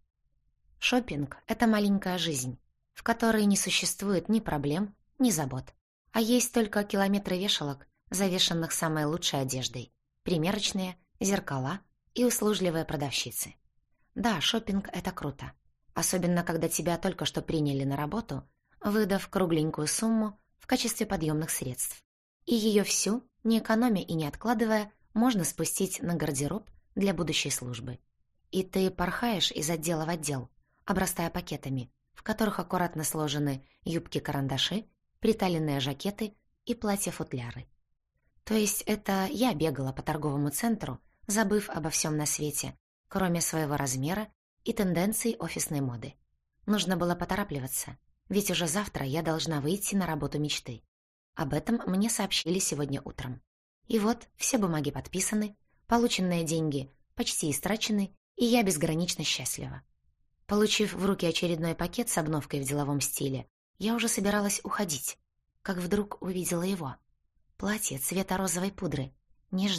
Шопинг — это маленькая жизнь, в которой не существует ни проблем, ни забот. А есть только километры вешалок, завешанных самой лучшей одеждой, примерочные, зеркала и услужливые продавщицы. Да, шопинг — это круто. Особенно, когда тебя только что приняли на работу, выдав кругленькую сумму в качестве подъемных средств. И ее всю, не экономя и не откладывая, можно спустить на гардероб для будущей службы. И ты порхаешь из отдела в отдел, обрастая пакетами, в которых аккуратно сложены юбки-карандаши, приталенные жакеты и платья-футляры. То есть это я бегала по торговому центру, забыв обо всем на свете, кроме своего размера и тенденций офисной моды. Нужно было поторапливаться, ведь уже завтра я должна выйти на работу мечты. Об этом мне сообщили сегодня утром. И вот все бумаги подписаны, полученные деньги почти истрачены, и я безгранично счастлива. Получив в руки очередной пакет с обновкой в деловом стиле, я уже собиралась уходить, как вдруг увидела его. Платье цвета розовой пудры, нежное,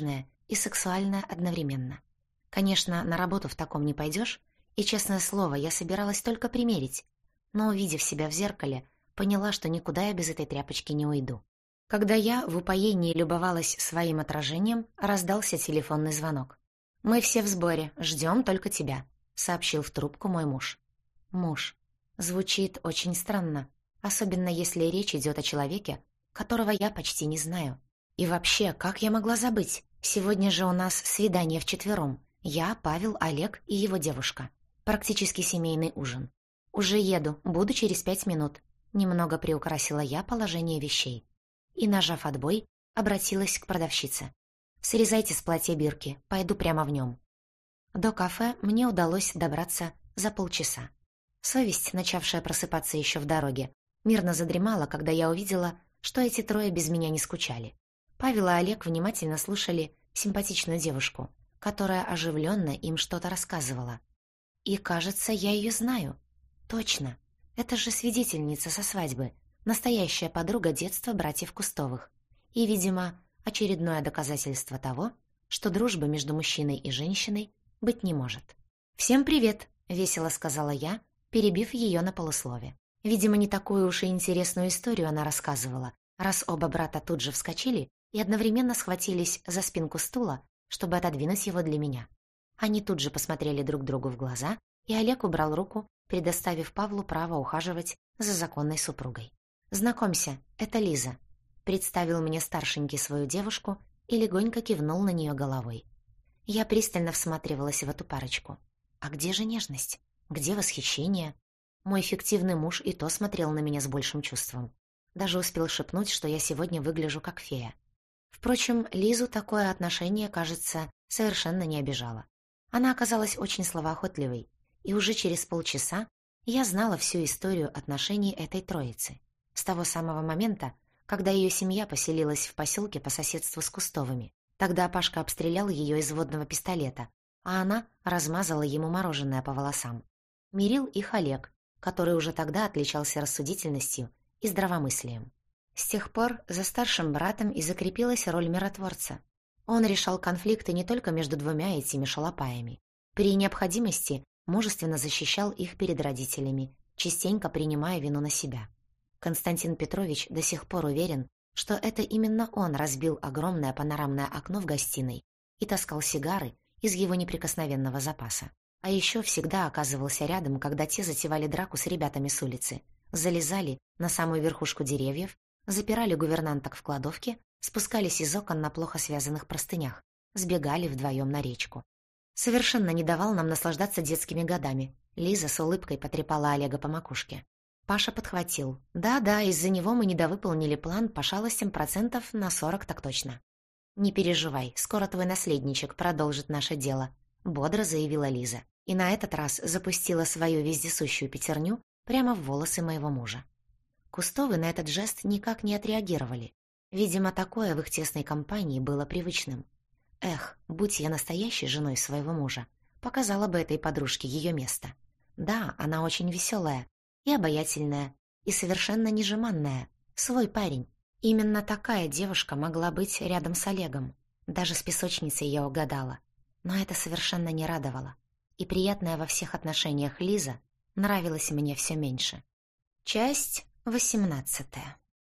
и сексуальное одновременно. Конечно, на работу в таком не пойдешь, и, честное слово, я собиралась только примерить, но, увидев себя в зеркале, поняла, что никуда я без этой тряпочки не уйду. Когда я в упоении любовалась своим отражением, раздался телефонный звонок. «Мы все в сборе, ждем только тебя», — сообщил в трубку мой муж. Муж. Звучит очень странно, особенно если речь идет о человеке, которого я почти не знаю. И вообще, как я могла забыть? Сегодня же у нас свидание вчетвером. Я, Павел, Олег и его девушка. Практически семейный ужин. «Уже еду, буду через пять минут», — немного приукрасила я положение вещей. И, нажав отбой, обратилась к продавщице. «Срезайте с платья бирки, пойду прямо в нем». До кафе мне удалось добраться за полчаса. Совесть, начавшая просыпаться еще в дороге, мирно задремала, когда я увидела, что эти трое без меня не скучали. Павел и Олег внимательно слушали симпатичную девушку, которая оживленно им что-то рассказывала. И, кажется, я ее знаю. Точно, это же свидетельница со свадьбы, настоящая подруга детства братьев Кустовых. И, видимо, очередное доказательство того, что дружбы между мужчиной и женщиной быть не может. «Всем привет!» — весело сказала я, перебив ее на полуслове. Видимо, не такую уж и интересную историю она рассказывала, раз оба брата тут же вскочили и одновременно схватились за спинку стула, чтобы отодвинуть его для меня. Они тут же посмотрели друг другу в глаза, и Олег убрал руку, предоставив Павлу право ухаживать за законной супругой. «Знакомься, это Лиза», — представил мне старшенький свою девушку и легонько кивнул на нее головой. Я пристально всматривалась в эту парочку. А где же нежность? Где восхищение? Мой фиктивный муж и то смотрел на меня с большим чувством. Даже успел шепнуть, что я сегодня выгляжу как фея. Впрочем, Лизу такое отношение, кажется, совершенно не обижало. Она оказалась очень словоохотливой, и уже через полчаса я знала всю историю отношений этой троицы. С того самого момента, когда ее семья поселилась в поселке по соседству с Кустовыми. Тогда Пашка обстрелял ее из водного пистолета, а она размазала ему мороженое по волосам. Мирил их Олег, который уже тогда отличался рассудительностью и здравомыслием. С тех пор за старшим братом и закрепилась роль миротворца. Он решал конфликты не только между двумя этими шалопаями. При необходимости мужественно защищал их перед родителями, частенько принимая вину на себя. Константин Петрович до сих пор уверен, что это именно он разбил огромное панорамное окно в гостиной и таскал сигары из его неприкосновенного запаса. А еще всегда оказывался рядом, когда те затевали драку с ребятами с улицы, залезали на самую верхушку деревьев, запирали гувернанток в кладовке, спускались из окон на плохо связанных простынях, сбегали вдвоем на речку. Совершенно не давал нам наслаждаться детскими годами. Лиза с улыбкой потрепала Олега по макушке. Паша подхватил. Да-да, из-за него мы недовыполнили план по шалостям процентов на сорок так точно. «Не переживай, скоро твой наследничек продолжит наше дело», — бодро заявила Лиза. И на этот раз запустила свою вездесущую пятерню прямо в волосы моего мужа. Кустовы на этот жест никак не отреагировали. Видимо, такое в их тесной компании было привычным. Эх, будь я настоящей женой своего мужа, показала бы этой подружке ее место. Да, она очень веселая и обаятельная, и совершенно нежеманная, свой парень. Именно такая девушка могла быть рядом с Олегом. Даже с песочницей я угадала. Но это совершенно не радовало. И приятная во всех отношениях Лиза нравилась мне все меньше. Часть восемнадцатая.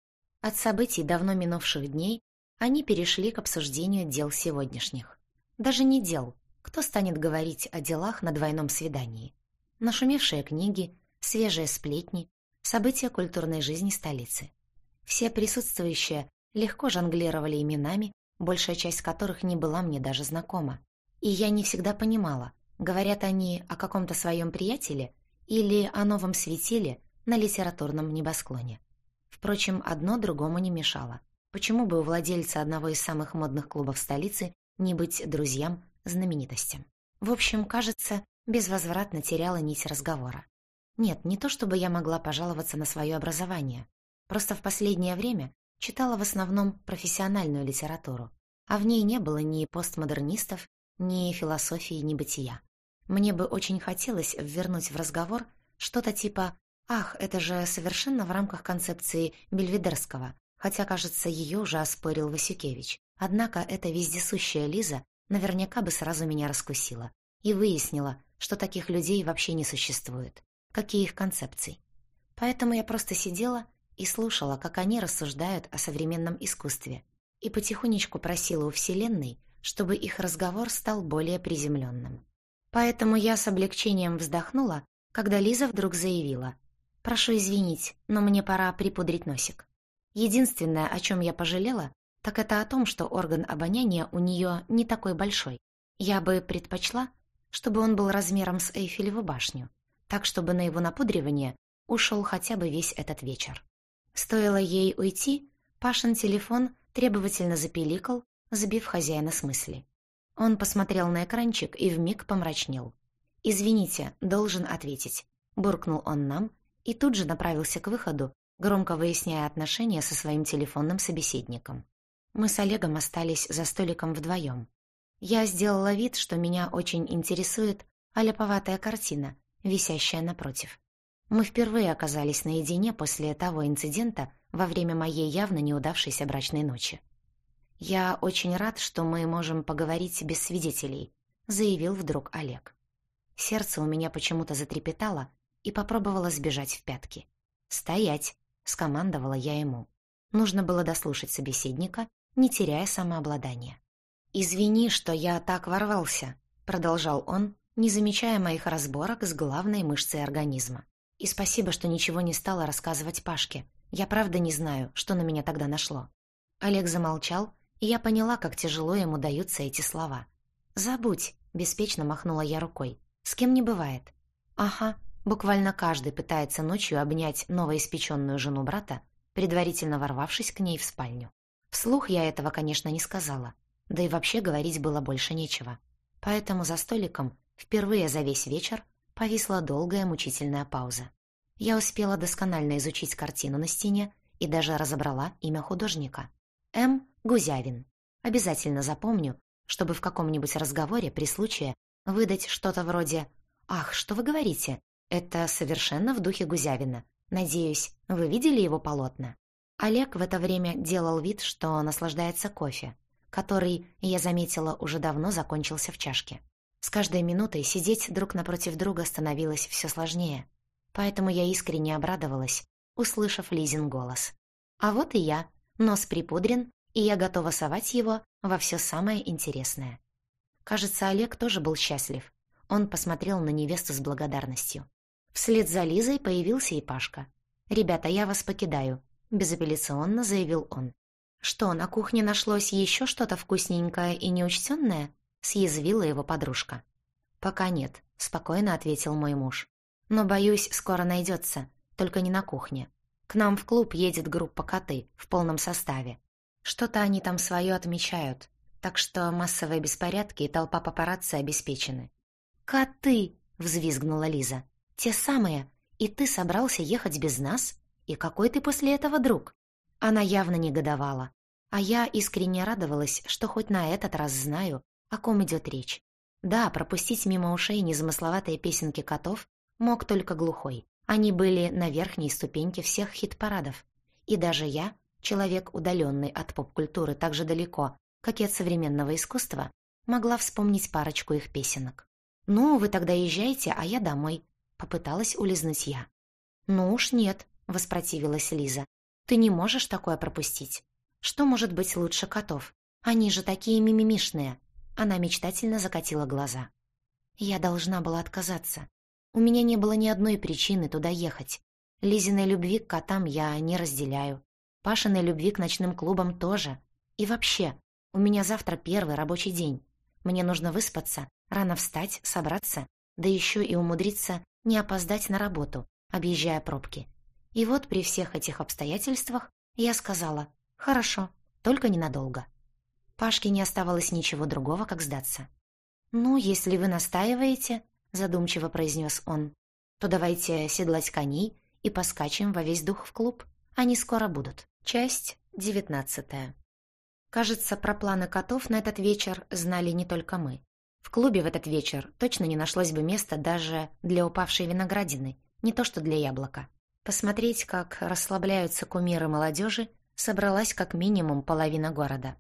От событий давно минувших дней они перешли к обсуждению дел сегодняшних. Даже не дел. Кто станет говорить о делах на двойном свидании? Нашумевшие книги, свежие сплетни, события культурной жизни столицы. Все присутствующие легко жонглировали именами, большая часть которых не была мне даже знакома. И я не всегда понимала, говорят они о каком-то своем приятеле или о новом светиле на литературном небосклоне. Впрочем, одно другому не мешало. Почему бы у владельца одного из самых модных клубов столицы не быть друзьям знаменитостям? В общем, кажется, безвозвратно теряла нить разговора. Нет, не то чтобы я могла пожаловаться на свое образование. Просто в последнее время читала в основном профессиональную литературу, а в ней не было ни постмодернистов, ни философии, ни бытия. Мне бы очень хотелось ввернуть в разговор что-то типа «Ах, это же совершенно в рамках концепции Бельведерского», хотя, кажется, ее уже оспорил Васюкевич, Однако эта вездесущая Лиза наверняка бы сразу меня раскусила и выяснила, что таких людей вообще не существует, какие их концепции. Поэтому я просто сидела и слушала, как они рассуждают о современном искусстве, и потихонечку просила у Вселенной, чтобы их разговор стал более приземленным. Поэтому я с облегчением вздохнула, когда Лиза вдруг заявила: «Прошу извинить, но мне пора припудрить носик». Единственное, о чем я пожалела, так это о том, что орган обоняния у нее не такой большой. Я бы предпочла, чтобы он был размером с Эйфелеву башню, так чтобы на его напудривание ушел хотя бы весь этот вечер. Стоило ей уйти, Пашин телефон требовательно запиликал, сбив хозяина с мысли. Он посмотрел на экранчик и вмиг помрачнел. «Извините, должен ответить», — буркнул он нам и тут же направился к выходу, громко выясняя отношения со своим телефонным собеседником. Мы с Олегом остались за столиком вдвоем. Я сделала вид, что меня очень интересует аляповатая картина, висящая напротив. Мы впервые оказались наедине после того инцидента во время моей явно неудавшейся брачной ночи. «Я очень рад, что мы можем поговорить без свидетелей», — заявил вдруг Олег. Сердце у меня почему-то затрепетало и попробовало сбежать в пятки. «Стоять!» — скомандовала я ему. Нужно было дослушать собеседника, не теряя самообладания. «Извини, что я так ворвался», — продолжал он, не замечая моих разборок с главной мышцей организма. «И спасибо, что ничего не стала рассказывать Пашке. Я правда не знаю, что на меня тогда нашло». Олег замолчал, и я поняла, как тяжело ему даются эти слова. «Забудь», — беспечно махнула я рукой. «С кем не бывает». «Ага, буквально каждый пытается ночью обнять новоиспеченную жену брата, предварительно ворвавшись к ней в спальню». Вслух я этого, конечно, не сказала, да и вообще говорить было больше нечего. Поэтому за столиком впервые за весь вечер повисла долгая мучительная пауза. Я успела досконально изучить картину на стене и даже разобрала имя художника. М. Гузявин. Обязательно запомню, чтобы в каком-нибудь разговоре при случае выдать что-то вроде «Ах, что вы говорите? Это совершенно в духе Гузявина. Надеюсь, вы видели его полотна?» Олег в это время делал вид, что наслаждается кофе, который, я заметила, уже давно закончился в чашке. С каждой минутой сидеть друг напротив друга становилось все сложнее, поэтому я искренне обрадовалась, услышав Лизин голос. А вот и я, нос припудрен, и я готова совать его во все самое интересное. Кажется, Олег тоже был счастлив. Он посмотрел на невесту с благодарностью. Вслед за Лизой появился и Пашка. «Ребята, я вас покидаю», — безапелляционно заявил он. «Что, на кухне нашлось еще что-то вкусненькое и неучтенное?» — съязвила его подружка. «Пока нет», — спокойно ответил мой муж. «Но, боюсь, скоро найдется, только не на кухне. К нам в клуб едет группа «Коты» в полном составе. Что-то они там свое отмечают, так что массовые беспорядки и толпа папарацци обеспечены». «Коты!» — взвизгнула Лиза. «Те самые? И ты собрался ехать без нас? И какой ты после этого друг?» Она явно негодовала, а я искренне радовалась, что хоть на этот раз знаю, о ком идет речь. Да, пропустить мимо ушей незамысловатые песенки котов мог только глухой. Они были на верхней ступеньке всех хит-парадов. И даже я, человек, удаленный от поп-культуры так же далеко, как и от современного искусства, могла вспомнить парочку их песенок. «Ну, вы тогда езжайте, а я домой», — попыталась улизнуть я. «Ну уж нет», — воспротивилась Лиза. «Ты не можешь такое пропустить. Что может быть лучше котов? Они же такие мимимишные». Она мечтательно закатила глаза. Я должна была отказаться. У меня не было ни одной причины туда ехать. Лизиной любви к котам я не разделяю. Пашиной любви к ночным клубам тоже. И вообще, у меня завтра первый рабочий день. Мне нужно выспаться, рано встать, собраться, да еще и умудриться не опоздать на работу, объезжая пробки. И вот при всех этих обстоятельствах я сказала: «Хорошо, только ненадолго». Пашке не оставалось ничего другого, как сдаться. «Ну, если вы настаиваете», — задумчиво произнес он, «то давайте седлать коней и поскачем во весь дух в клуб. Они скоро будут». Часть девятнадцатая. Кажется, про планы котов на этот вечер знали не только мы. В клубе в этот вечер точно не нашлось бы места даже для упавшей виноградины, не то что для яблока. Посмотреть, как расслабляются кумиры молодежи, собралась как минимум половина города.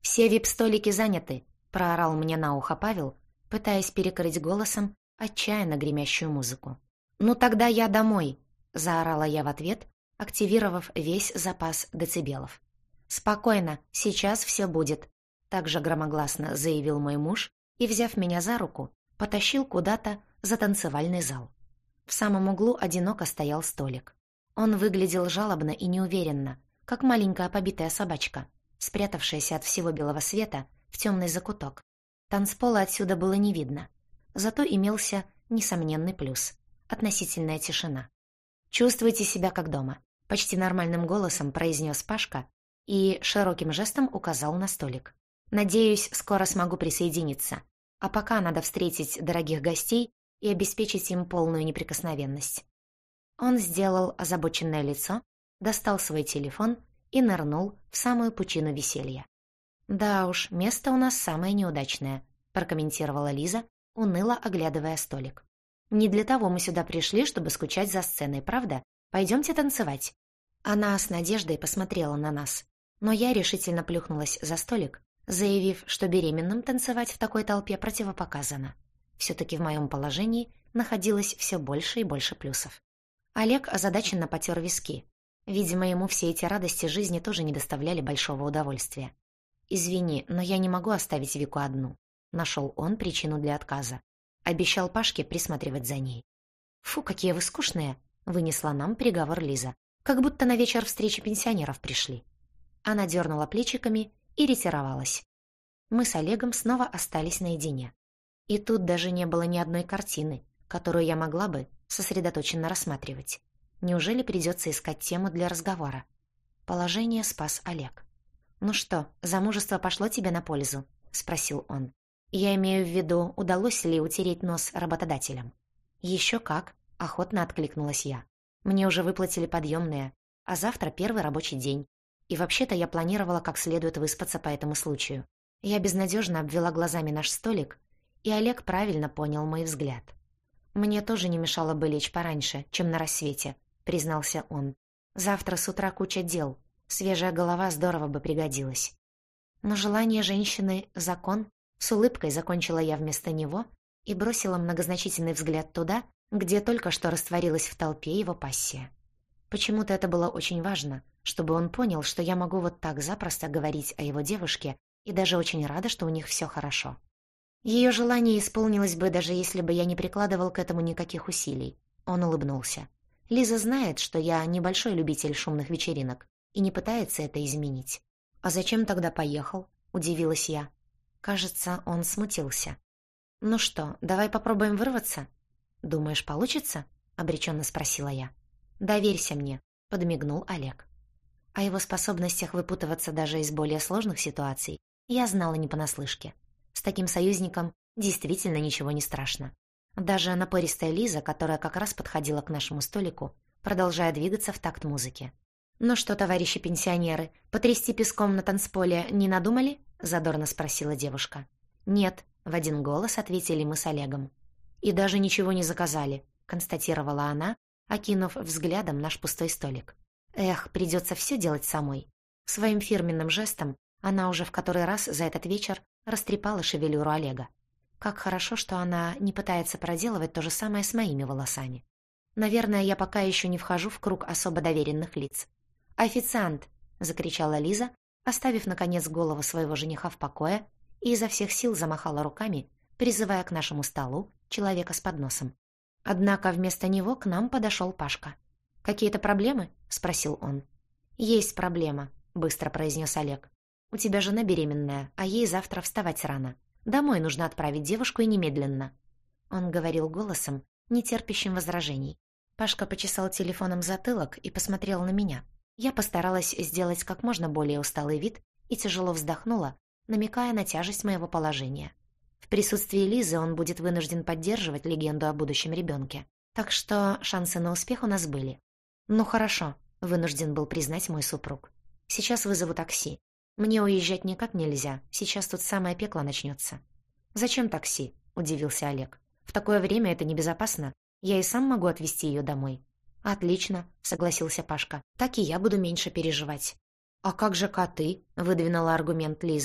«Все вип-столики заняты», — проорал мне на ухо Павел, пытаясь перекрыть голосом отчаянно гремящую музыку. «Ну тогда я домой», — заорала я в ответ, активировав весь запас децибелов. «Спокойно, сейчас все будет», — также громогласно заявил мой муж и, взяв меня за руку, потащил куда-то за танцевальный зал. В самом углу одиноко стоял столик. Он выглядел жалобно и неуверенно, как маленькая побитая собачка, спрятавшаяся от всего белого света в темный закуток. Танцпола отсюда было не видно, зато имелся несомненный плюс — относительная тишина. «Чувствуйте себя как дома», — почти нормальным голосом произнес Пашка и широким жестом указал на столик. «Надеюсь, скоро смогу присоединиться. А пока надо встретить дорогих гостей и обеспечить им полную неприкосновенность». Он сделал озабоченное лицо, достал свой телефон и нырнул в самую пучину веселья. «Да уж, место у нас самое неудачное», — прокомментировала Лиза, уныло оглядывая столик. «Не для того мы сюда пришли, чтобы скучать за сценой, правда? Пойдемте танцевать». Она с надеждой посмотрела на нас, но я решительно плюхнулась за столик, заявив, что беременным танцевать в такой толпе противопоказано. Все-таки в моем положении находилось все больше и больше плюсов. Олег озадаченно потер виски. Видимо, ему все эти радости жизни тоже не доставляли большого удовольствия. «Извини, но я не могу оставить Вику одну», — нашел он причину для отказа. Обещал Пашке присматривать за ней. «Фу, какие вы скучные», — вынесла нам приговор Лиза. «Как будто на вечер встречи пенсионеров пришли». Она дернула плечиками и ретировалась. Мы с Олегом снова остались наедине. И тут даже не было ни одной картины, которую я могла бы сосредоточенно рассматривать. Неужели придется искать тему для разговора? Положение спас Олег. «Ну что, замужество пошло тебе на пользу?» — спросил он. «Я имею в виду, удалось ли утереть нос работодателям?» «Еще как», — охотно откликнулась я. «Мне уже выплатили подъемные, а завтра первый рабочий день. И вообще-то я планировала как следует выспаться по этому случаю». Я безнадежно обвела глазами наш столик, и Олег правильно понял мой взгляд. «Мне тоже не мешало бы лечь пораньше, чем на рассвете», — признался он. «Завтра с утра куча дел, свежая голова здорово бы пригодилась». Но желание женщины — закон. С улыбкой закончила я вместо него и бросила многозначительный взгляд туда, где только что растворилась в толпе его пассия. Почему-то это было очень важно, чтобы он понял, что я могу вот так запросто говорить о его девушке и даже очень рада, что у них все хорошо. Ее желание исполнилось бы, даже если бы я не прикладывал к этому никаких усилий. Он улыбнулся. Лиза знает, что я небольшой любитель шумных вечеринок и не пытается это изменить. «А зачем тогда поехал?» — удивилась я. Кажется, он смутился. «Ну что, давай попробуем вырваться?» «Думаешь, получится?» — обреченно спросила я. «Доверься мне», — подмигнул Олег. О его способностях выпутываться даже из более сложных ситуаций я знала не понаслышке. С таким союзником действительно ничего не страшно. Даже напористая Лиза, которая как раз подходила к нашему столику, продолжая двигаться в такт музыки. «Ну что, товарищи пенсионеры, потрясти песком на танцполе не надумали?» — задорно спросила девушка. «Нет», — в один голос ответили мы с Олегом. «И даже ничего не заказали», — констатировала она, окинув взглядом наш пустой столик. «Эх, придется все делать самой». Своим фирменным жестом она уже в который раз за этот вечер растрепала шевелюру Олега. Как хорошо, что она не пытается проделывать то же самое с моими волосами. Наверное, я пока еще не вхожу в круг особо доверенных лиц. «Официант!» — закричала Лиза, оставив, наконец, голову своего жениха в покое, и изо всех сил замахала руками, призывая к нашему столу человека с подносом. Однако вместо него к нам подошел Пашка. «Какие-то проблемы?» — спросил он. «Есть проблема», — быстро произнес Олег. «У тебя жена беременная, а ей завтра вставать рано. Домой нужно отправить девушку и немедленно». Он говорил голосом, не терпящим возражений. Пашка почесал телефоном затылок и посмотрел на меня. Я постаралась сделать как можно более усталый вид и тяжело вздохнула, намекая на тяжесть моего положения. В присутствии Лизы он будет вынужден поддерживать легенду о будущем ребенке. Так что шансы на успех у нас были. «Ну хорошо», — вынужден был признать мой супруг. «Сейчас вызову такси. Мне уезжать никак нельзя, сейчас тут самое пекло начнется». «Зачем такси?» — удивился Олег. «В такое время это небезопасно. Я и сам могу отвезти ее домой». «Отлично», — согласился Пашка. «Так и я буду меньше переживать». «А как же коты?» — выдвинула аргумент Лиза.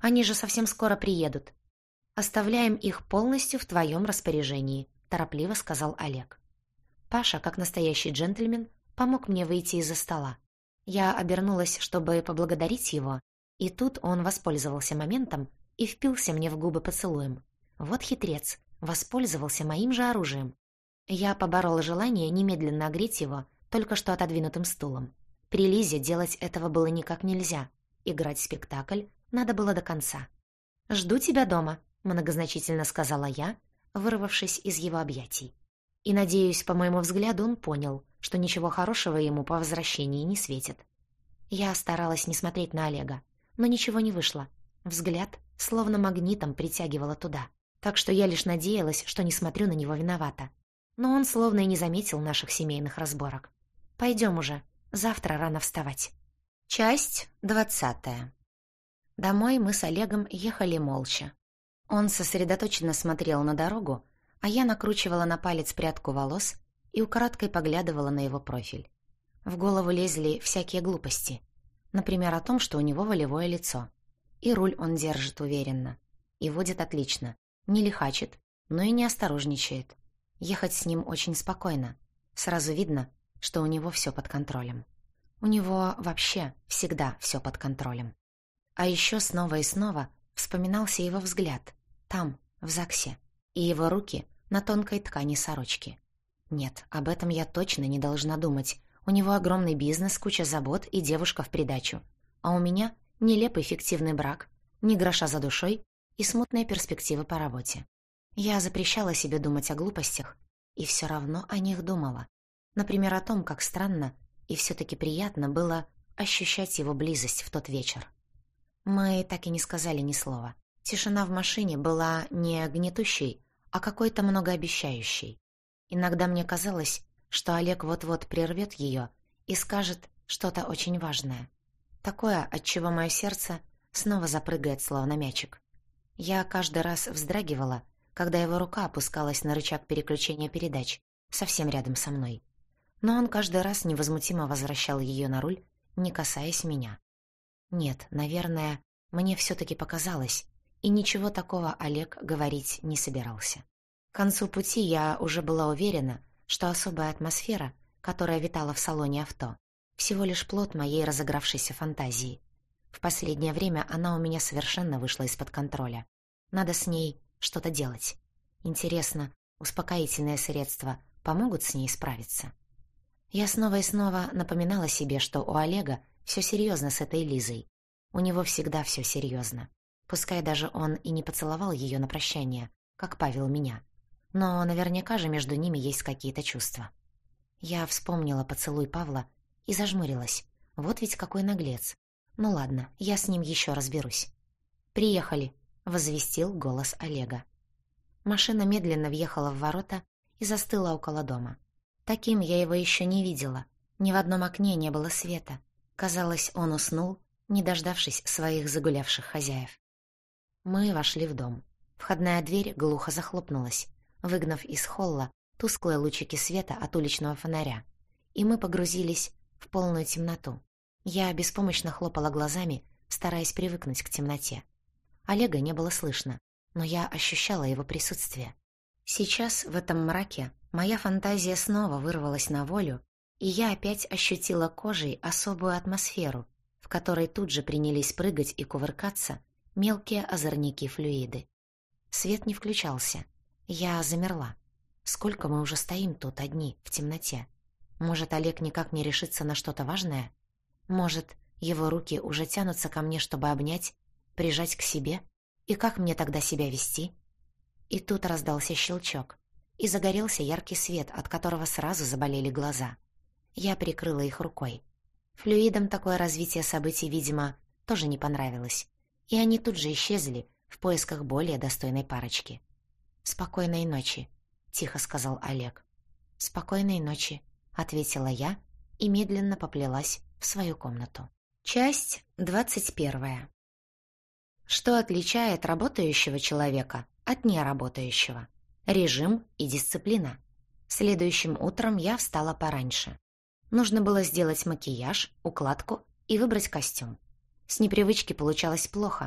Они же совсем скоро приедут». «Оставляем их полностью в твоем распоряжении», — торопливо сказал Олег. Паша, как настоящий джентльмен, помог мне выйти из-за стола. Я обернулась, чтобы поблагодарить его, и тут он воспользовался моментом и впился мне в губы поцелуем. Вот хитрец, воспользовался моим же оружием. Я поборола желание немедленно огреть его только что отодвинутым стулом. При Лизе делать этого было никак нельзя. Играть спектакль надо было до конца. «Жду тебя дома», — многозначительно сказала я, вырвавшись из его объятий. И, надеюсь, по моему взгляду, он понял, что ничего хорошего ему по возвращении не светит. Я старалась не смотреть на Олега, но ничего не вышло. Взгляд словно магнитом притягивало туда, так что я лишь надеялась, что не смотрю на него виновата. Но он словно и не заметил наших семейных разборок. «Пойдем уже, завтра рано вставать». Часть двадцатая. Домой мы с Олегом ехали молча. Он сосредоточенно смотрел на дорогу, а я накручивала на палец прядку волос и украдкой поглядывала на его профиль. В голову лезли всякие глупости. Например, о том, что у него волевое лицо. И руль он держит уверенно. И водит отлично. Не лихачит, но и не осторожничает. Ехать с ним очень спокойно. Сразу видно, что у него все под контролем. У него вообще всегда все под контролем. А еще снова и снова вспоминался его взгляд. Там, в ЗАГСе. И его руки на тонкой ткани сорочки. Нет, об этом я точно не должна думать. У него огромный бизнес, куча забот и девушка в придачу. А у меня нелепый фиктивный брак, ни гроша за душой и смутная перспектива по работе. Я запрещала себе думать о глупостях, и все равно о них думала. Например, о том, как странно и все-таки приятно было ощущать его близость в тот вечер. Мы так и не сказали ни слова. Тишина в машине была не гнетущей, а какой-то многообещающей. Иногда мне казалось, что Олег вот-вот прервет ее и скажет что-то очень важное. Такое, от чего мое сердце снова запрыгает, словно мячик. Я каждый раз вздрагивала, когда его рука опускалась на рычаг переключения передач, совсем рядом со мной. Но он каждый раз невозмутимо возвращал ее на руль, не касаясь меня. Нет, наверное, мне все-таки показалось, и ничего такого Олег говорить не собирался. К концу пути я уже была уверена, что особая атмосфера, которая витала в салоне авто, всего лишь плод моей разыгравшейся фантазии. В последнее время она у меня совершенно вышла из-под контроля. Надо с ней что-то делать. Интересно, успокоительные средства помогут с ней справиться? Я снова и снова напоминала себе, что у Олега все серьезно с этой Лизой. У него всегда все серьезно. Пускай даже он и не поцеловал ее на прощание, как Павел меня. Но наверняка же между ними есть какие-то чувства. Я вспомнила поцелуй Павла и зажмурилась. Вот ведь какой наглец. Ну ладно, я с ним еще разберусь. «Приехали», — возвестил голос Олега. Машина медленно въехала в ворота и застыла около дома. Таким я его еще не видела. Ни в одном окне не было света. Казалось, он уснул, не дождавшись своих загулявших хозяев. Мы вошли в дом. Входная дверь глухо захлопнулась, выгнав из холла тусклые лучики света от уличного фонаря, и мы погрузились в полную темноту. Я беспомощно хлопала глазами, стараясь привыкнуть к темноте. Олега не было слышно, но я ощущала его присутствие. Сейчас, в этом мраке, моя фантазия снова вырвалась на волю, и я опять ощутила кожей особую атмосферу, в которой тут же принялись прыгать и кувыркаться мелкие озорники-флюиды. Свет не включался. Я замерла. Сколько мы уже стоим тут одни, в темноте? Может, Олег никак не решится на что-то важное? Может, его руки уже тянутся ко мне, чтобы обнять, прижать к себе? И как мне тогда себя вести? И тут раздался щелчок, и загорелся яркий свет, от которого сразу заболели глаза. Я прикрыла их рукой. Флюидам такое развитие событий, видимо, тоже не понравилось, и они тут же исчезли в поисках более достойной парочки. «Спокойной ночи», — тихо сказал Олег. «Спокойной ночи», — ответила я и медленно поплелась в свою комнату. Часть двадцать первая. Что отличает работающего человека от неработающего? Режим и дисциплина. Следующим утром я встала пораньше. Нужно было сделать макияж, укладку и выбрать костюм. С непривычки получалось плохо.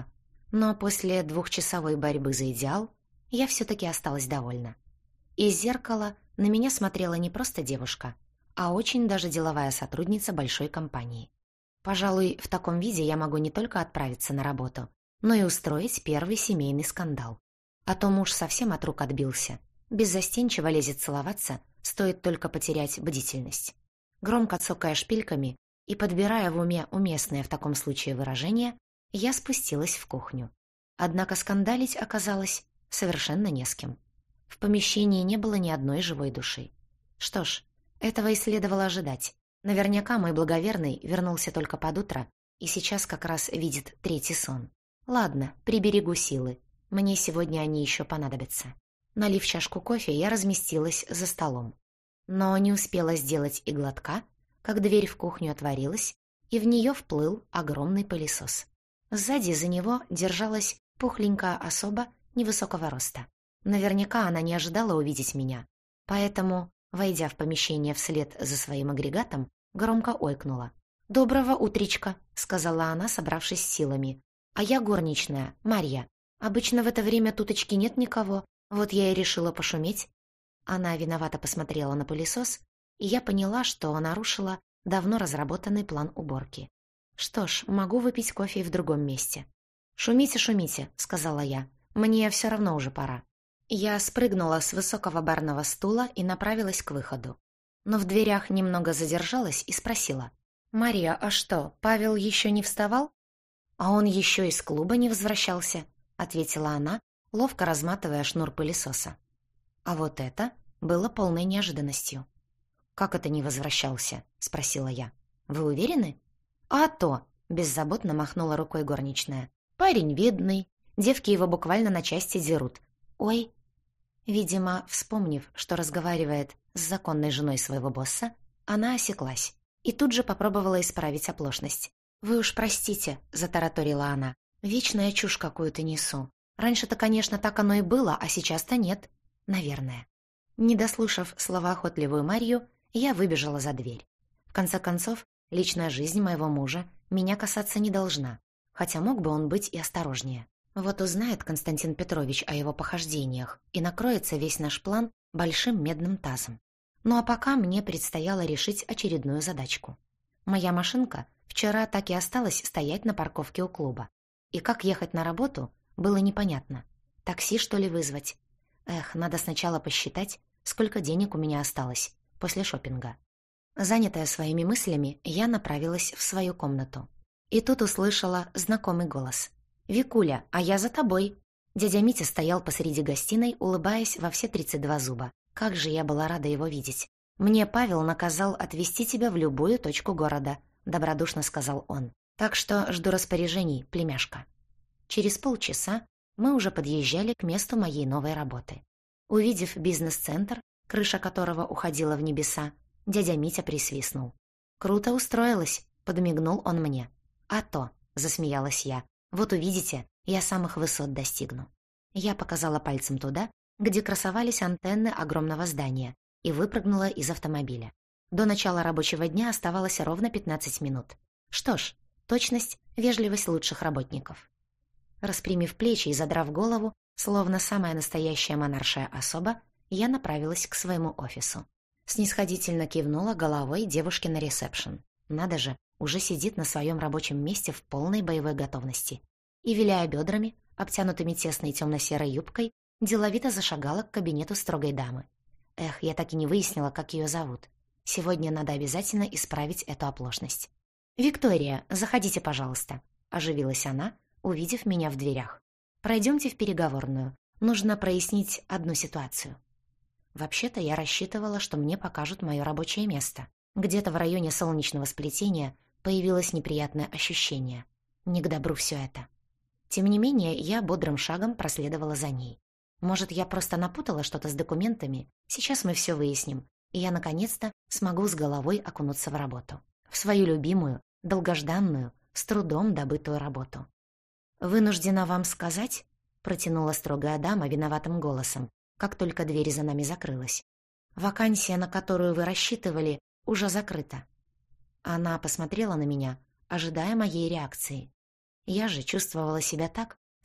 Но после двухчасовой борьбы за идеал я все-таки осталась довольна. Из зеркала на меня смотрела не просто девушка, а очень даже деловая сотрудница большой компании. Пожалуй, в таком виде я могу не только отправиться на работу, но и устроить первый семейный скандал. А то муж совсем от рук отбился. Беззастенчиво лезет целоваться, стоит только потерять бдительность. Громко цокая шпильками и подбирая в уме уместное в таком случае выражение, я спустилась в кухню. Однако скандалить оказалось совершенно не с кем. В помещении не было ни одной живой души. Что ж, этого и следовало ожидать. Наверняка мой благоверный вернулся только под утро и сейчас как раз видит третий сон. Ладно, приберегу силы. Мне сегодня они еще понадобятся. Налив чашку кофе, я разместилась за столом. Но не успела сделать и глотка, как дверь в кухню отворилась, и в нее вплыл огромный пылесос. Сзади за него держалась пухленькая особа невысокого роста. Наверняка она не ожидала увидеть меня, поэтому, войдя в помещение вслед за своим агрегатом, громко ойкнула. «Доброго утречка», — сказала она, собравшись с силами. «А я горничная, Марья. Обычно в это время туточки нет никого, вот я и решила пошуметь». Она виновато посмотрела на пылесос, и я поняла, что нарушила давно разработанный план уборки. Что ж, могу выпить кофе и в другом месте. «Шумите, шумите», — сказала я. «Мне все равно уже пора». Я спрыгнула с высокого барного стула и направилась к выходу. Но в дверях немного задержалась и спросила. «Мария, а что, Павел еще не вставал?» «А он еще из клуба не возвращался», — ответила она, ловко разматывая шнур пылесоса. А вот это было полной неожиданностью. «Как это не возвращался?» — спросила я. «Вы уверены?» «А то!» — беззаботно махнула рукой горничная. «Парень видный, девки его буквально на части дерут. Ой!» Видимо, вспомнив, что разговаривает с законной женой своего босса, она осеклась и тут же попробовала исправить оплошность. «Вы уж простите», — затараторила она, — «вечно я чушь какую-то несу. Раньше-то, конечно, так оно и было, а сейчас-то нет. Наверное». Не дослушав словоохотливую Марью, я выбежала за дверь. В конце концов, личная жизнь моего мужа меня касаться не должна, хотя мог бы он быть и осторожнее. Вот узнает Константин Петрович о его похождениях, и накроется весь наш план большим медным тазом. Ну а пока мне предстояло решить очередную задачку. Моя машинка вчера так и осталась стоять на парковке у клуба. И как ехать на работу, было непонятно. Такси, что ли, вызвать? Эх, надо сначала посчитать, сколько денег у меня осталось после шопинга. Занятая своими мыслями, я направилась в свою комнату. И тут услышала знакомый голос. «Викуля, а я за тобой!» Дядя Митя стоял посреди гостиной, улыбаясь во все тридцать два зуба. Как же я была рада его видеть. «Мне Павел наказал отвезти тебя в любую точку города», — добродушно сказал он. «Так что жду распоряжений, племяшка». Через полчаса мы уже подъезжали к месту моей новой работы. Увидев бизнес-центр, крыша которого уходила в небеса, дядя Митя присвистнул. «Круто устроилась», — подмигнул он мне. «А то», — засмеялась я, — «вот увидите, я самых высот достигну». Я показала пальцем туда, где красовались антенны огромного здания, и выпрыгнула из автомобиля. До начала рабочего дня оставалось ровно пятнадцать минут. Что ж, точность — вежливость лучших работников. Распрямив плечи и задрав голову, словно самая настоящая монаршая особа, я направилась к своему офису. Снисходительно кивнула головой девушке на ресепшн. Надо же, уже сидит на своем рабочем месте в полной боевой готовности. И, виляя бедрами, обтянутыми тесной темно-серой юбкой, деловито зашагала к кабинету строгой дамы. Эх, я так и не выяснила, как ее зовут. Сегодня надо обязательно исправить эту оплошность. «Виктория, заходите, пожалуйста», — оживилась она, увидев меня в дверях. «Пройдемте в переговорную. Нужно прояснить одну ситуацию». Вообще-то я рассчитывала, что мне покажут мое рабочее место. Где-то в районе солнечного сплетения появилось неприятное ощущение. Не к добру все это. Тем не менее, я бодрым шагом проследовала за ней. Может, я просто напутала что-то с документами? Сейчас мы все выясним, и я, наконец-то, смогу с головой окунуться в работу. В свою любимую, долгожданную, с трудом добытую работу. «Вынуждена вам сказать», — протянула строгая дама виноватым голосом, как только дверь за нами закрылась. «Вакансия, на которую вы рассчитывали, уже закрыта». Она посмотрела на меня, ожидая моей реакции. Я же чувствовала себя так,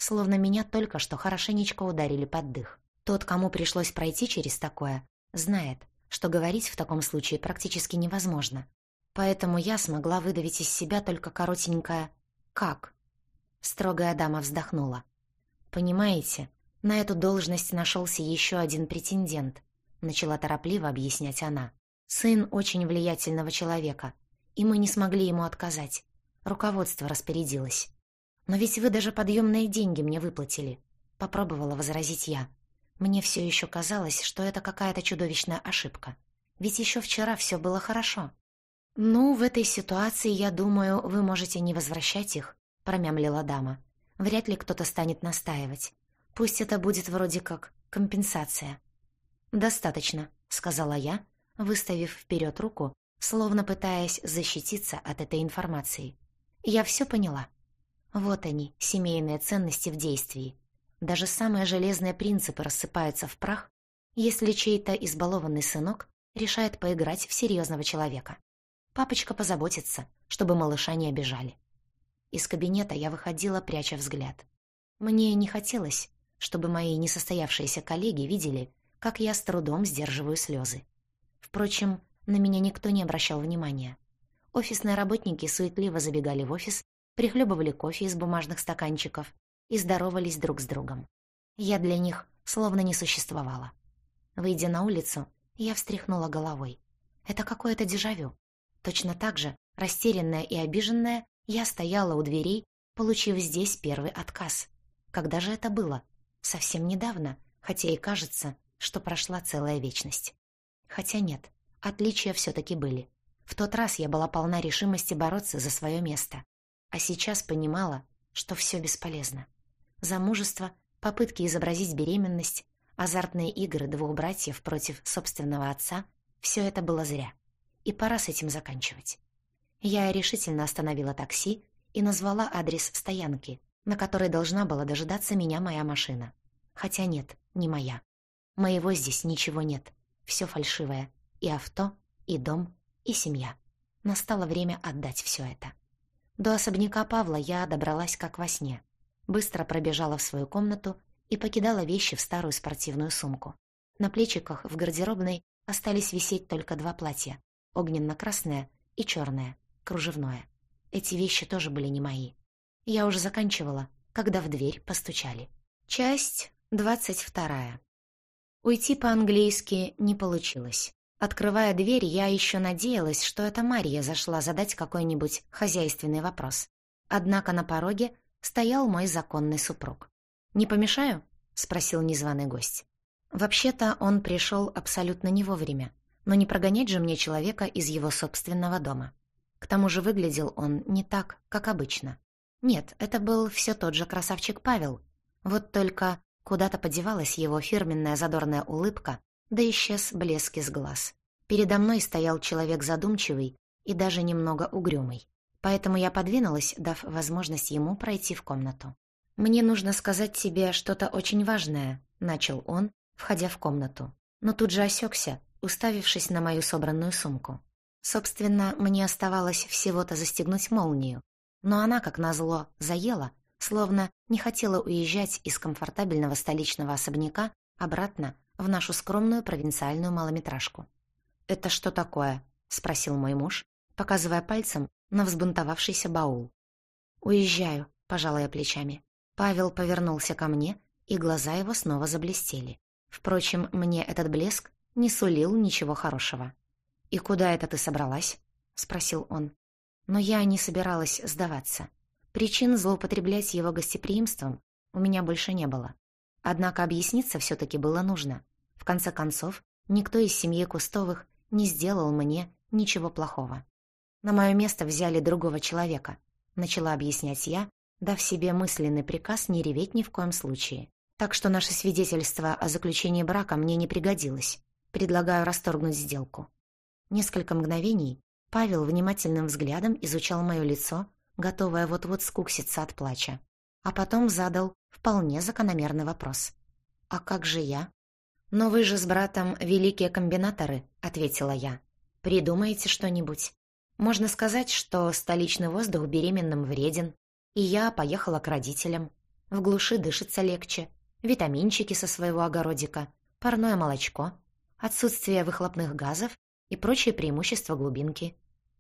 словно меня только что хорошенечко ударили под дых. Тот, кому пришлось пройти через такое, знает, что говорить в таком случае практически невозможно. Поэтому я смогла выдавить из себя только коротенькое «как?». Строгая дама вздохнула. «Понимаете, на эту должность нашелся еще один претендент», начала торопливо объяснять она. «Сын очень влиятельного человека, и мы не смогли ему отказать. Руководство распорядилось. Но ведь вы даже подъемные деньги мне выплатили», попробовала возразить я. Мне все еще казалось, что это какая-то чудовищная ошибка. Ведь еще вчера все было хорошо. «Ну, в этой ситуации, я думаю, вы можете не возвращать их», промямлила дама. «Вряд ли кто-то станет настаивать. Пусть это будет вроде как компенсация». «Достаточно», — сказала я, выставив вперед руку, словно пытаясь защититься от этой информации. «Я все поняла. Вот они, семейные ценности в действии. Даже самые железные принципы рассыпаются в прах, если чей-то избалованный сынок решает поиграть в серьезного человека. Папочка позаботится, чтобы малыша не обижали». Из кабинета я выходила, пряча взгляд. Мне не хотелось, чтобы мои несостоявшиеся коллеги видели, как я с трудом сдерживаю слезы. Впрочем, на меня никто не обращал внимания. Офисные работники суетливо забегали в офис, прихлебывали кофе из бумажных стаканчиков и здоровались друг с другом. Я для них словно не существовала. Выйдя на улицу, я встряхнула головой. Это какое-то дежавю. Точно так же, растерянная и обиженная, я стояла у дверей, получив здесь первый отказ. Когда же это было? Совсем недавно, хотя и кажется, что прошла целая вечность. Хотя нет, отличия все-таки были. В тот раз я была полна решимости бороться за свое место. А сейчас понимала, что все бесполезно. Замужество, попытки изобразить беременность, азартные игры двух братьев против собственного отца — все это было зря. И пора с этим заканчивать. Я решительно остановила такси и назвала адрес стоянки, на которой должна была дожидаться меня моя машина. Хотя нет, не моя. Моего здесь ничего нет. Все фальшивое. И авто, и дом, и семья. Настало время отдать все это. До особняка Павла я добралась как во сне. Быстро пробежала в свою комнату и покидала вещи в старую спортивную сумку. На плечиках в гардеробной остались висеть только два платья. Огненно-красное и черное, кружевное. Эти вещи тоже были не мои. Я уже заканчивала, когда в дверь постучали. Часть двадцать вторая. Уйти по-английски не получилось. Открывая дверь, я еще надеялась, что это Марья зашла задать какой-нибудь хозяйственный вопрос. Однако на пороге стоял мой законный супруг. «Не помешаю?» — спросил незваный гость. Вообще-то он пришел абсолютно не вовремя, но не прогонять же мне человека из его собственного дома. К тому же выглядел он не так, как обычно. Нет, это был все тот же красавчик Павел. Вот только куда-то подевалась его фирменная задорная улыбка, да исчез блеск из глаз. Передо мной стоял человек задумчивый и даже немного угрюмый. Поэтому я подвинулась, дав возможность ему пройти в комнату. «Мне нужно сказать тебе что-то очень важное», — начал он, входя в комнату. Но тут же осекся, уставившись на мою собранную сумку. Собственно, мне оставалось всего-то застегнуть молнию, но она, как назло, заела, словно не хотела уезжать из комфортабельного столичного особняка обратно в нашу скромную провинциальную малометражку. «Это что такое?» — спросил мой муж, показывая пальцем на взбунтовавшийся баул. «Уезжаю», — пожала я плечами. Павел повернулся ко мне, и глаза его снова заблестели. Впрочем, мне этот блеск не сулил ничего хорошего. «И куда это ты собралась?» — спросил он. Но я не собиралась сдаваться. Причин злоупотреблять его гостеприимством у меня больше не было. Однако объясниться все-таки было нужно. В конце концов, никто из семьи Кустовых не сделал мне ничего плохого. На мое место взяли другого человека, начала объяснять я, дав себе мысленный приказ не реветь ни в коем случае. Так что наше свидетельство о заключении брака мне не пригодилось. Предлагаю расторгнуть сделку. Несколько мгновений Павел внимательным взглядом изучал мое лицо, готовое вот-вот скукситься от плача. А потом задал вполне закономерный вопрос. «А как же я?» «Но вы же с братом великие комбинаторы», — ответила я. «Придумаете что-нибудь? Можно сказать, что столичный воздух беременным вреден, и я поехала к родителям. В глуши дышится легче, витаминчики со своего огородика, парное молочко, отсутствие выхлопных газов и прочие преимущества глубинки.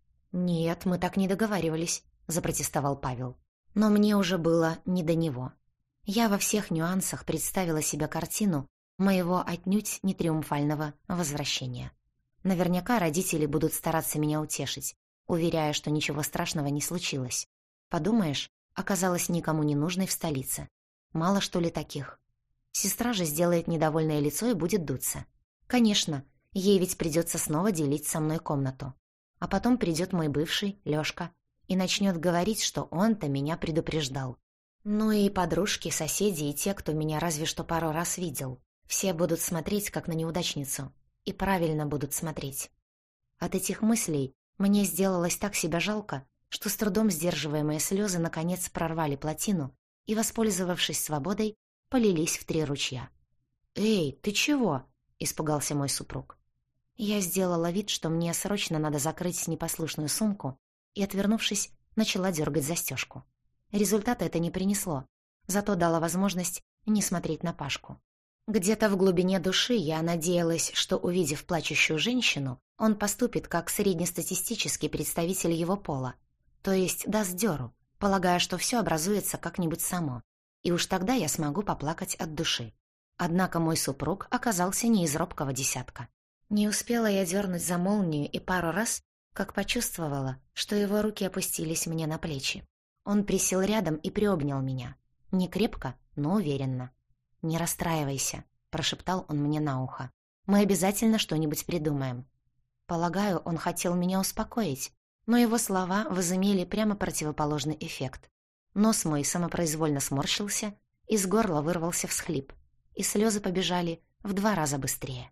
«Нет, мы так не договаривались», — запротестовал Павел. Но мне уже было не до него. Я во всех нюансах представила себе картину моего отнюдь не триумфального возвращения. Наверняка родители будут стараться меня утешить, уверяя, что ничего страшного не случилось. Подумаешь, оказалась никому не нужной в столице. Мало что ли таких. Сестра же сделает недовольное лицо и будет дуться. Конечно, ей ведь придется снова делить со мной комнату. А потом придет мой бывший, Лёшка, и начнет говорить, что он-то меня предупреждал. Ну и подружки, соседи и те, кто меня разве что пару раз видел. Все будут смотреть, как на неудачницу. И правильно будут смотреть. От этих мыслей мне сделалось так себя жалко, что с трудом сдерживаемые слезы наконец прорвали плотину и, воспользовавшись свободой, полились в три ручья. «Эй, ты чего?» — испугался мой супруг. Я сделала вид, что мне срочно надо закрыть непослушную сумку, и, отвернувшись, начала дергать застежку. Результата это не принесло, зато дало возможность не смотреть на Пашку. Где-то в глубине души я надеялась, что, увидев плачущую женщину, он поступит как среднестатистический представитель его пола, то есть даст дёру, полагая, что все образуется как-нибудь само, и уж тогда я смогу поплакать от души. Однако мой супруг оказался не из робкого десятка. Не успела я дернуть за молнию и пару раз, как почувствовала, что его руки опустились мне на плечи. Он присел рядом и приобнял меня. Не крепко, но уверенно. «Не расстраивайся», — прошептал он мне на ухо. «Мы обязательно что-нибудь придумаем». Полагаю, он хотел меня успокоить, но его слова возымели прямо противоположный эффект. Нос мой самопроизвольно сморщился, из горла вырвался всхлип, и слезы побежали в два раза быстрее.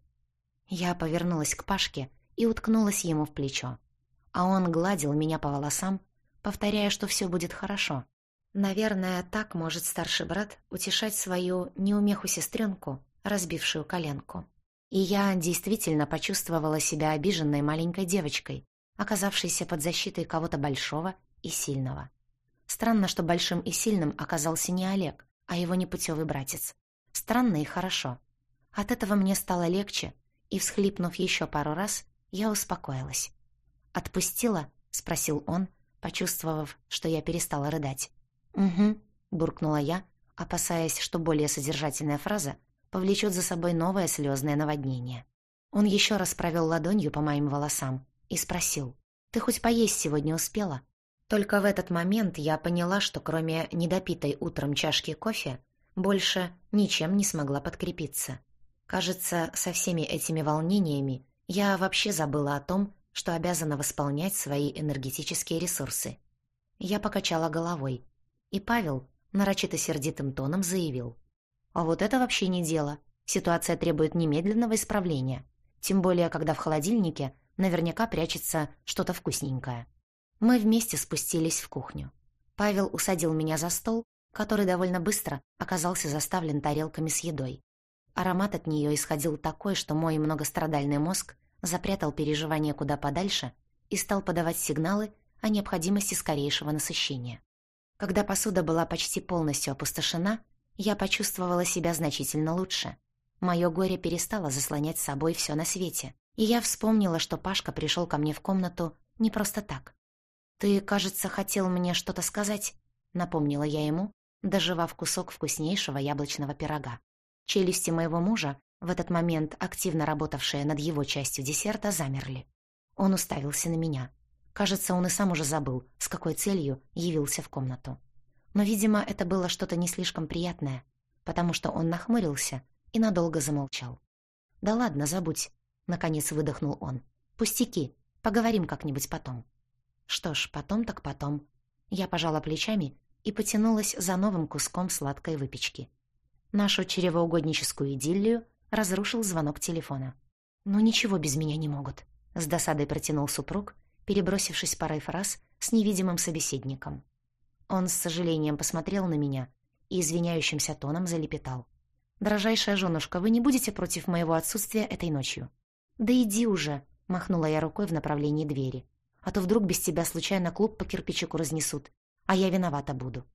Я повернулась к Пашке и уткнулась ему в плечо. А он гладил меня по волосам, повторяя, что все будет хорошо. Наверное, так может старший брат утешать свою неумеху-сестренку, разбившую коленку. И я действительно почувствовала себя обиженной маленькой девочкой, оказавшейся под защитой кого-то большого и сильного. Странно, что большим и сильным оказался не Олег, а его непутевый братец. Странно и хорошо. От этого мне стало легче, и, всхлипнув еще пару раз, я успокоилась. «Отпустила?» — спросил он, почувствовав, что я перестала рыдать. «Угу», — буркнула я, опасаясь, что более содержательная фраза повлечет за собой новое слезное наводнение. Он еще раз провел ладонью по моим волосам и спросил: «Ты хоть поесть сегодня успела?» Только в этот момент я поняла, что кроме недопитой утром чашки кофе больше ничем не смогла подкрепиться. Кажется, со всеми этими волнениями я вообще забыла о том, что обязана восполнять свои энергетические ресурсы. Я покачала головой, и Павел нарочито сердитым тоном заявил: «А вот это вообще не дело. Ситуация требует немедленного исправления, тем более, когда в холодильнике наверняка прячется что-то вкусненькое». Мы вместе спустились в кухню. Павел усадил меня за стол, который довольно быстро оказался заставлен тарелками с едой. Аромат от нее исходил такой, что мой многострадальный мозг запрятал переживания куда подальше и стал подавать сигналы о необходимости скорейшего насыщения. Когда посуда была почти полностью опустошена, я почувствовала себя значительно лучше. Мое горе перестало заслонять собой все на свете, и я вспомнила, что Пашка пришел ко мне в комнату не просто так. «Ты, кажется, хотел мне что-то сказать», — напомнила я ему, доживав кусок вкуснейшего яблочного пирога. Челюсти моего мужа, в этот момент активно работавшие над его частью десерта, замерли. Он уставился на меня. Кажется, он и сам уже забыл, с какой целью явился в комнату. Но, видимо, это было что-то не слишком приятное, потому что он нахмурился и надолго замолчал. «Да ладно, забудь», — наконец выдохнул он. «Пустяки, поговорим как-нибудь потом». Что ж, потом так потом. Я пожала плечами и потянулась за новым куском сладкой выпечки. Нашу чревоугодническую идиллию разрушил звонок телефона. «Ну ничего без меня не могут», — с досадой протянул супруг, перебросившись парой фраз с невидимым собеседником. Он с сожалением посмотрел на меня и извиняющимся тоном залепетал: «Дорожайшая женушка, вы не будете против моего отсутствия этой ночью?» «Да иди уже», — махнула я рукой в направлении двери. «А то вдруг без тебя случайно клуб по кирпичику разнесут, а я виновата буду».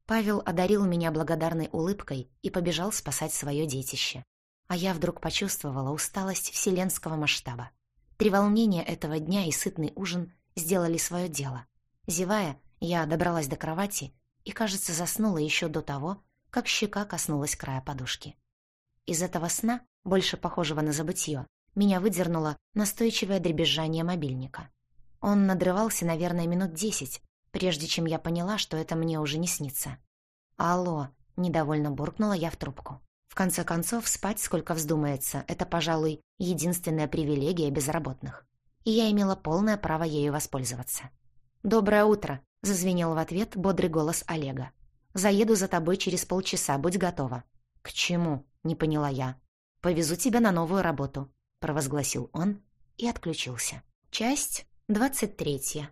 Павел одарил меня благодарной улыбкой и побежал спасать свое детище. А я вдруг почувствовала усталость вселенского масштаба. Треволнение этого дня и сытный ужин сделали свое дело. Зевая, я добралась до кровати и, кажется, заснула еще до того, как щека коснулась края подушки. Из этого сна, больше похожего на забытье, меня выдернуло настойчивое дребезжание мобильника. Он надрывался, наверное, минут десять, прежде чем я поняла, что это мне уже не снится. «Алло», — недовольно буркнула я в трубку. В конце концов, спать сколько вздумается — это, пожалуй, единственная привилегия безработных. И я имела полное право ею воспользоваться. «Доброе утро», — зазвенел в ответ бодрый голос Олега. «Заеду за тобой через полчаса, будь готова». «К чему?» — не поняла я. «Повезу тебя на новую работу», — провозгласил он и отключился. Часть двадцать третья.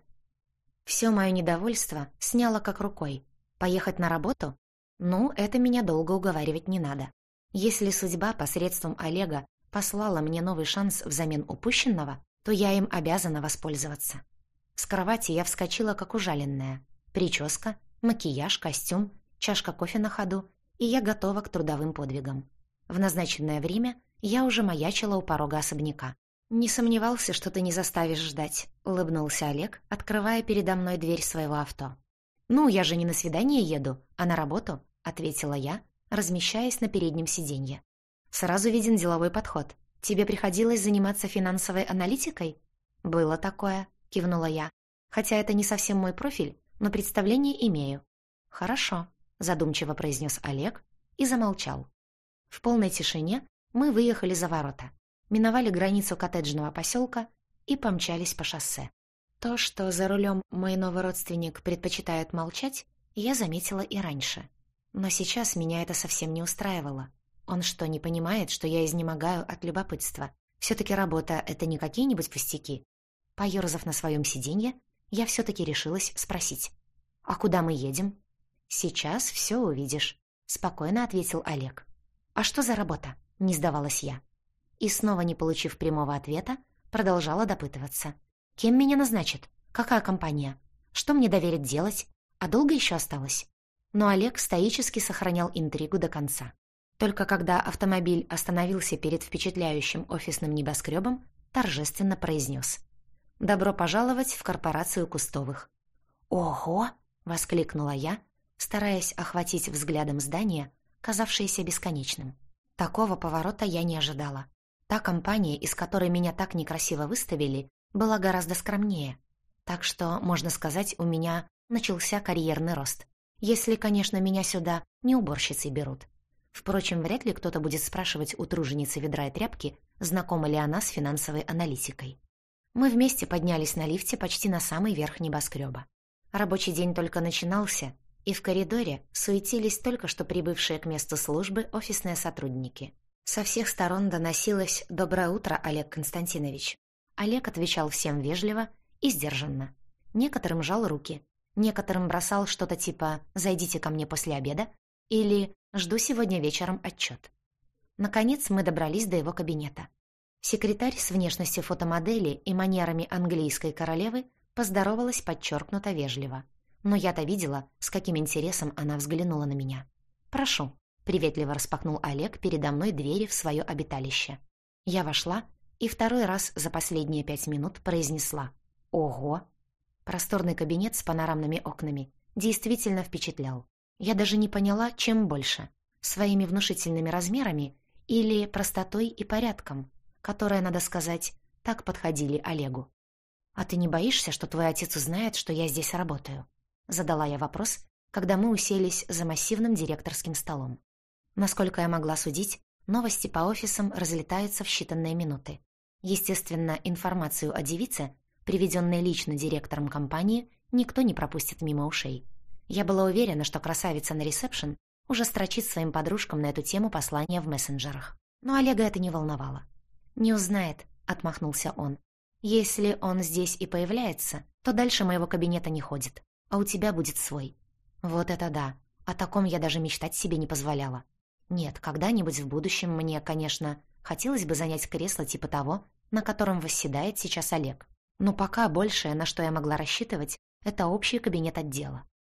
Все мое недовольство сняло как рукой. Поехать на работу? Ну, это меня долго уговаривать не надо. Если судьба посредством Олега послала мне новый шанс взамен упущенного, то я им обязана воспользоваться. С кровати я вскочила как ужаленная. Прическа, макияж, костюм, чашка кофе на ходу, и я готова к трудовым подвигам. В назначенное время я уже маячила у порога особняка. «Не сомневался, что ты не заставишь ждать», — улыбнулся Олег, открывая передо мной дверь своего авто. «Ну, я же не на свидание еду, а на работу», — ответила я, размещаясь на переднем сиденье. «Сразу виден деловой подход. Тебе приходилось заниматься финансовой аналитикой?» «Было такое», — кивнула я. «Хотя это не совсем мой профиль, но представление имею». «Хорошо», — задумчиво произнес Олег и замолчал. В полной тишине мы выехали за ворота, миновали границу коттеджного поселка и помчались по шоссе. То, что за рулем мой новый родственник предпочитает молчать, я заметила и раньше. Но сейчас меня это совсем не устраивало. Он что, не понимает, что я изнемогаю от любопытства? Все-таки работа — это не какие-нибудь пустяки. Поёрзав на своем сиденье, я все-таки решилась спросить. «А куда мы едем?» «Сейчас все увидишь», — спокойно ответил Олег. «А что за работа?» — не сдавалась я. И снова, не получив прямого ответа, продолжала допытываться. «Кем меня назначат? Какая компания? Что мне доверят делать? А долго еще осталось?» Но Олег стоически сохранял интригу до конца. Только когда автомобиль остановился перед впечатляющим офисным небоскребом, торжественно произнес: «Добро пожаловать в корпорацию Кустовых». «Ого!» — воскликнула я, стараясь охватить взглядом здание, казавшееся бесконечным. Такого поворота я не ожидала. Та компания, из которой меня так некрасиво выставили, была гораздо скромнее. Так что, можно сказать, у меня начался карьерный рост. Если, конечно, меня сюда не уборщицей берут. Впрочем, вряд ли кто-то будет спрашивать у труженицы ведра и тряпки, знакома ли она с финансовой аналитикой. Мы вместе поднялись на лифте почти на самый верх небоскреба. Рабочий день только начинался, и в коридоре суетились только что прибывшие к месту службы офисные сотрудники. Со всех сторон доносилось «Доброе утро, Олег Константинович». Олег отвечал всем вежливо и сдержанно. Некоторым жал руки, некоторым бросал что-то типа «Зайдите ко мне после обеда» или «Жду сегодня вечером отчет». Наконец мы добрались до его кабинета. Секретарь с внешностью фотомодели и манерами английской королевы поздоровалась подчеркнуто вежливо. Но я-то видела, с каким интересом она взглянула на меня. «Прошу», — приветливо распахнул Олег передо мной двери в свое обиталище. Я вошла и второй раз за последние пять минут произнесла: «Ого!». Просторный кабинет с панорамными окнами действительно впечатлял. Я даже не поняла, чем больше — своими внушительными размерами или простотой и порядком, которые, надо сказать, так подходили Олегу. «А ты не боишься, что твой отец узнает, что я здесь работаю?» — задала я вопрос, когда мы уселись за массивным директорским столом. Насколько я могла судить, новости по офисам разлетаются в считанные минуты. Естественно, информацию о девице, приведенной лично директором компании, никто не пропустит мимо ушей. Я была уверена, что красавица на ресепшн уже строчит своим подружкам на эту тему послания в мессенджерах. Но Олега это не волновало. «Не узнает», — отмахнулся он. «Если он здесь и появляется, то дальше моего кабинета не ходит, а у тебя будет свой». Вот это да, о таком я даже мечтать себе не позволяла. Нет, когда-нибудь в будущем мне, конечно, хотелось бы занять кресло типа того, на котором восседает сейчас Олег. Но пока большее, на что я могла рассчитывать, это общий кабинет отдела.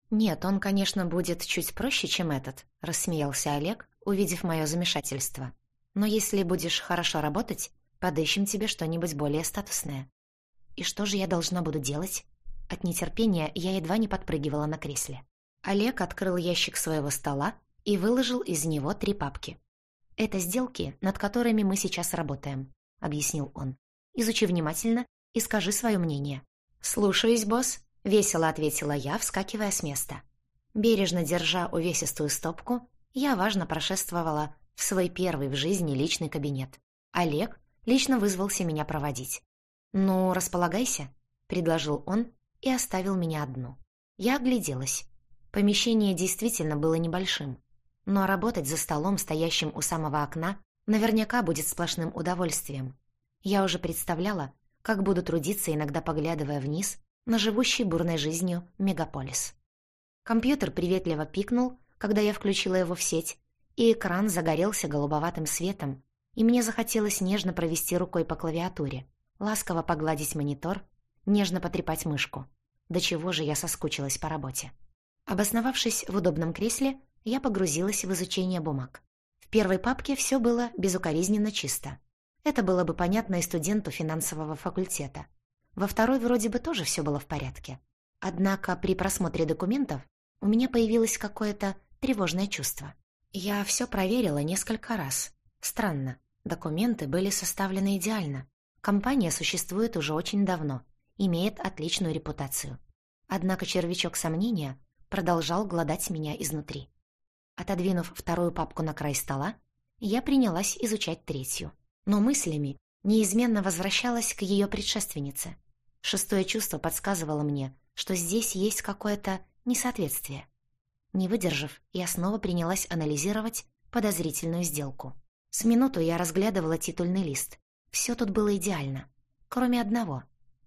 «Нет, он, конечно, будет чуть проще, чем этот», — рассмеялся Олег, увидев мое замешательство. «Но если будешь хорошо работать, подыщем тебе что-нибудь более статусное». «И что же я должна буду делать?» От нетерпения я едва не подпрыгивала на кресле. Олег открыл ящик своего стола и выложил из него три папки. «Это сделки, над которыми мы сейчас работаем», — объяснил он. «Изучи внимательно и скажи свое мнение». «Слушаюсь, босс», — весело ответила я, вскакивая с места. Бережно держа увесистую стопку, я важно прошествовала в свой первый в жизни личный кабинет. Олег лично вызвался меня проводить. «Ну, располагайся», — предложил он и оставил меня одну. Я огляделась. Помещение действительно было небольшим, но работать за столом, стоящим у самого окна, наверняка будет сплошным удовольствием. Я уже представляла, как буду трудиться, иногда поглядывая вниз на живущий бурной жизнью мегаполис. Компьютер приветливо пикнул, когда я включила его в сеть, и экран загорелся голубоватым светом, и мне захотелось нежно провести рукой по клавиатуре, ласково погладить монитор, нежно потрепать мышку. До чего же я соскучилась по работе. Обосновавшись в удобном кресле, я погрузилась в изучение бумаг. В первой папке все было безукоризненно чисто. Это было бы понятно и студенту финансового факультета. Во второй вроде бы тоже все было в порядке. Однако при просмотре документов у меня появилось какое-то тревожное чувство. Я все проверила несколько раз. Странно, документы были составлены идеально. Компания существует уже очень давно, имеет отличную репутацию. Однако червячок сомнения продолжал глодать меня изнутри. Отодвинув вторую папку на край стола, я принялась изучать третью. Но мыслями неизменно возвращалась к ее предшественнице. Шестое чувство подсказывало мне, что здесь есть какое-то несоответствие. Не выдержав, я снова принялась анализировать подозрительную сделку. С минуту я разглядывала титульный лист. Все тут было идеально, кроме одного.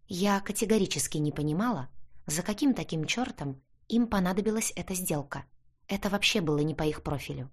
Я категорически не понимала, за каким таким чертом им понадобилась эта сделка. Это вообще было не по их профилю.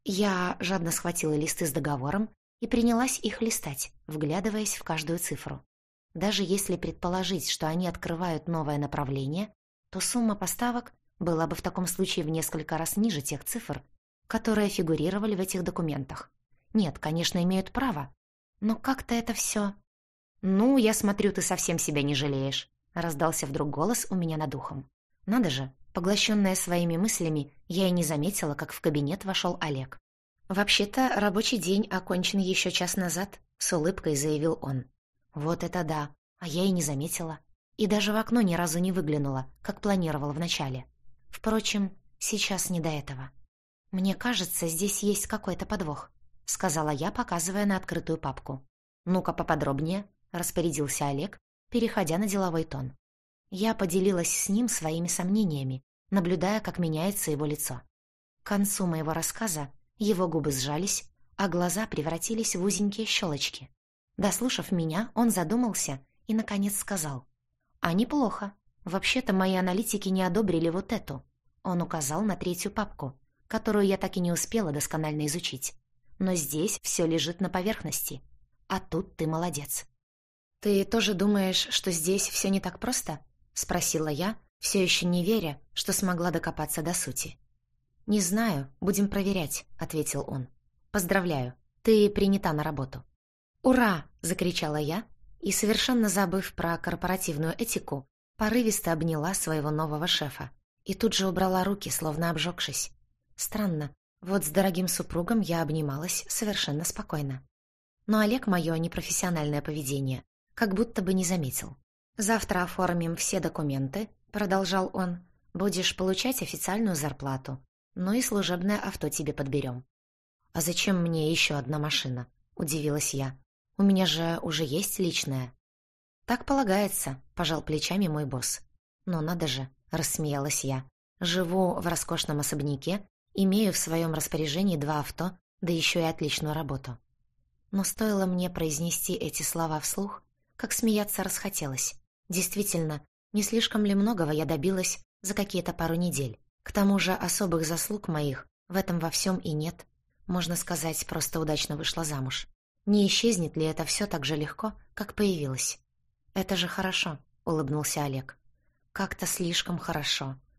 Я жадно схватила листы с договором и принялась их листать, вглядываясь в каждую цифру. Даже если предположить, что они открывают новое направление, то сумма поставок была бы в таком случае в несколько раз ниже тех цифр, которые фигурировали в этих документах. Нет, конечно, имеют право, но как-то это все... «Ну, я смотрю, ты совсем себя не жалеешь», — раздался вдруг голос у меня над ухом. Надо же, поглощенная своими мыслями, я и не заметила, как в кабинет вошел Олег. «Вообще-то рабочий день окончен еще час назад», — с улыбкой заявил он. «Вот это да, а я и не заметила. И даже в окно ни разу не выглянула, как планировала вначале. Впрочем, сейчас не до этого. Мне кажется, здесь есть какой-то подвох», — сказала я, показывая на открытую папку. «Ну-ка поподробнее», — распорядился Олег, переходя на деловой тон. Я поделилась с ним своими сомнениями, наблюдая, как меняется его лицо. К концу моего рассказа его губы сжались, а глаза превратились в узенькие щелочки. Дослушав меня, он задумался и, наконец, сказал: «А неплохо. Вообще-то мои аналитики не одобрили вот эту». Он указал на третью папку, которую я так и не успела досконально изучить. «Но здесь все лежит на поверхности. А тут ты молодец». «Ты тоже думаешь, что здесь все не так просто?» — спросила я, все еще не веря, что смогла докопаться до сути. «Не знаю, будем проверять», — ответил он. «Поздравляю, ты принята на работу». «Ура!» — закричала я, и, совершенно забыв про корпоративную этику, порывисто обняла своего нового шефа и тут же убрала руки, словно обжегшись. Странно, вот с дорогим супругом я обнималась совершенно спокойно. Но Олег мое непрофессиональное поведение как будто бы не заметил. «Завтра оформим все документы», — продолжал он. «Будешь получать официальную зарплату. Ну и служебное авто тебе подберем». «А зачем мне еще одна машина?» — удивилась я. «У меня же уже есть личная». «Так полагается», — пожал плечами мой босс. «Но надо же», — рассмеялась я. «Живу в роскошном особняке, имею в своем распоряжении два авто, да еще и отличную работу». Но стоило мне произнести эти слова вслух, как смеяться расхотелось. Действительно, не слишком ли многого я добилась за какие-то пару недель? К тому же особых заслуг моих в этом во всем и нет. Можно сказать, просто удачно вышла замуж. Не исчезнет ли это все так же легко, как появилось? «Это же хорошо», — улыбнулся Олег. «Как-то слишком хорошо»,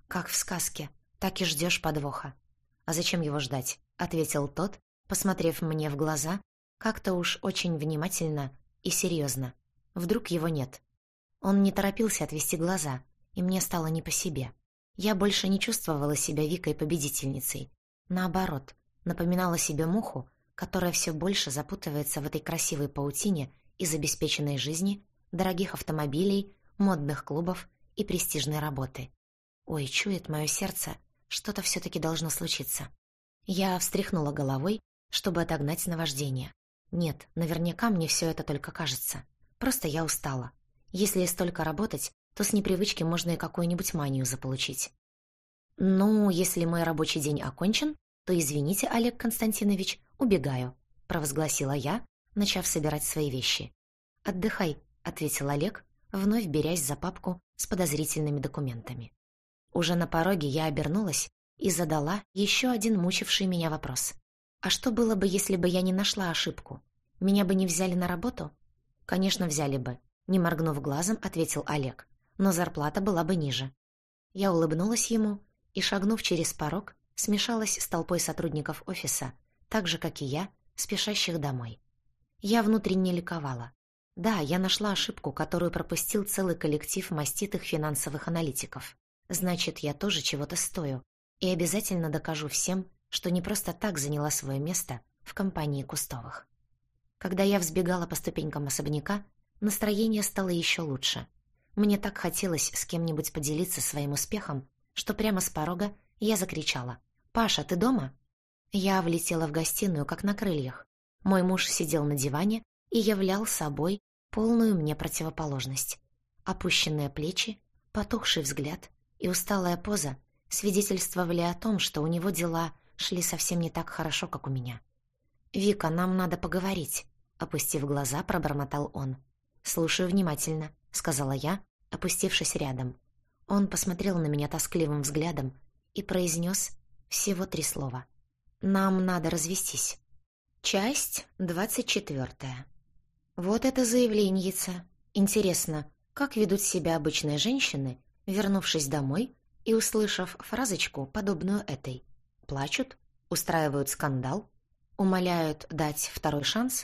Как в сказке, так и ждешь подвоха. А зачем его ждать? Ответил тот, посмотрев мне в глаза, как-то уж очень внимательно и серьезно. Вдруг его нет. Он не торопился отвести глаза, и мне стало не по себе. Я больше не чувствовала себя Викой-победительницей. Наоборот, напоминала себе муху, которая все больше запутывается в этой красивой паутине из обеспеченной жизни, дорогих автомобилей, модных клубов и престижной работы. Ой, чует мое сердце, что-то все-таки должно случиться. Я встряхнула головой, чтобы отогнать наваждение. Нет, наверняка мне все это только кажется. Просто я устала. Если столько работать, то с непривычки можно и какую-нибудь манию заполучить. «Ну, если мой рабочий день окончен, то извините, Олег Константинович, убегаю», — провозгласила я, начав собирать свои вещи. «Отдыхай», — ответил Олег, вновь берясь за папку с подозрительными документами. Уже на пороге я обернулась и задала еще один мучивший меня вопрос. «А что было бы, если бы я не нашла ошибку? Меня бы не взяли на работу?» «Конечно, взяли бы», — не моргнув глазом, ответил Олег. «Но зарплата была бы ниже». Я улыбнулась ему и, шагнув через порог, смешалась с толпой сотрудников офиса, так же, как и я, спешащих домой. Я внутренне ликовала. Да, я нашла ошибку, которую пропустил целый коллектив маститых финансовых аналитиков. Значит, я тоже чего-то стою, и обязательно докажу всем, что не просто так заняла свое место в компании Кустовых. Когда я взбегала по ступенькам особняка, настроение стало еще лучше. Мне так хотелось с кем-нибудь поделиться своим успехом, что прямо с порога я закричала: «Паша, ты дома?» Я влетела в гостиную, как на крыльях. Мой муж сидел на диване и являл собой полную мне противоположность. Опущенные плечи, потухший взгляд и усталая поза свидетельствовали о том, что у него дела шли совсем не так хорошо, как у меня. «Вика, нам надо поговорить», — опустив глаза, пробормотал он. «Слушаю внимательно», — сказала я, опустившись рядом. Он посмотрел на меня тоскливым взглядом и произнес всего три слова. «Нам надо развестись». Часть двадцать четвертая. Вот это заявленьица. Интересно, как ведут себя обычные женщины, вернувшись домой и услышав фразочку, подобную этой? Плачут? Устраивают скандал? Умоляют дать второй шанс?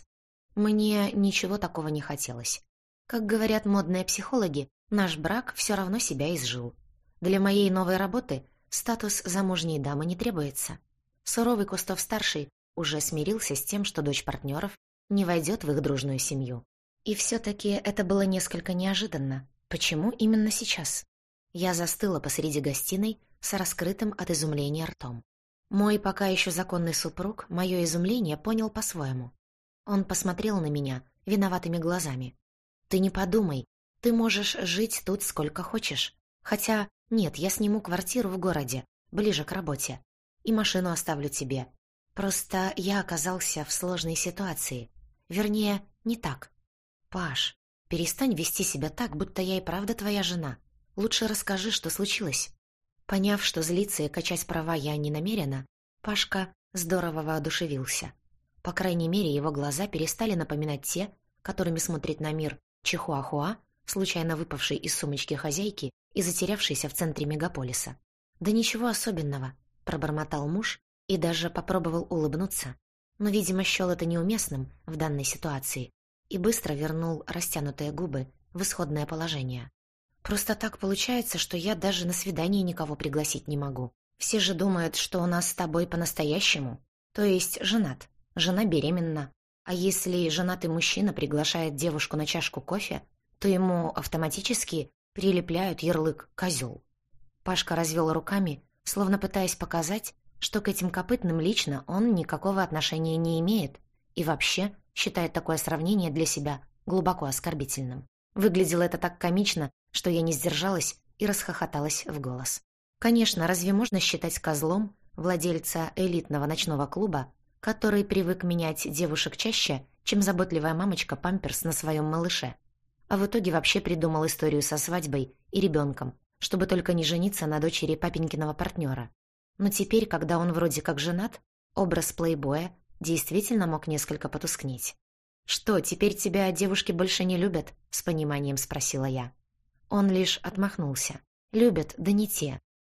Мне ничего такого не хотелось. Как говорят модные психологи, наш брак все равно себя изжил. Для моей новой работы статус замужней дамы не требуется. Суровый Кустов-старший уже смирился с тем, что дочь партнеров не войдет в их дружную семью. И все-таки это было несколько неожиданно. Почему именно сейчас? Я застыла посреди гостиной с раскрытым от изумления ртом. Мой пока еще законный супруг мое изумление понял по-своему. Он посмотрел на меня виноватыми глазами. «Ты не подумай, ты можешь жить тут сколько хочешь. Хотя, нет, я сниму квартиру в городе, ближе к работе. И машину оставлю тебе. Просто я оказался в сложной ситуации. Вернее, не так. Паш, перестань вести себя так, будто я и правда твоя жена. Лучше расскажи, что случилось». Поняв, что злиться и качать права я не намерена, Пашка здорово воодушевился. По крайней мере, его глаза перестали напоминать те, которыми смотрит на мир Чихуахуа, случайно выпавший из сумочки хозяйки и затерявшийся в центре мегаполиса. «Да ничего особенного», — пробормотал муж и даже попробовал улыбнуться, но, видимо, счел это неуместным в данной ситуации и быстро вернул растянутые губы в исходное положение. «Просто так получается, что я даже на свидание никого пригласить не могу. Все же думают, что у нас с тобой по-настоящему. То есть женат, жена беременна. А если женатый мужчина приглашает девушку на чашку кофе, то ему автоматически прилепляют ярлык «козел». Пашка развел руками, словно пытаясь показать, что к этим копытным лично он никакого отношения не имеет и вообще считает такое сравнение для себя глубоко оскорбительным. Выглядело это так комично, что я не сдержалась и расхохоталась в голос. Конечно, разве можно считать козлом владельца элитного ночного клуба, который привык менять девушек чаще, чем заботливая мамочка памперс на своем малыше? А в итоге вообще придумал историю со свадьбой и ребенком, чтобы только не жениться на дочери папенькиного партнера. Но теперь, когда он вроде как женат, образ плейбоя действительно мог несколько потускнеть. «Что, теперь тебя девушки больше не любят?» — с пониманием спросила я. Он лишь отмахнулся. «Любят, да не те.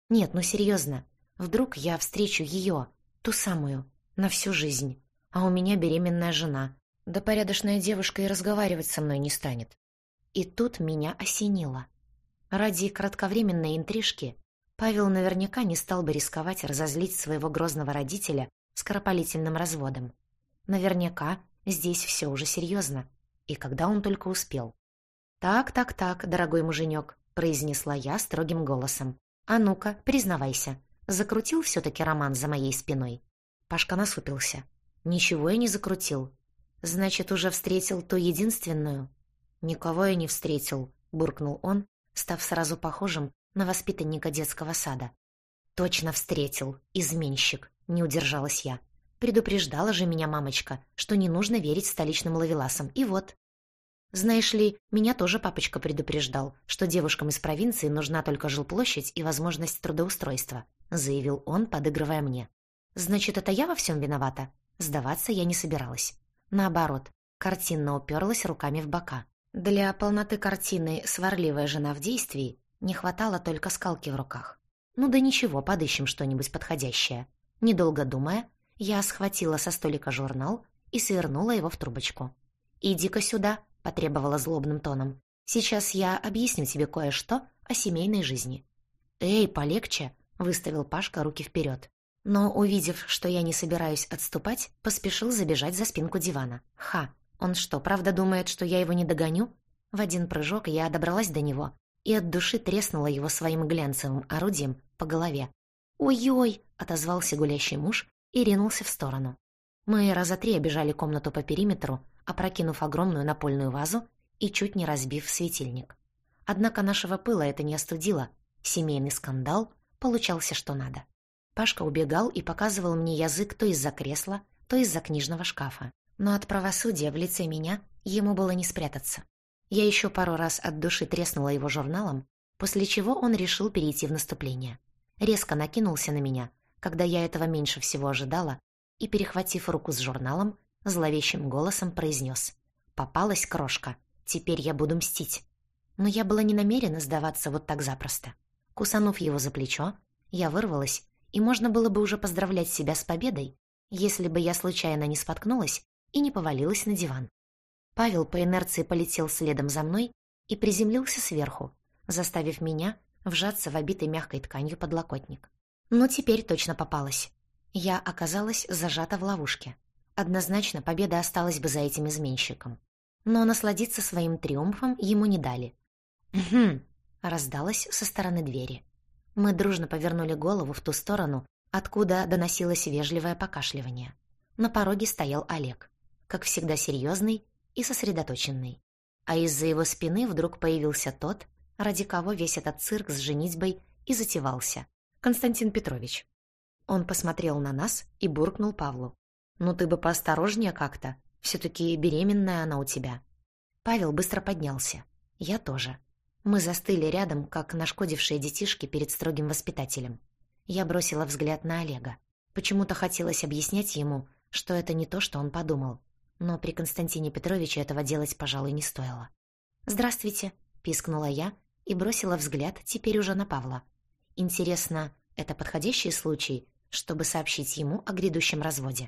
Нет, ну серьезно. Вдруг я встречу ее, ту самую, на всю жизнь. А у меня беременная жена. Да порядочная девушка и разговаривать со мной не станет. И тут меня осенило. Ради кратковременной интрижки Павел наверняка не стал бы рисковать разозлить своего грозного родителя скоропалительным разводом. Наверняка здесь все уже серьезно. И когда он только успел. «Так, так, так, дорогой муженек», — произнесла я строгим голосом. «А ну-ка, признавайся, закрутил все-таки роман за моей спиной?» Пашка насупился. «Ничего я не закрутил. Значит, уже встретил ту единственную?» «Никого я не встретил», — буркнул он, став сразу похожим на воспитанника детского сада. «Точно встретил, изменщик», — не удержалась я. «Предупреждала же меня мамочка, что не нужно верить столичным ловеласам, и вот». «Знаешь ли, меня тоже папочка предупреждал, что девушкам из провинции нужна только жилплощадь и возможность трудоустройства», — заявил он, подыгрывая мне. «Значит, это я во всем виновата?» Сдаваться я не собиралась. Наоборот, картинно уперлась руками в бока. Для полноты картины «Сварливая жена в действии» не хватало только скалки в руках. Ну да ничего, подыщем что-нибудь подходящее. Недолго думая, я схватила со столика журнал и свернула его в трубочку. «Иди-ка сюда», — потребовала злобным тоном. «Сейчас я объясню тебе кое-что о семейной жизни». «Эй, полегче», — выставил Пашка руки вперед. Но, увидев, что я не собираюсь отступать, поспешил забежать за спинку дивана. Ха! Он что, правда думает, что я его не догоню? В один прыжок я добралась до него и от души треснула его своим глянцевым орудием по голове. «Ой-ой!» — отозвался гулящий муж и ринулся в сторону. Мы раза три обежали комнату по периметру, опрокинув огромную напольную вазу и чуть не разбив светильник. Однако нашего пыла это не остудило. Семейный скандал получался что надо. Пашка убегал и показывал мне язык то из-за кресла, то из-за книжного шкафа. Но от правосудия в лице меня ему было не спрятаться. Я еще пару раз от души треснула его журналом, после чего он решил перейти в наступление. Резко накинулся на меня, когда я этого меньше всего ожидала, и, перехватив руку с журналом, зловещим голосом произнес: «Попалась крошка, теперь я буду мстить». Но я была не намерена сдаваться вот так запросто. Кусанув его за плечо, я вырвалась, и можно было бы уже поздравлять себя с победой, если бы я случайно не споткнулась и не повалилась на диван. Павел по инерции полетел следом за мной и приземлился сверху, заставив меня вжаться в обитый мягкой тканью подлокотник. Но теперь точно попалась. Я оказалась зажата в ловушке. Однозначно победа осталась бы за этим изменщиком. Но насладиться своим триумфом ему не дали. «Хм!» — раздалось со стороны двери. Мы дружно повернули голову в ту сторону, откуда доносилось вежливое покашливание. На пороге стоял Олег, как всегда серьезный и сосредоточенный. А из-за его спины вдруг появился тот, ради кого весь этот цирк с женитьбой и затевался — Константин Петрович. Он посмотрел на нас и буркнул Павлу: «Ну ты бы поосторожнее как-то, все-таки беременная она у тебя». Павел быстро поднялся. Я тоже. Мы застыли рядом, как нашкодившие детишки перед строгим воспитателем. Я бросила взгляд на Олега. Почему-то хотелось объяснять ему, что это не то, что он подумал. Но при Константине Петровиче этого делать, пожалуй, не стоило. «Здравствуйте», — пискнула я и бросила взгляд теперь уже на Павла. Интересно, это подходящий случай, чтобы сообщить ему о грядущем разводе?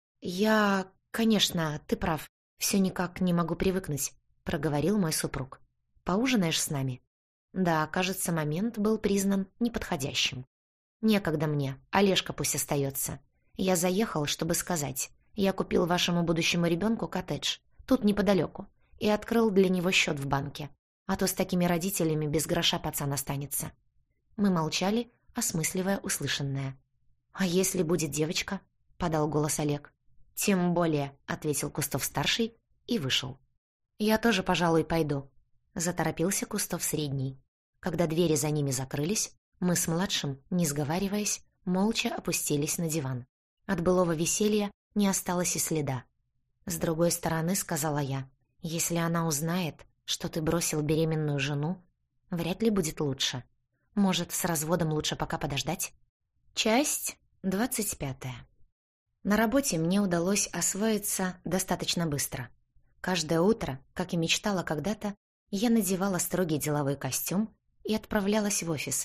«Я... конечно, ты прав. Все никак не могу привыкнуть», — проговорил мой супруг. «Поужинаешь с нами?» Да, кажется, момент был признан неподходящим. «Некогда мне, Олежка пусть остается. Я заехал, чтобы сказать. Я купил вашему будущему ребенку коттедж, тут неподалеку, и открыл для него счет в банке. А то с такими родителями без гроша пацан останется». Мы молчали, осмысливая услышанное. «А если будет девочка?» — подал голос Олег. «Тем более», — ответил Кустов-старший и вышел. «Я тоже, пожалуй, пойду», — заторопился Кустов-средний. Когда двери за ними закрылись, мы с младшим, не сговариваясь, молча опустились на диван. От былого веселья не осталось и следа. «С другой стороны, — сказала я, — если она узнает, что ты бросил беременную жену, вряд ли будет лучше. Может, с разводом лучше пока подождать?» Часть двадцать пятая. На работе мне удалось освоиться достаточно быстро. Каждое утро, как и мечтала когда-то, я надевала строгий деловой костюм и отправлялась в офис,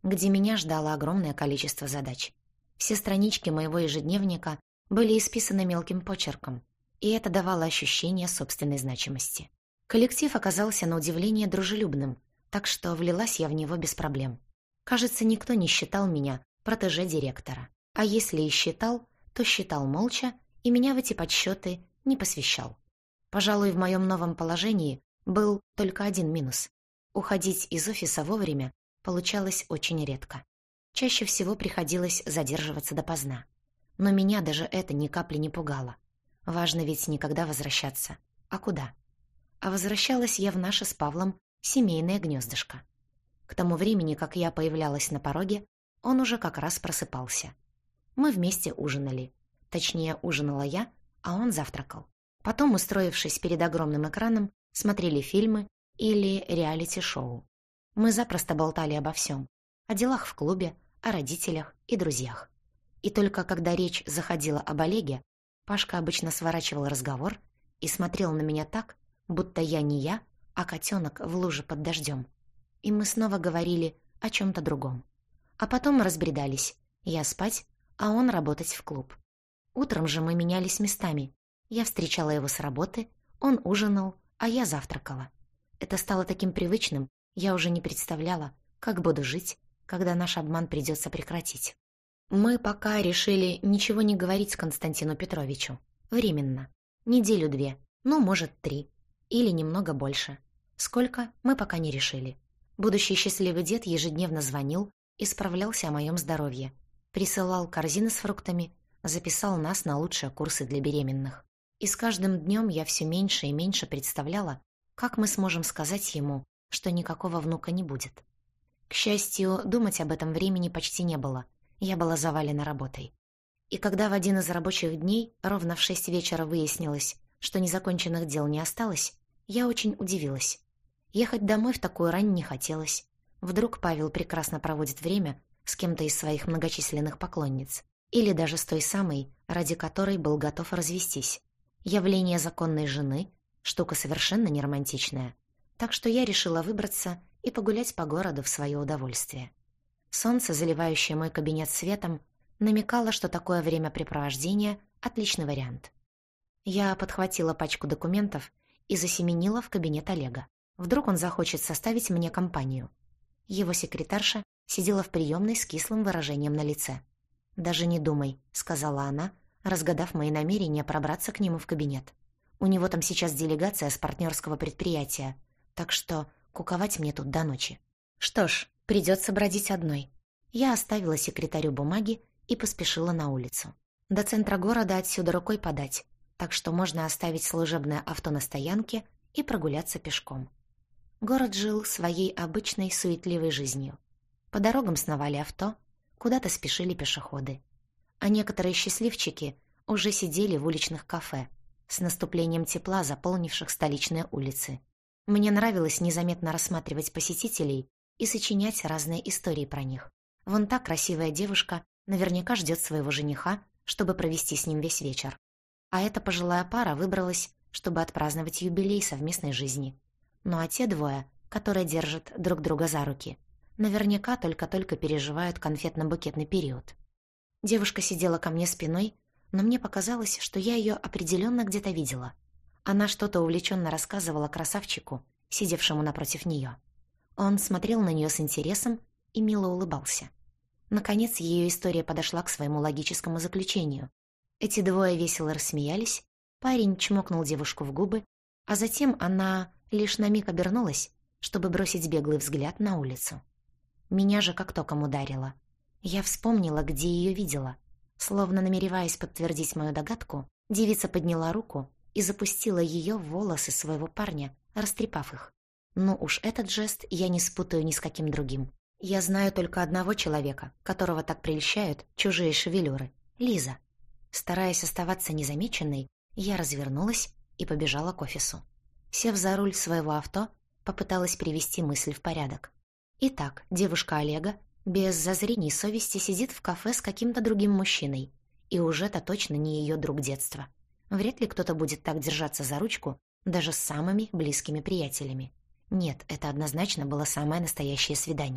где меня ждало огромное количество задач. Все странички моего ежедневника были исписаны мелким почерком, и это давало ощущение собственной значимости. Коллектив оказался на удивление дружелюбным, так что влилась я в него без проблем. Кажется, никто не считал меня протеже директора. А если и считал, то считал молча и меня в эти подсчеты не посвящал. Пожалуй, в моем новом положении был только один минус. Уходить из офиса вовремя получалось очень редко. Чаще всего приходилось задерживаться допоздна. Но меня даже это ни капли не пугало. Важно ведь никогда возвращаться. А куда? А возвращалась я в наше с Павлом семейное гнездышко. К тому времени, как я появлялась на пороге, он уже как раз просыпался. Мы вместе ужинали. Точнее, ужинала я, а он завтракал. Потом, устроившись перед огромным экраном, смотрели фильмы или реалити-шоу. Мы запросто болтали обо всем. О делах в клубе, о родителях и друзьях. И только когда речь заходила об Олеге, Пашка обычно сворачивал разговор и смотрел на меня так, будто я не я, а котенок в луже под дождем. И мы снова говорили о чем-то другом. А потом мы разбредались. Я спать, а он работать в клуб. Утром же мы менялись местами. Я встречала его с работы, он ужинал, а я завтракала. Это стало таким привычным, я уже не представляла, как буду жить, когда наш обман придется прекратить. Мы пока решили ничего не говорить Константину Петровичу. Временно. Неделю-две, ну, может, три. Или немного больше. Сколько, мы пока не решили. Будущий счастливый дед ежедневно звонил и справлялся о моем здоровье. Присылал корзины с фруктами, записал нас на лучшие курсы для беременных. И с каждым днем я все меньше и меньше представляла, как мы сможем сказать ему, что никакого внука не будет. К счастью, думать об этом времени почти не было. Я была завалена работой. И когда в один из рабочих дней ровно в шесть вечера выяснилось, что незаконченных дел не осталось, я очень удивилась. Ехать домой в такую рань не хотелось. Вдруг Павел прекрасно проводит время с кем-то из своих многочисленных поклонниц. Или даже с той самой, ради которой был готов развестись. Явление законной жены – штука совершенно не романтичная. Так что я решила выбраться и погулять по городу в свое удовольствие. Солнце, заливающее мой кабинет светом, намекало, что такое времяпрепровождение – отличный вариант. Я подхватила пачку документов и засеменила в кабинет Олега. Вдруг он захочет составить мне компанию. Его секретарша сидела в приемной с кислым выражением на лице. «Даже не думай», — сказала она, разгадав мои намерения пробраться к нему в кабинет. «У него там сейчас делегация с партнерского предприятия, так что куковать мне тут до ночи». Что ж, придется бродить одной. Я оставила секретарю бумаги и поспешила на улицу. До центра города отсюда рукой подать, так что можно оставить служебное авто на стоянке и прогуляться пешком. Город жил своей обычной суетливой жизнью. По дорогам сновали авто, куда-то спешили пешеходы. А некоторые счастливчики уже сидели в уличных кафе, с наступлением тепла, заполнивших столичные улицы. Мне нравилось незаметно рассматривать посетителей и сочинять разные истории про них. Вон та красивая девушка наверняка ждет своего жениха, чтобы провести с ним весь вечер. А эта пожилая пара выбралась, чтобы отпраздновать юбилей совместной жизни. Ну а те двое, которые держат друг друга за руки, наверняка только-только переживают конфетно-букетный период. Девушка сидела ко мне спиной, но мне показалось, что я ее определенно где-то видела. Она что-то увлеченно рассказывала красавчику, сидевшему напротив нее. Он смотрел на нее с интересом и мило улыбался. Наконец, ее история подошла к своему логическому заключению. Эти двое весело рассмеялись, парень чмокнул девушку в губы, а затем она лишь на миг обернулась, чтобы бросить беглый взгляд на улицу. Меня же как током ударило. Я вспомнила, где ее видела. Словно намереваясь подтвердить мою догадку, девица подняла руку и запустила ее в волосы своего парня, растрепав их. Ну уж этот жест я не спутаю ни с каким другим. Я знаю только одного человека, которого так прельщают чужие шевелюры — Лиза. Стараясь оставаться незамеченной, я развернулась и побежала к офису. Сев за руль своего авто, попыталась привести мысль в порядок. Итак, девушка Олега без зазрений совести сидит в кафе с каким-то другим мужчиной, и уже-то точно не ее друг детства. Вряд ли кто-то будет так держаться за ручку даже с самыми близкими приятелями. Нет, это однозначно было самое настоящее свидание.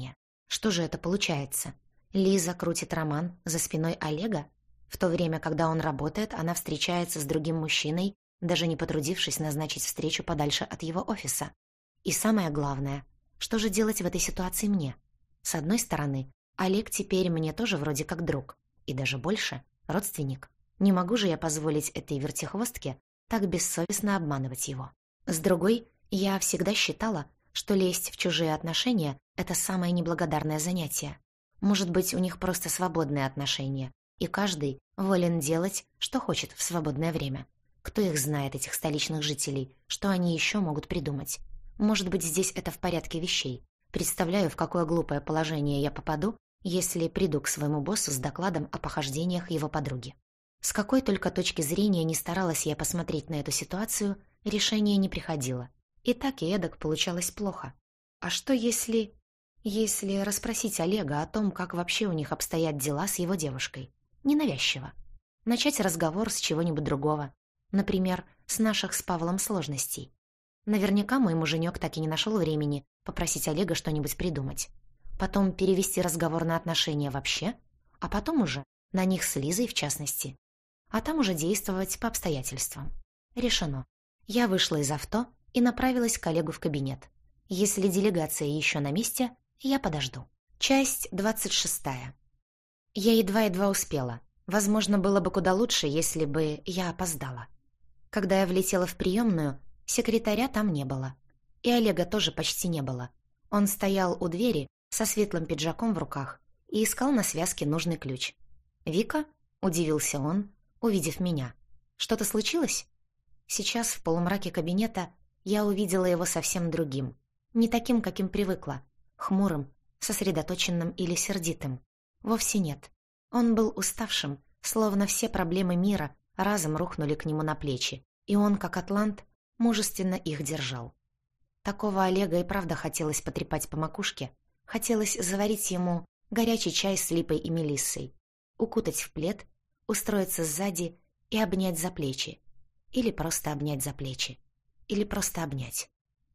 Что же это получается? Лиза крутит роман за спиной Олега? В то время, когда он работает, она встречается с другим мужчиной, даже не потрудившись назначить встречу подальше от его офиса. И самое главное, что же делать в этой ситуации мне? С одной стороны, Олег теперь мне тоже вроде как друг, и даже больше – родственник. Не могу же я позволить этой вертихвостке так бессовестно обманывать его. С другой, я всегда считала, что лезть в чужие отношения – это самое неблагодарное занятие. Может быть, у них просто свободные отношения, и каждый волен делать, что хочет в свободное время. Кто их знает, этих столичных жителей, что они еще могут придумать? Может быть, здесь это в порядке вещей. Представляю, в какое глупое положение я попаду, если приду к своему боссу с докладом о похождениях его подруги. С какой только точки зрения не старалась я посмотреть на эту ситуацию, решение не приходило. И так и эдак получалось плохо. А что если... Если расспросить Олега о том, как вообще у них обстоят дела с его девушкой? Ненавязчиво. Начать разговор с чего-нибудь другого. Например, с наших с Павлом сложностей. Наверняка мой муженек так и не нашел времени попросить Олега что-нибудь придумать. Потом перевести разговор на отношения вообще, а потом уже на них с Лизой в частности. А там уже действовать по обстоятельствам. Решено. Я вышла из авто и направилась к Олегу в кабинет. Если делегация еще на месте, я подожду. Часть двадцать шестая. Я едва-едва успела. Возможно, было бы куда лучше, если бы я опоздала. Когда я влетела в приемную, секретаря там не было. И Олега тоже почти не было. Он стоял у двери со светлым пиджаком в руках и искал на связке нужный ключ. «Вика?» – удивился он, увидев меня. «Что-то случилось?» Сейчас в полумраке кабинета я увидела его совсем другим. Не таким, каким привыкла. Хмурым, сосредоточенным или сердитым. Вовсе нет. Он был уставшим, словно все проблемы мира разом рухнули к нему на плечи, и он, как атлант, мужественно их держал. Такого Олега и правда хотелось потрепать по макушке, хотелось заварить ему горячий чай с липой и мелиссой, укутать в плед, устроиться сзади и обнять за плечи. Или просто обнять за плечи. Или просто обнять.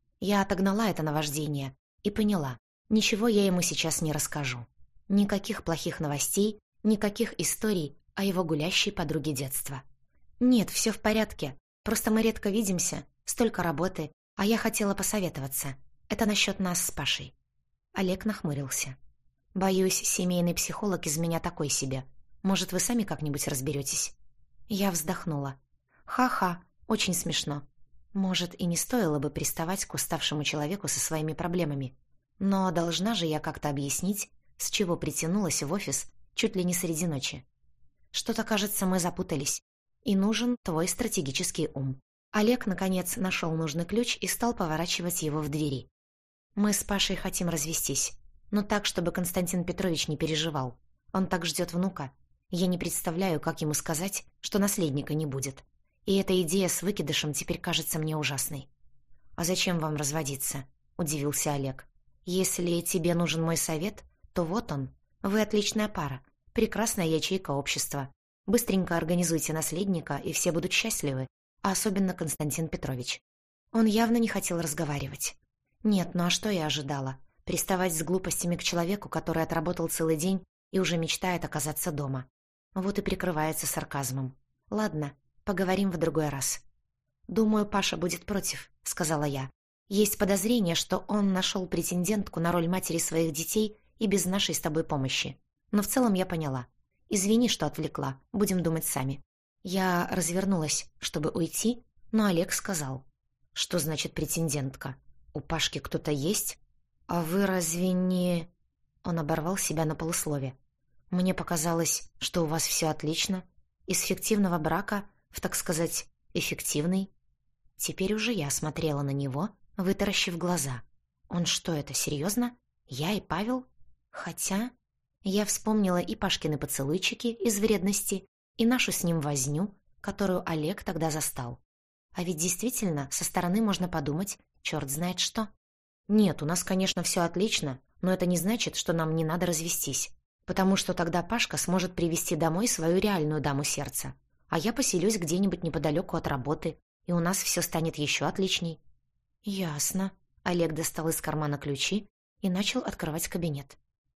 Я отогнала это наваждение и поняла, ничего я ему сейчас не расскажу. Никаких плохих новостей, никаких историй о его гулящей подруге детства. Нет, все в порядке, просто мы редко видимся, столько работы, а я хотела посоветоваться. Это насчет нас с Пашей. Олег нахмурился. Боюсь, семейный психолог из меня такой себе. Может, вы сами как-нибудь разберетесь? Я вздохнула. Ха-ха, очень смешно. Может, и не стоило бы приставать к уставшему человеку со своими проблемами. Но должна же я как-то объяснить, с чего притянулась в офис чуть ли не среди ночи. Что-то, кажется, мы запутались. И нужен твой стратегический ум. Олег, наконец, нашел нужный ключ и стал поворачивать его в двери. Мы с Пашей хотим развестись. Но так, чтобы Константин Петрович не переживал. Он так ждет внука. Я не представляю, как ему сказать, что наследника не будет. И эта идея с выкидышем теперь кажется мне ужасной. «А зачем вам разводиться?» – удивился Олег. «Если тебе нужен мой совет, то вот он. Вы отличная пара, прекрасная ячейка общества. Быстренько организуйте наследника, и все будут счастливы, а особенно Константин Петрович». Он явно не хотел разговаривать. Нет, ну а что я ожидала? Приставать с глупостями к человеку, который отработал целый день и уже мечтает оказаться дома. Вот и прикрывается сарказмом. «Ладно, поговорим в другой раз». «Думаю, Паша будет против», — сказала я. «Есть подозрение, что он нашел претендентку на роль матери своих детей и без нашей с тобой помощи. Но в целом я поняла. Извини, что отвлекла, будем думать сами». Я развернулась, чтобы уйти, но Олег сказал. «Что значит претендентка? У Пашки кто-то есть? А вы разве не...» Он оборвал себя на полуслове. «Мне показалось, что у вас все отлично. Из фиктивного брака в, так сказать, эффективный». Теперь уже я смотрела на него, вытаращив глаза. «Он что, это серьезно? Я и Павел?» Хотя... Я вспомнила и Пашкины поцелуйчики из вредности, и нашу с ним возню, которую Олег тогда застал. А ведь действительно, со стороны можно подумать, черт знает что. Нет, у нас, конечно, все отлично, но это не значит, что нам не надо развестись, потому что тогда Пашка сможет привести домой свою реальную даму сердца, а я поселюсь где-нибудь неподалеку от работы, и у нас все станет еще отличней. Ясно. Олег достал из кармана ключи и начал открывать кабинет.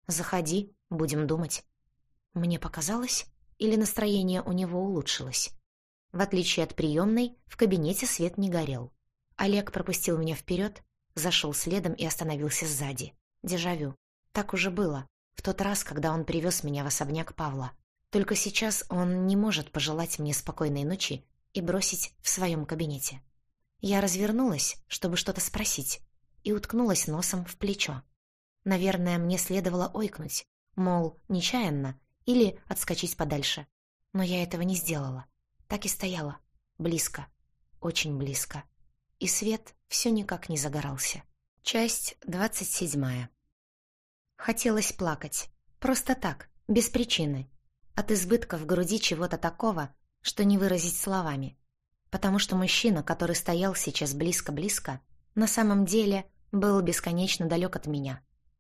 «Заходи, будем думать». Мне показалось, или настроение у него улучшилось? В отличие от приемной, в кабинете свет не горел. Олег пропустил меня вперед, зашел следом и остановился сзади. Дежавю. Так уже было, в тот раз, когда он привез меня в особняк Павла. Только сейчас он не может пожелать мне спокойной ночи и бросить в своем кабинете. Я развернулась, чтобы что-то спросить, и уткнулась носом в плечо. Наверное, мне следовало ойкнуть, мол, нечаянно, или отскочить подальше. Но я этого не сделала. Так и стояла. Близко. Очень близко. И свет все никак не загорался. Часть двадцать седьмая. Хотелось плакать. Просто так, без причины. От избытка в груди чего-то такого, что не выразить словами. Потому что мужчина, который стоял сейчас близко-близко, на самом деле был бесконечно далек от меня.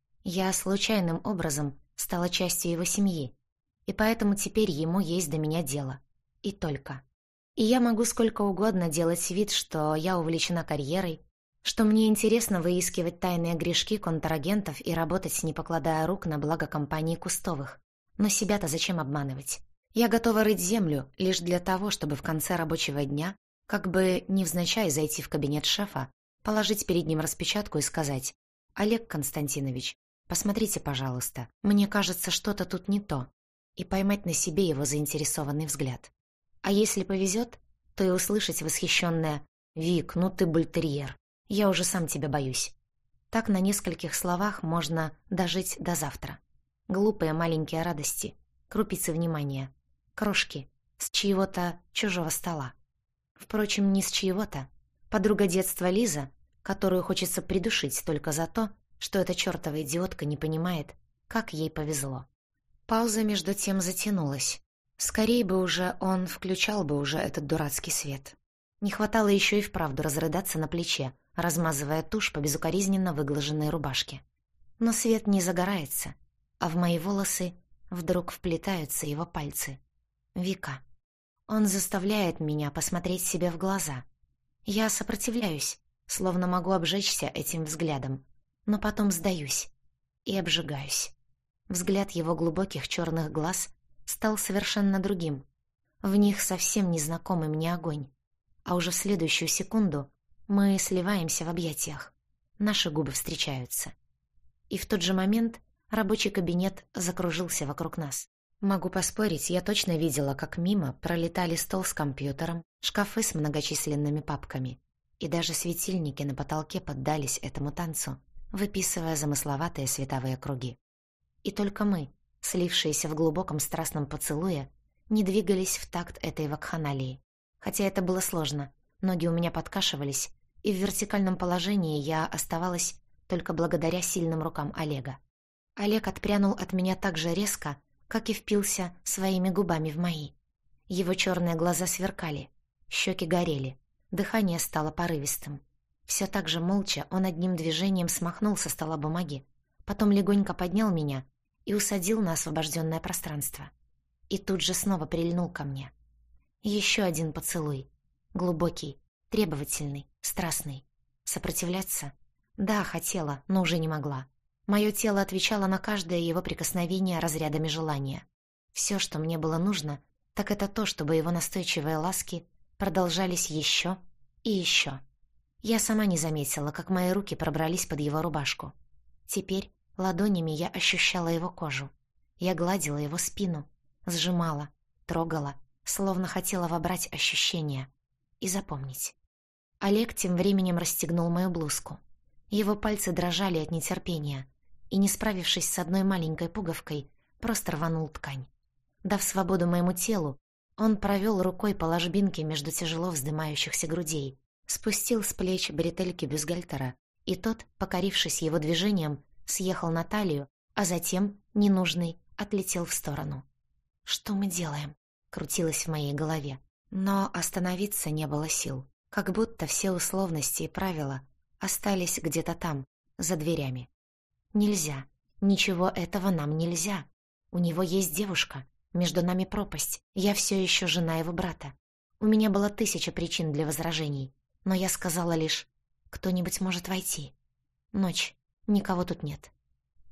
Я случайным образом стала частью его семьи, и поэтому теперь ему есть до меня дело. И только. И я могу сколько угодно делать вид, что я увлечена карьерой, что мне интересно выискивать тайные грешки контрагентов и работать, не покладая рук, на благо компании Кустовых. Но себя-то зачем обманывать? Я готова рыть землю лишь для того, чтобы в конце рабочего дня, как бы невзначай зайти в кабинет шефа, положить перед ним распечатку и сказать: «Олег Константинович, посмотрите, пожалуйста, мне кажется, что-то тут не то», и поймать на себе его заинтересованный взгляд. А если повезет, то и услышать восхищенное: «Вик, ну ты бультерьер, я уже сам тебя боюсь». Так на нескольких словах можно дожить до завтра. Глупые маленькие радости, крупицы внимания, крошки с чьего-то чужого стола. Впрочем, не с чьего-то. Подруга детства Лиза, которую хочется придушить только за то, что эта чертова идиотка не понимает, как ей повезло. Пауза между тем затянулась. Скорей бы уже он включал бы уже этот дурацкий свет. Не хватало еще и вправду разрыдаться на плече, размазывая тушь по безукоризненно выглаженной рубашке. Но свет не загорается, а в мои волосы вдруг вплетаются его пальцы. Вика. Он заставляет меня посмотреть себе в глаза. Я сопротивляюсь, словно могу обжечься этим взглядом, но потом сдаюсь и обжигаюсь. Взгляд его глубоких черных глаз стал совершенно другим. В них совсем незнакомый мне огонь. А уже в следующую секунду мы сливаемся в объятиях. Наши губы встречаются. И в тот же момент рабочий кабинет закружился вокруг нас. Могу поспорить, я точно видела, как мимо пролетали стол с компьютером, шкафы с многочисленными папками. И даже светильники на потолке поддались этому танцу, выписывая замысловатые световые круги. И только мы, слившиеся в глубоком страстном поцелуе, не двигались в такт этой вакханалии. Хотя это было сложно, ноги у меня подкашивались, и в вертикальном положении я оставалась только благодаря сильным рукам Олега. Олег отпрянул от меня так же резко, как и впился своими губами в мои. Его черные глаза сверкали, щеки горели, дыхание стало порывистым. Все так же молча он одним движением смахнул со стола бумаги, потом легонько поднял меня и усадил на освобожденное пространство. И тут же снова прильнул ко мне. Еще один поцелуй. Глубокий, требовательный, страстный. Сопротивляться? Да, хотела, но уже не могла. Мое тело отвечало на каждое его прикосновение разрядами желания. Все, что мне было нужно, так это то, чтобы его настойчивые ласки продолжались еще и еще. Я сама не заметила, как мои руки пробрались под его рубашку. Теперь ладонями я ощущала его кожу. Я гладила его спину, сжимала, трогала, словно хотела вобрать ощущения и запомнить. Олег тем временем расстегнул мою блузку. Его пальцы дрожали от нетерпения, и, не справившись с одной маленькой пуговкой, просто рванул ткань. Дав свободу моему телу, он провел рукой по ложбинке между тяжело вздымающихся грудей, спустил с плеч бретельки бюстгальтера, и тот, покорившись его движением, съехал на талию, а затем, ненужный, отлетел в сторону. «Что мы делаем?» — крутилось в моей голове. Но остановиться не было сил, как будто все условности и правила остались где-то там, за дверями. Нельзя, ничего этого нам нельзя. У него есть девушка, между нами пропасть, я все еще жена его брата. У меня было тысяча причин для возражений, но я сказала лишь: «Кто-нибудь может войти». Ночь, никого тут нет.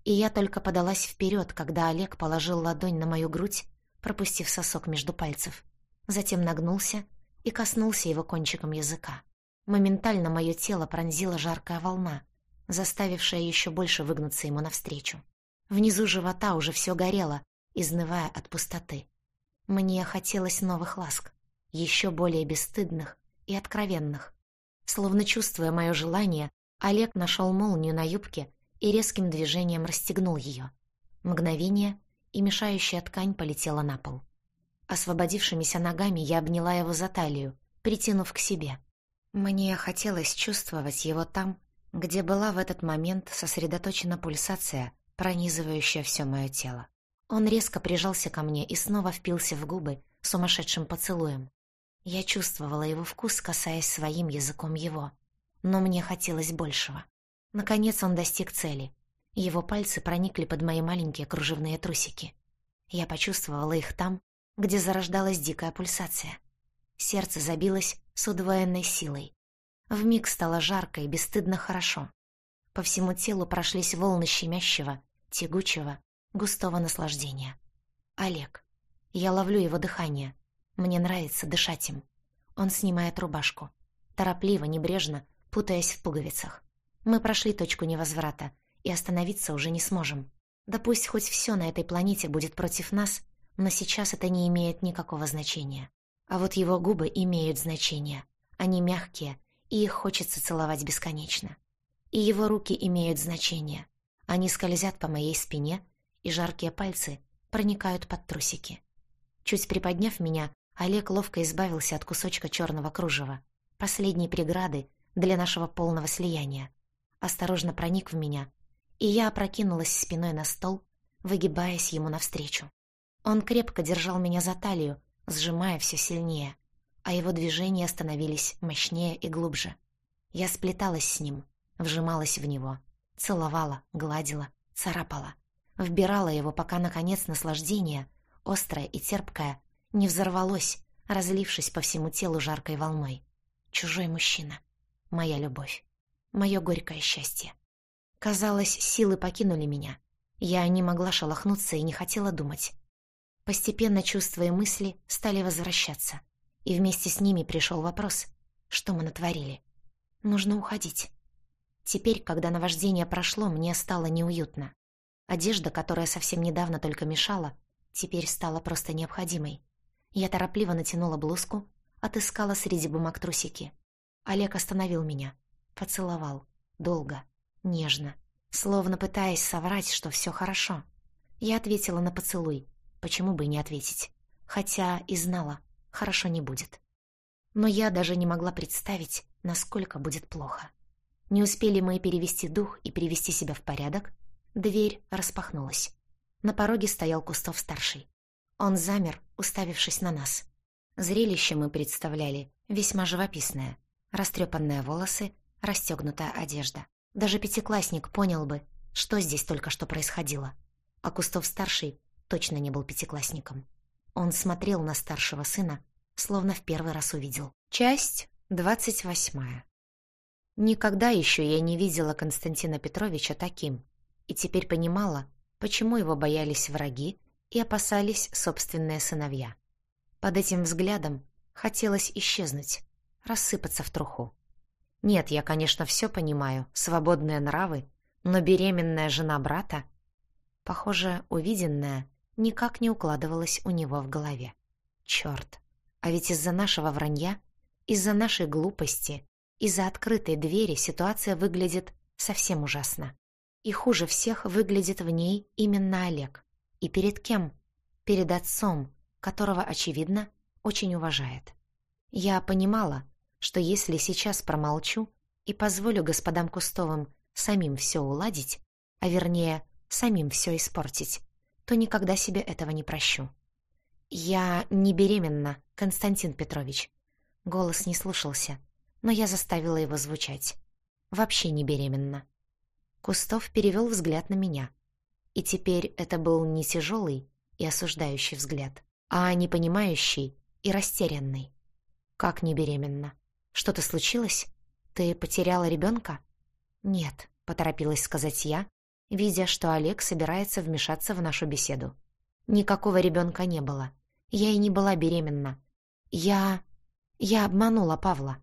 И я только подалась вперед, когда Олег положил ладонь на мою грудь, пропустив сосок между пальцев. Затем нагнулся и коснулся его кончиком языка. Моментально мое тело пронзила жаркая волна, заставившая еще больше выгнуться ему навстречу. Внизу живота уже все горело, изнывая от пустоты. Мне хотелось новых ласк, еще более бесстыдных и откровенных. Словно чувствуя мое желание, Олег нашел молнию на юбке и резким движением расстегнул ее. Мгновение, и мешающая ткань полетела на пол. Освободившимися ногами я обняла его за талию, притянув к себе. Мне хотелось чувствовать его там, где была в этот момент сосредоточена пульсация, пронизывающая все мое тело. Он резко прижался ко мне и снова впился в губы сумасшедшим поцелуем. Я чувствовала его вкус, касаясь своим языком его. Но мне хотелось большего. Наконец он достиг цели. Его пальцы проникли под мои маленькие кружевные трусики. Я почувствовала их там, где зарождалась дикая пульсация. Сердце забилось с удвоенной силой. Вмиг стало жарко и бесстыдно хорошо. По всему телу прошлись волны щемящего, тягучего, густого наслаждения. Олег. Я ловлю его дыхание. Мне нравится дышать им. Он снимает рубашку. Торопливо, небрежно, путаясь в пуговицах. Мы прошли точку невозврата и остановиться уже не сможем. Да пусть хоть все на этой планете будет против нас, но сейчас это не имеет никакого значения. А вот его губы имеют значение. Они мягкие, и их хочется целовать бесконечно. И его руки имеют значение. Они скользят по моей спине, и жаркие пальцы проникают под трусики. Чуть приподняв меня, Олег ловко избавился от кусочка черного кружева, последней преграды для нашего полного слияния. Осторожно проник в меня, и я опрокинулась спиной на стол, выгибаясь ему навстречу. Он крепко держал меня за талию, сжимая все сильнее, а его движения становились мощнее и глубже. Я сплеталась с ним, вжималась в него, целовала, гладила, царапала, вбирала его, пока, наконец, наслаждение, острое и терпкое, не взорвалось, разлившись по всему телу жаркой волной. Чужой мужчина. Моя любовь. Мое горькое счастье. Казалось, силы покинули меня. Я не могла шелохнуться и не хотела думать. Постепенно чувства и мысли стали возвращаться. И вместе с ними пришел вопрос, что мы натворили. Нужно уходить. Теперь, когда наваждение прошло, мне стало неуютно. Одежда, которая совсем недавно только мешала, теперь стала просто необходимой. Я торопливо натянула блузку, отыскала среди бумаг трусики. Олег остановил меня, поцеловал, долго, нежно, словно пытаясь соврать, что все хорошо. Я ответила на поцелуй, почему бы и не ответить, хотя и знала, хорошо не будет. Но я даже не могла представить, насколько будет плохо. Не успели мы перевести дух и привести себя в порядок, дверь распахнулась. На пороге стоял Кустов-старший. Он замер, уставившись на нас. Зрелище мы представляли весьма живописное. Растрепанные волосы, расстегнутая одежда. Даже пятиклассник понял бы, что здесь только что происходило. А Кустов-старший точно не был пятиклассником. Он смотрел на старшего сына, словно в первый раз увидел. Часть двадцать восьмая. Никогда еще я не видела Константина Петровича таким, и теперь понимала, почему его боялись враги и опасались собственные сыновья. Под этим взглядом хотелось исчезнуть, рассыпаться в труху. Нет, я, конечно, все понимаю, свободные нравы, но беременная жена брата... Похоже, увиденное никак не укладывалось у него в голове. Черт, а ведь из-за нашего вранья, из-за нашей глупости, из-за открытой двери ситуация выглядит совсем ужасно. И хуже всех выглядит в ней именно Олег. И перед кем? Перед отцом, которого, очевидно, очень уважает. Я понимала, что если сейчас промолчу и позволю господам Кустовым самим все уладить, а вернее, самим все испортить, то никогда себе этого не прощу. «Я не беременна, Константин Петрович». Голос не слушался, но я заставила его звучать. «Вообще не беременна». Кустов перевел взгляд на меня. И теперь это был не тяжелый и осуждающий взгляд, а непонимающий и растерянный. «Как не беременна? Что-то случилось? Ты потеряла ребенка?» «Нет», — поторопилась сказать я, видя, что Олег собирается вмешаться в нашу беседу. Никакого ребенка не было. Я и не была беременна. Я... я обманула Павла.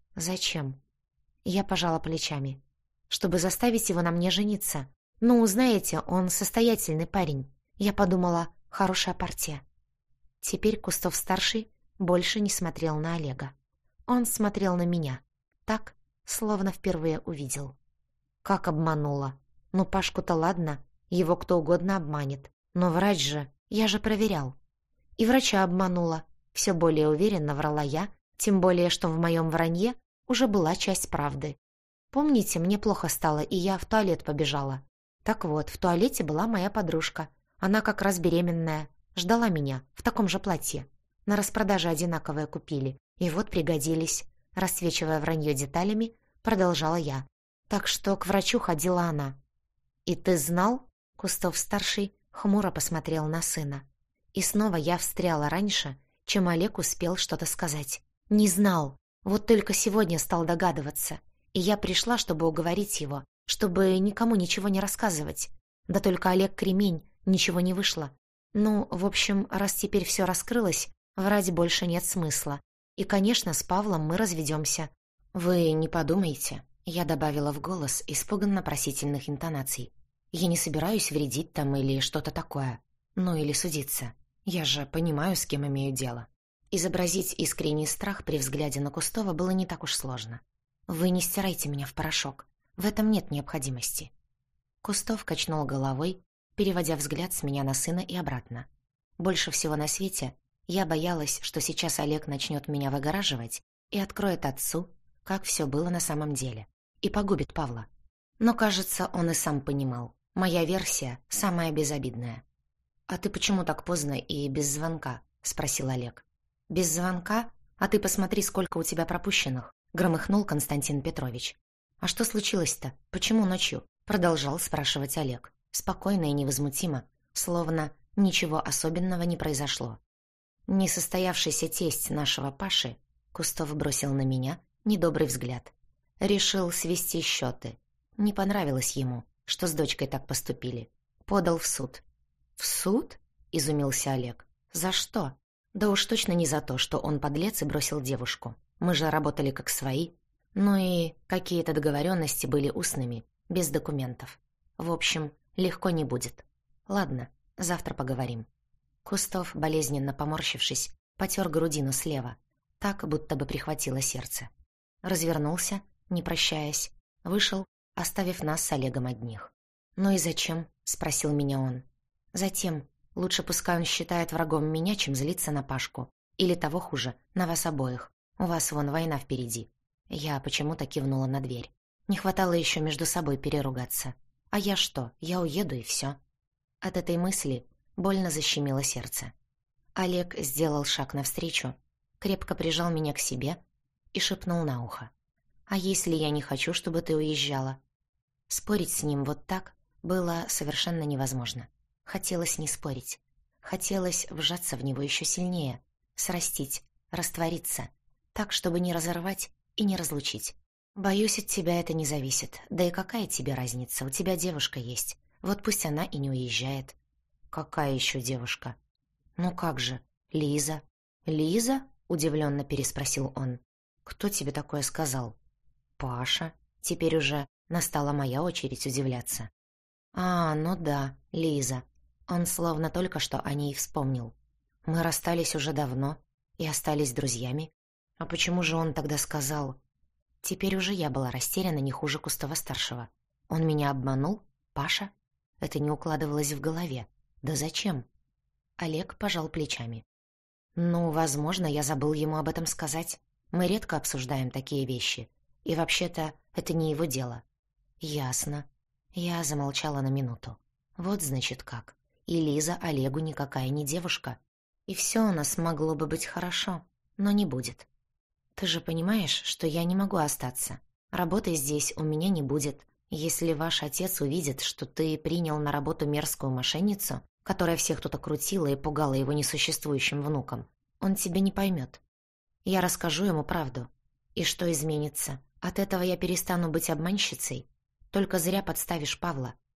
Зачем? Я пожала плечами. Чтобы заставить его на мне жениться. Ну, знаете, он состоятельный парень. Я подумала, хорошая партия. Теперь Кустов-старший больше не смотрел на Олега. Он смотрел на меня. Так, словно впервые увидел. Как обманула? Ну, Пашку-то ладно, его кто угодно обманет. Но врач же, я же проверял. И врача обманула. Все более уверенно врала я, тем более, что в моем вранье уже была часть правды. Помните, мне плохо стало, и я в туалет побежала. Так вот, в туалете была моя подружка. Она как раз беременная. Ждала меня, в таком же платье. На распродаже одинаковое купили. И вот пригодились. Расцвечивая вранье деталями, продолжала я. Так что к врачу ходила она. «И ты знал?» Кустов-старший хмуро посмотрел на сына. И снова я встряла раньше, чем Олег успел что-то сказать. «Не знал. Вот только сегодня стал догадываться. И я пришла, чтобы уговорить его, чтобы никому ничего не рассказывать. Да только Олег кремень, ничего не вышло. Ну, в общем, раз теперь все раскрылось, врать больше нет смысла. И, конечно, с Павлом мы разведемся. Вы не подумайте». Я добавила в голос испуганно-просительных интонаций. «Я не собираюсь вредить там или что-то такое. Ну или судиться. Я же понимаю, с кем имею дело». Изобразить искренний страх при взгляде на Кустова было не так уж сложно. «Вы не стирайте меня в порошок. В этом нет необходимости». Кустов качнул головой, переводя взгляд с меня на сына и обратно. Больше всего на свете я боялась, что сейчас Олег начнет меня выгораживать и откроет отцу, как все было на самом деле, и погубит Павла. Но, кажется, он и сам понимал. Моя версия самая безобидная. «А ты почему так поздно и без звонка?» — спросил Олег. «Без звонка? А ты посмотри, сколько у тебя пропущенных», — громыхнул Константин Петрович. «А что случилось-то? Почему ночью?» — продолжал спрашивать Олег. Спокойно и невозмутимо, словно ничего особенного не произошло. Несостоявшийся тесть нашего Паши, Кустов бросил на меня недобрый взгляд. Решил свести счеты. Не понравилось ему, что с дочкой так поступили. Подал в суд. «В суд?» — изумился Олег. «За что?» «Да уж точно не за то, что он подлец и бросил девушку. Мы же работали как свои. Ну и какие-то договоренности были устными, без документов. В общем, легко не будет. Ладно, завтра поговорим». Кустов, болезненно поморщившись, потер грудину слева, так, будто бы прихватило сердце. Развернулся, не прощаясь, вышел, оставив нас с Олегом одних. «Ну и зачем?» — спросил меня он. «Затем. Лучше пускай он считает врагом меня, чем злиться на Пашку. Или того хуже, на вас обоих. У вас вон война впереди». Я почему-то кивнула на дверь. Не хватало еще между собой переругаться. А я что? Я уеду и все. От этой мысли больно защемило сердце. Олег сделал шаг навстречу, крепко прижал меня к себе и шепнул на ухо. «А если я не хочу, чтобы ты уезжала?» Спорить с ним вот так было совершенно невозможно. Хотелось не спорить. Хотелось вжаться в него еще сильнее, срастить, раствориться, так, чтобы не разорвать и не разлучить. «Боюсь, от тебя это не зависит. Да и какая тебе разница? У тебя девушка есть. Вот пусть она и не уезжает». «Какая еще девушка?» «Ну как же? Лиза». «Лиза?» — удивленно переспросил он. «Кто тебе такое сказал?» «Паша». Теперь уже настала моя очередь удивляться. «А, ну да, Лиза». Он словно только что о ней вспомнил. «Мы расстались уже давно и остались друзьями. А почему же он тогда сказал...» Теперь уже я была растеряна не хуже Кустова-старшего. Он меня обманул? Паша? Это не укладывалось в голове. Да зачем? Олег пожал плечами. «Ну, возможно, я забыл ему об этом сказать. Мы редко обсуждаем такие вещи. И вообще-то это не его дело». «Ясно». Я замолчала на минуту. Вот значит как. И Лиза Олегу никакая не девушка. И все у нас могло бы быть хорошо, но не будет. Ты же понимаешь, что я не могу остаться. Работы здесь у меня не будет. Если ваш отец увидит, что ты принял на работу мерзкую мошенницу, которая всех тут окрутила и пугала его несуществующим внуком, он тебя не поймет. Я расскажу ему правду. И что изменится? От этого я перестану быть обманщицей? Только зря подставишь Павла.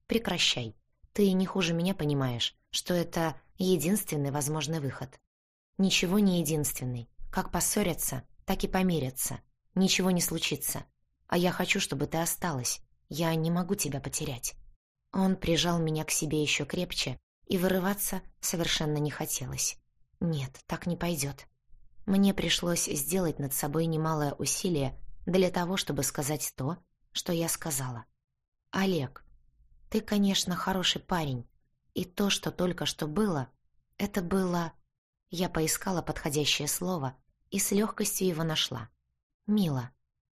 Прекращай. Ты не хуже меня понимаешь, что это единственный возможный выход. Ничего не единственный. Как поссорятся, так и помирятся. Ничего не случится. А я хочу, чтобы ты осталась. Я не могу тебя потерять. Он прижал меня к себе еще крепче, и вырываться совершенно не хотелось. Нет, так не пойдет. Мне пришлось сделать над собой немалое усилие для того, чтобы сказать то, что я сказала. «Олег, ты, конечно, хороший парень, и то, что только что было, это было...» Я поискала подходящее слово и с легкостью его нашла. «Мило».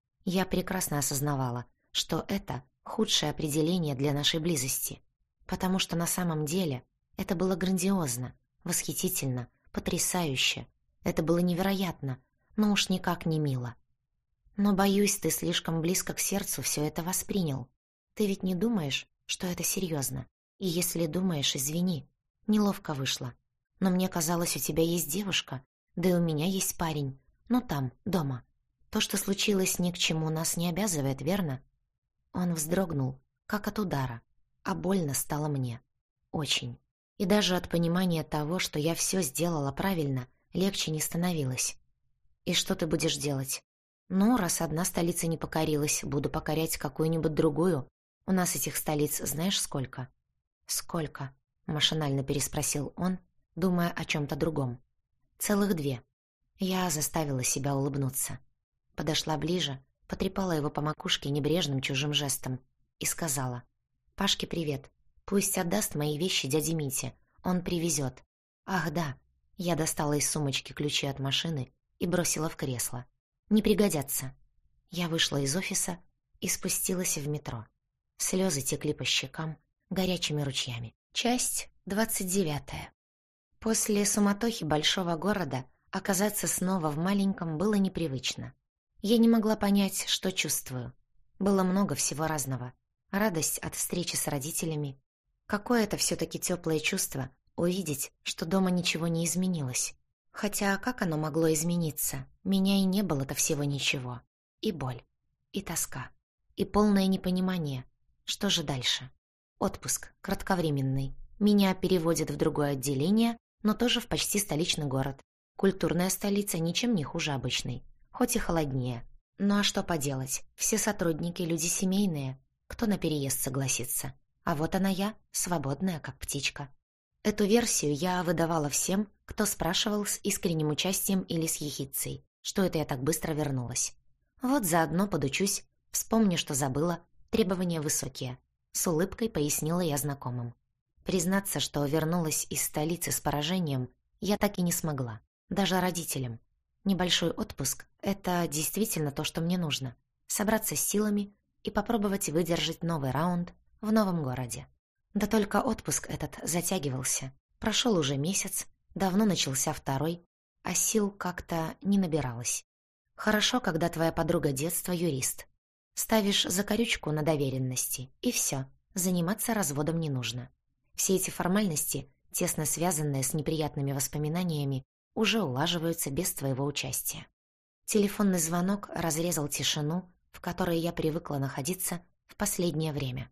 Я прекрасно осознавала, что это худшее определение для нашей близости, потому что на самом деле это было грандиозно, восхитительно, потрясающе. Это было невероятно, но уж никак не мило. Но, боюсь, ты слишком близко к сердцу все это воспринял. Ты ведь не думаешь, что это серьезно? И если думаешь, извини, неловко вышло. Но мне казалось, у тебя есть девушка, да и у меня есть парень. Но там, дома. То, что случилось, ни к чему нас не обязывает, верно? Он вздрогнул, как от удара, а больно стало мне. Очень. И даже от понимания того, что я все сделала правильно, легче не становилось. И что ты будешь делать? Ну, раз одна столица не покорилась, буду покорять какую-нибудь другую. У нас этих столиц знаешь сколько? Сколько? Машинально переспросил он, думая о чем-то другом. Целых две. Я заставила себя улыбнуться. Подошла ближе, потрепала его по макушке небрежным чужим жестом и сказала: «Пашке привет. Пусть отдаст мои вещи дяде Мите. Он привезет. Ах, да». Я достала из сумочки ключи от машины и бросила в кресло. «Не пригодятся». Я вышла из офиса и спустилась в метро. Слезы текли по щекам горячими ручьями. Часть двадцать девятая. После суматохи большого города оказаться снова в маленьком было непривычно. Я не могла понять, что чувствую. Было много всего разного. Радость от встречи с родителями. Какое-то все-таки теплое чувство увидеть, что дома ничего не изменилось. Хотя как оно могло измениться? Меня и не было-то всего ничего. И боль, и тоска, и полное непонимание. Что же дальше? Отпуск, кратковременный. Меня переводят в другое отделение, но тоже в почти столичный город. Культурная столица ничем не хуже обычной, хоть и холоднее. Ну а что поделать? Все сотрудники люди семейные. Кто на переезд согласится? А вот она я, свободная, как птичка. Эту версию я выдавала всем, кто спрашивал с искренним участием или с ехидцей, что это я так быстро вернулась. Вот заодно подучусь, вспомню, что забыла, требования высокие. С улыбкой пояснила я знакомым. Признаться, что вернулась из столицы с поражением, я так и не смогла. Даже родителям. Небольшой отпуск — это действительно то, что мне нужно. Собраться с силами и попробовать выдержать новый раунд в новом городе. Да только отпуск этот затягивался. Прошел уже месяц, давно начался второй, а сил как-то не набиралось. Хорошо, когда твоя подруга детства юрист. Ставишь закорючку на доверенности, и все, заниматься разводом не нужно. Все эти формальности, тесно связанные с неприятными воспоминаниями, уже улаживаются без твоего участия. Телефонный звонок разрезал тишину, в которой я привыкла находиться в последнее время.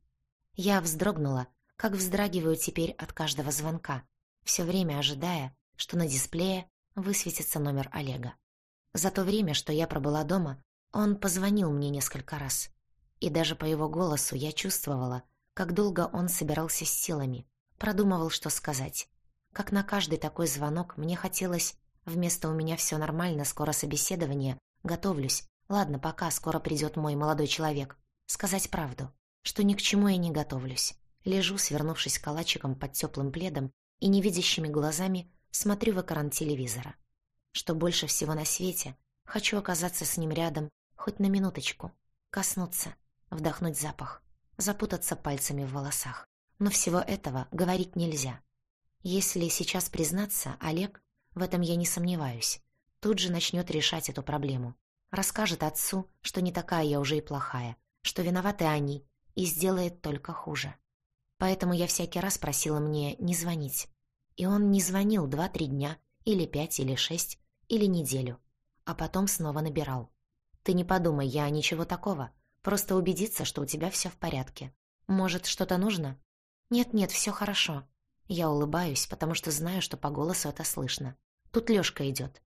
Я вздрогнула, как вздрагиваю теперь от каждого звонка, все время ожидая, что на дисплее высветится номер Олега. За то время, что я пробыла дома, он позвонил мне несколько раз. И даже по его голосу я чувствовала, как долго он собирался с силами, продумывал, что сказать. Как на каждый такой звонок мне хотелось, вместо «у меня все нормально, скоро собеседование, готовлюсь, ладно, пока, скоро придет мой молодой человек», сказать правду, что ни к чему я не готовлюсь. Лежу, свернувшись калачиком под теплым пледом, и невидящими глазами смотрю в экран телевизора. Что больше всего на свете, хочу оказаться с ним рядом, хоть на минуточку, коснуться, вдохнуть запах, запутаться пальцами в волосах. Но всего этого говорить нельзя. Если сейчас признаться, Олег, в этом я не сомневаюсь, тут же начнет решать эту проблему. Расскажет отцу, что не такая я уже и плохая, что виноваты они, и сделает только хуже. Поэтому я всякий раз просила мне не звонить. И он не звонил два-три дня, или пять, или шесть, или неделю. А потом снова набирал. «Ты не подумай, я ничего такого. Просто убедиться, что у тебя все в порядке. Может, что-то нужно? «Нет-нет, все хорошо». Я улыбаюсь, потому что знаю, что по голосу это слышно. Тут Лёшка идет.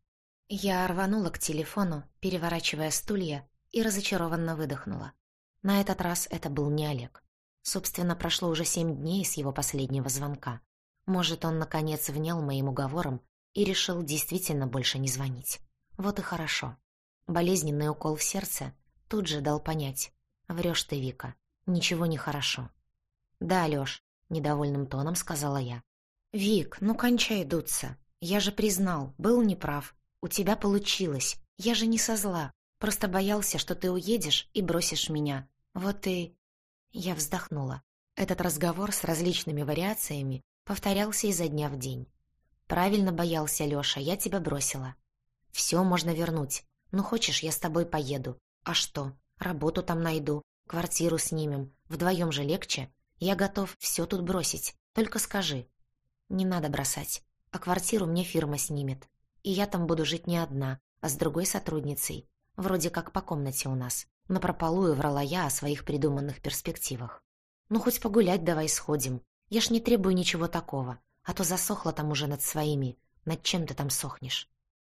Я рванула к телефону, переворачивая стулья, и разочарованно выдохнула. На этот раз это был не Олег. Собственно, прошло уже семь дней с его последнего звонка. Может, он, наконец, внял моим уговорам и решил действительно больше не звонить. Вот и хорошо. Болезненный укол в сердце тут же дал понять. «Врёшь ты, Вика. Ничего не хорошо». «Да, Лёш», — недовольным тоном сказала я. «Вик, ну кончай дуться. Я же признал, был неправ. У тебя получилось. Я же не со зла. Просто боялся, что ты уедешь и бросишь меня. Вот и...» Я вздохнула. Этот разговор с различными вариациями повторялся изо дня в день. «Правильно боялся, Лёша, я тебя бросила. Всё можно вернуть. Ну, хочешь, я с тобой поеду. А что? Работу там найду, квартиру снимем. Вдвоем же легче. Я готов всё тут бросить. Только скажи». «Не надо бросать. А квартиру мне фирма снимет. И я там буду жить не одна, а с другой сотрудницей. Вроде как по комнате у нас». Напропалую врала я о своих придуманных перспективах. «Ну, хоть погулять давай сходим. Я ж не требую ничего такого. А то засохла там уже над своими. Над чем ты там сохнешь?»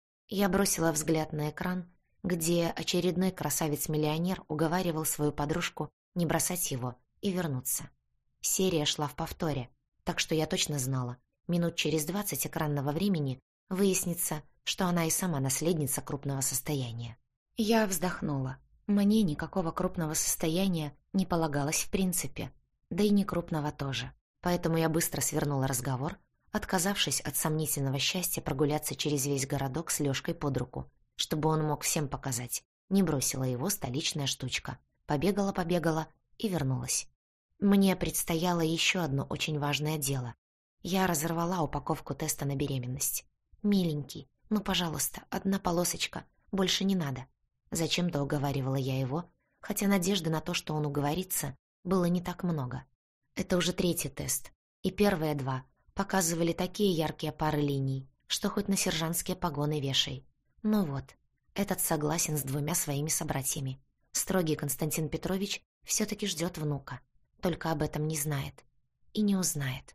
Я бросила взгляд на экран, где очередной красавец-миллионер уговаривал свою подружку не бросать его и вернуться. Серия шла в повторе, так что я точно знала, минут через двадцать экранного времени выяснится, что она и сама наследница крупного состояния. Я вздохнула. Мне никакого крупного состояния не полагалось в принципе, да и не крупного тоже. Поэтому я быстро свернула разговор, отказавшись от сомнительного счастья прогуляться через весь городок с Лёшкой под руку, чтобы он мог всем показать. Не бросила его столичная штучка. Побегала-побегала и вернулась. Мне предстояло еще одно очень важное дело. Я разорвала упаковку теста на беременность. «Миленький, ну, пожалуйста, одна полосочка, больше не надо». Зачем-то уговаривала я его, хотя надежды на то, что он уговорится, было не так много. Это уже третий тест, и первые два показывали такие яркие пары линий, что хоть на сержантские погоны вешай. Ну вот, этот согласен с двумя своими собратьями. Строгий Константин Петрович все-таки ждет внука, только об этом не знает и не узнает.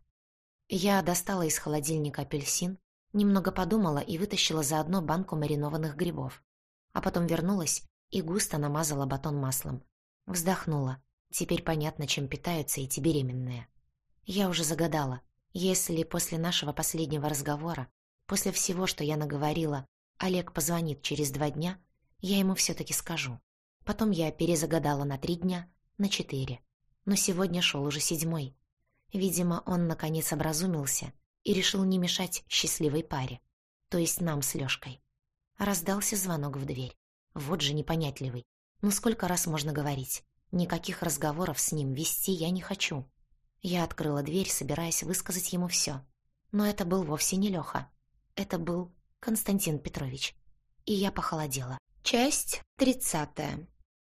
Я достала из холодильника апельсин, немного подумала и вытащила заодно банку маринованных грибов. А потом вернулась и густо намазала батон маслом. Вздохнула. Теперь понятно, чем питаются эти беременные. Я уже загадала, если после нашего последнего разговора, после всего, что я наговорила, Олег позвонит через два дня, я ему все-таки скажу. Потом я перезагадала на три дня, на четыре. Но сегодня шел уже седьмой. Видимо, он наконец образумился и решил не мешать счастливой паре, то есть нам с Лёшкой. Раздался звонок в дверь. Вот же непонятливый. Ну сколько раз можно говорить? Никаких разговоров с ним вести я не хочу. Я открыла дверь, собираясь высказать ему все. Но это был вовсе не Лёха. Это был Константин Петрович. И я похолодела. Часть тридцатая.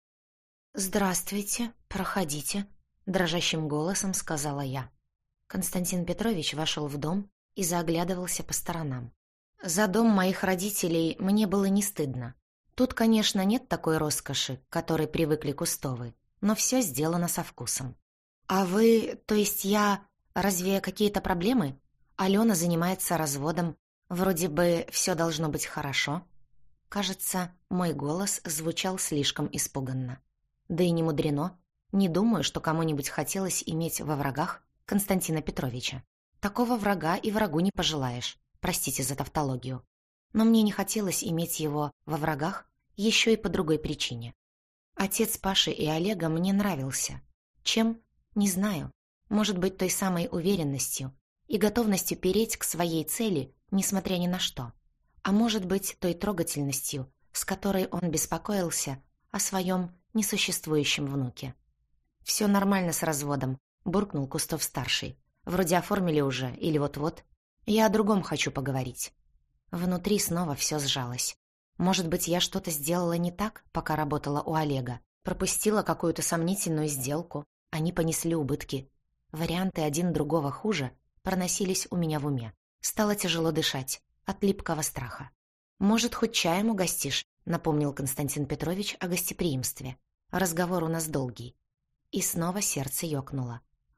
«Здравствуйте, проходите», — дрожащим голосом сказала я. Константин Петрович вошел в дом и заоглядывался по сторонам. За дом моих родителей мне было не стыдно. Тут, конечно, нет такой роскоши, к которой привыкли Кустовы, но все сделано со вкусом. «А вы, то есть я... Разве какие-то проблемы? Алена занимается разводом. Вроде бы все должно быть хорошо». Кажется, мой голос звучал слишком испуганно. Да и не мудрено. Не думаю, что кому-нибудь хотелось иметь во врагах Константина Петровича. Такого врага и врагу не пожелаешь. Простите за тавтологию. Но мне не хотелось иметь его во врагах еще и по другой причине. Отец Паши и Олега мне нравился. Чем? Не знаю. Может быть, той самой уверенностью и готовностью переть к своей цели, несмотря ни на что. А может быть, той трогательностью, с которой он беспокоился о своем несуществующем внуке. «Все нормально с разводом», — буркнул Кустов-старший. «Вроде оформили уже, или вот-вот. Я о другом хочу поговорить». Внутри снова все сжалось. Может быть, я что-то сделала не так, пока работала у Олега. Пропустила какую-то сомнительную сделку. Они понесли убытки. Варианты один другого хуже проносились у меня в уме. Стало тяжело дышать от липкого страха. «Может, хоть чаем угостишь?» — напомнил Константин Петрович о гостеприимстве. «Разговор у нас долгий». И снова сердце ёкнуло.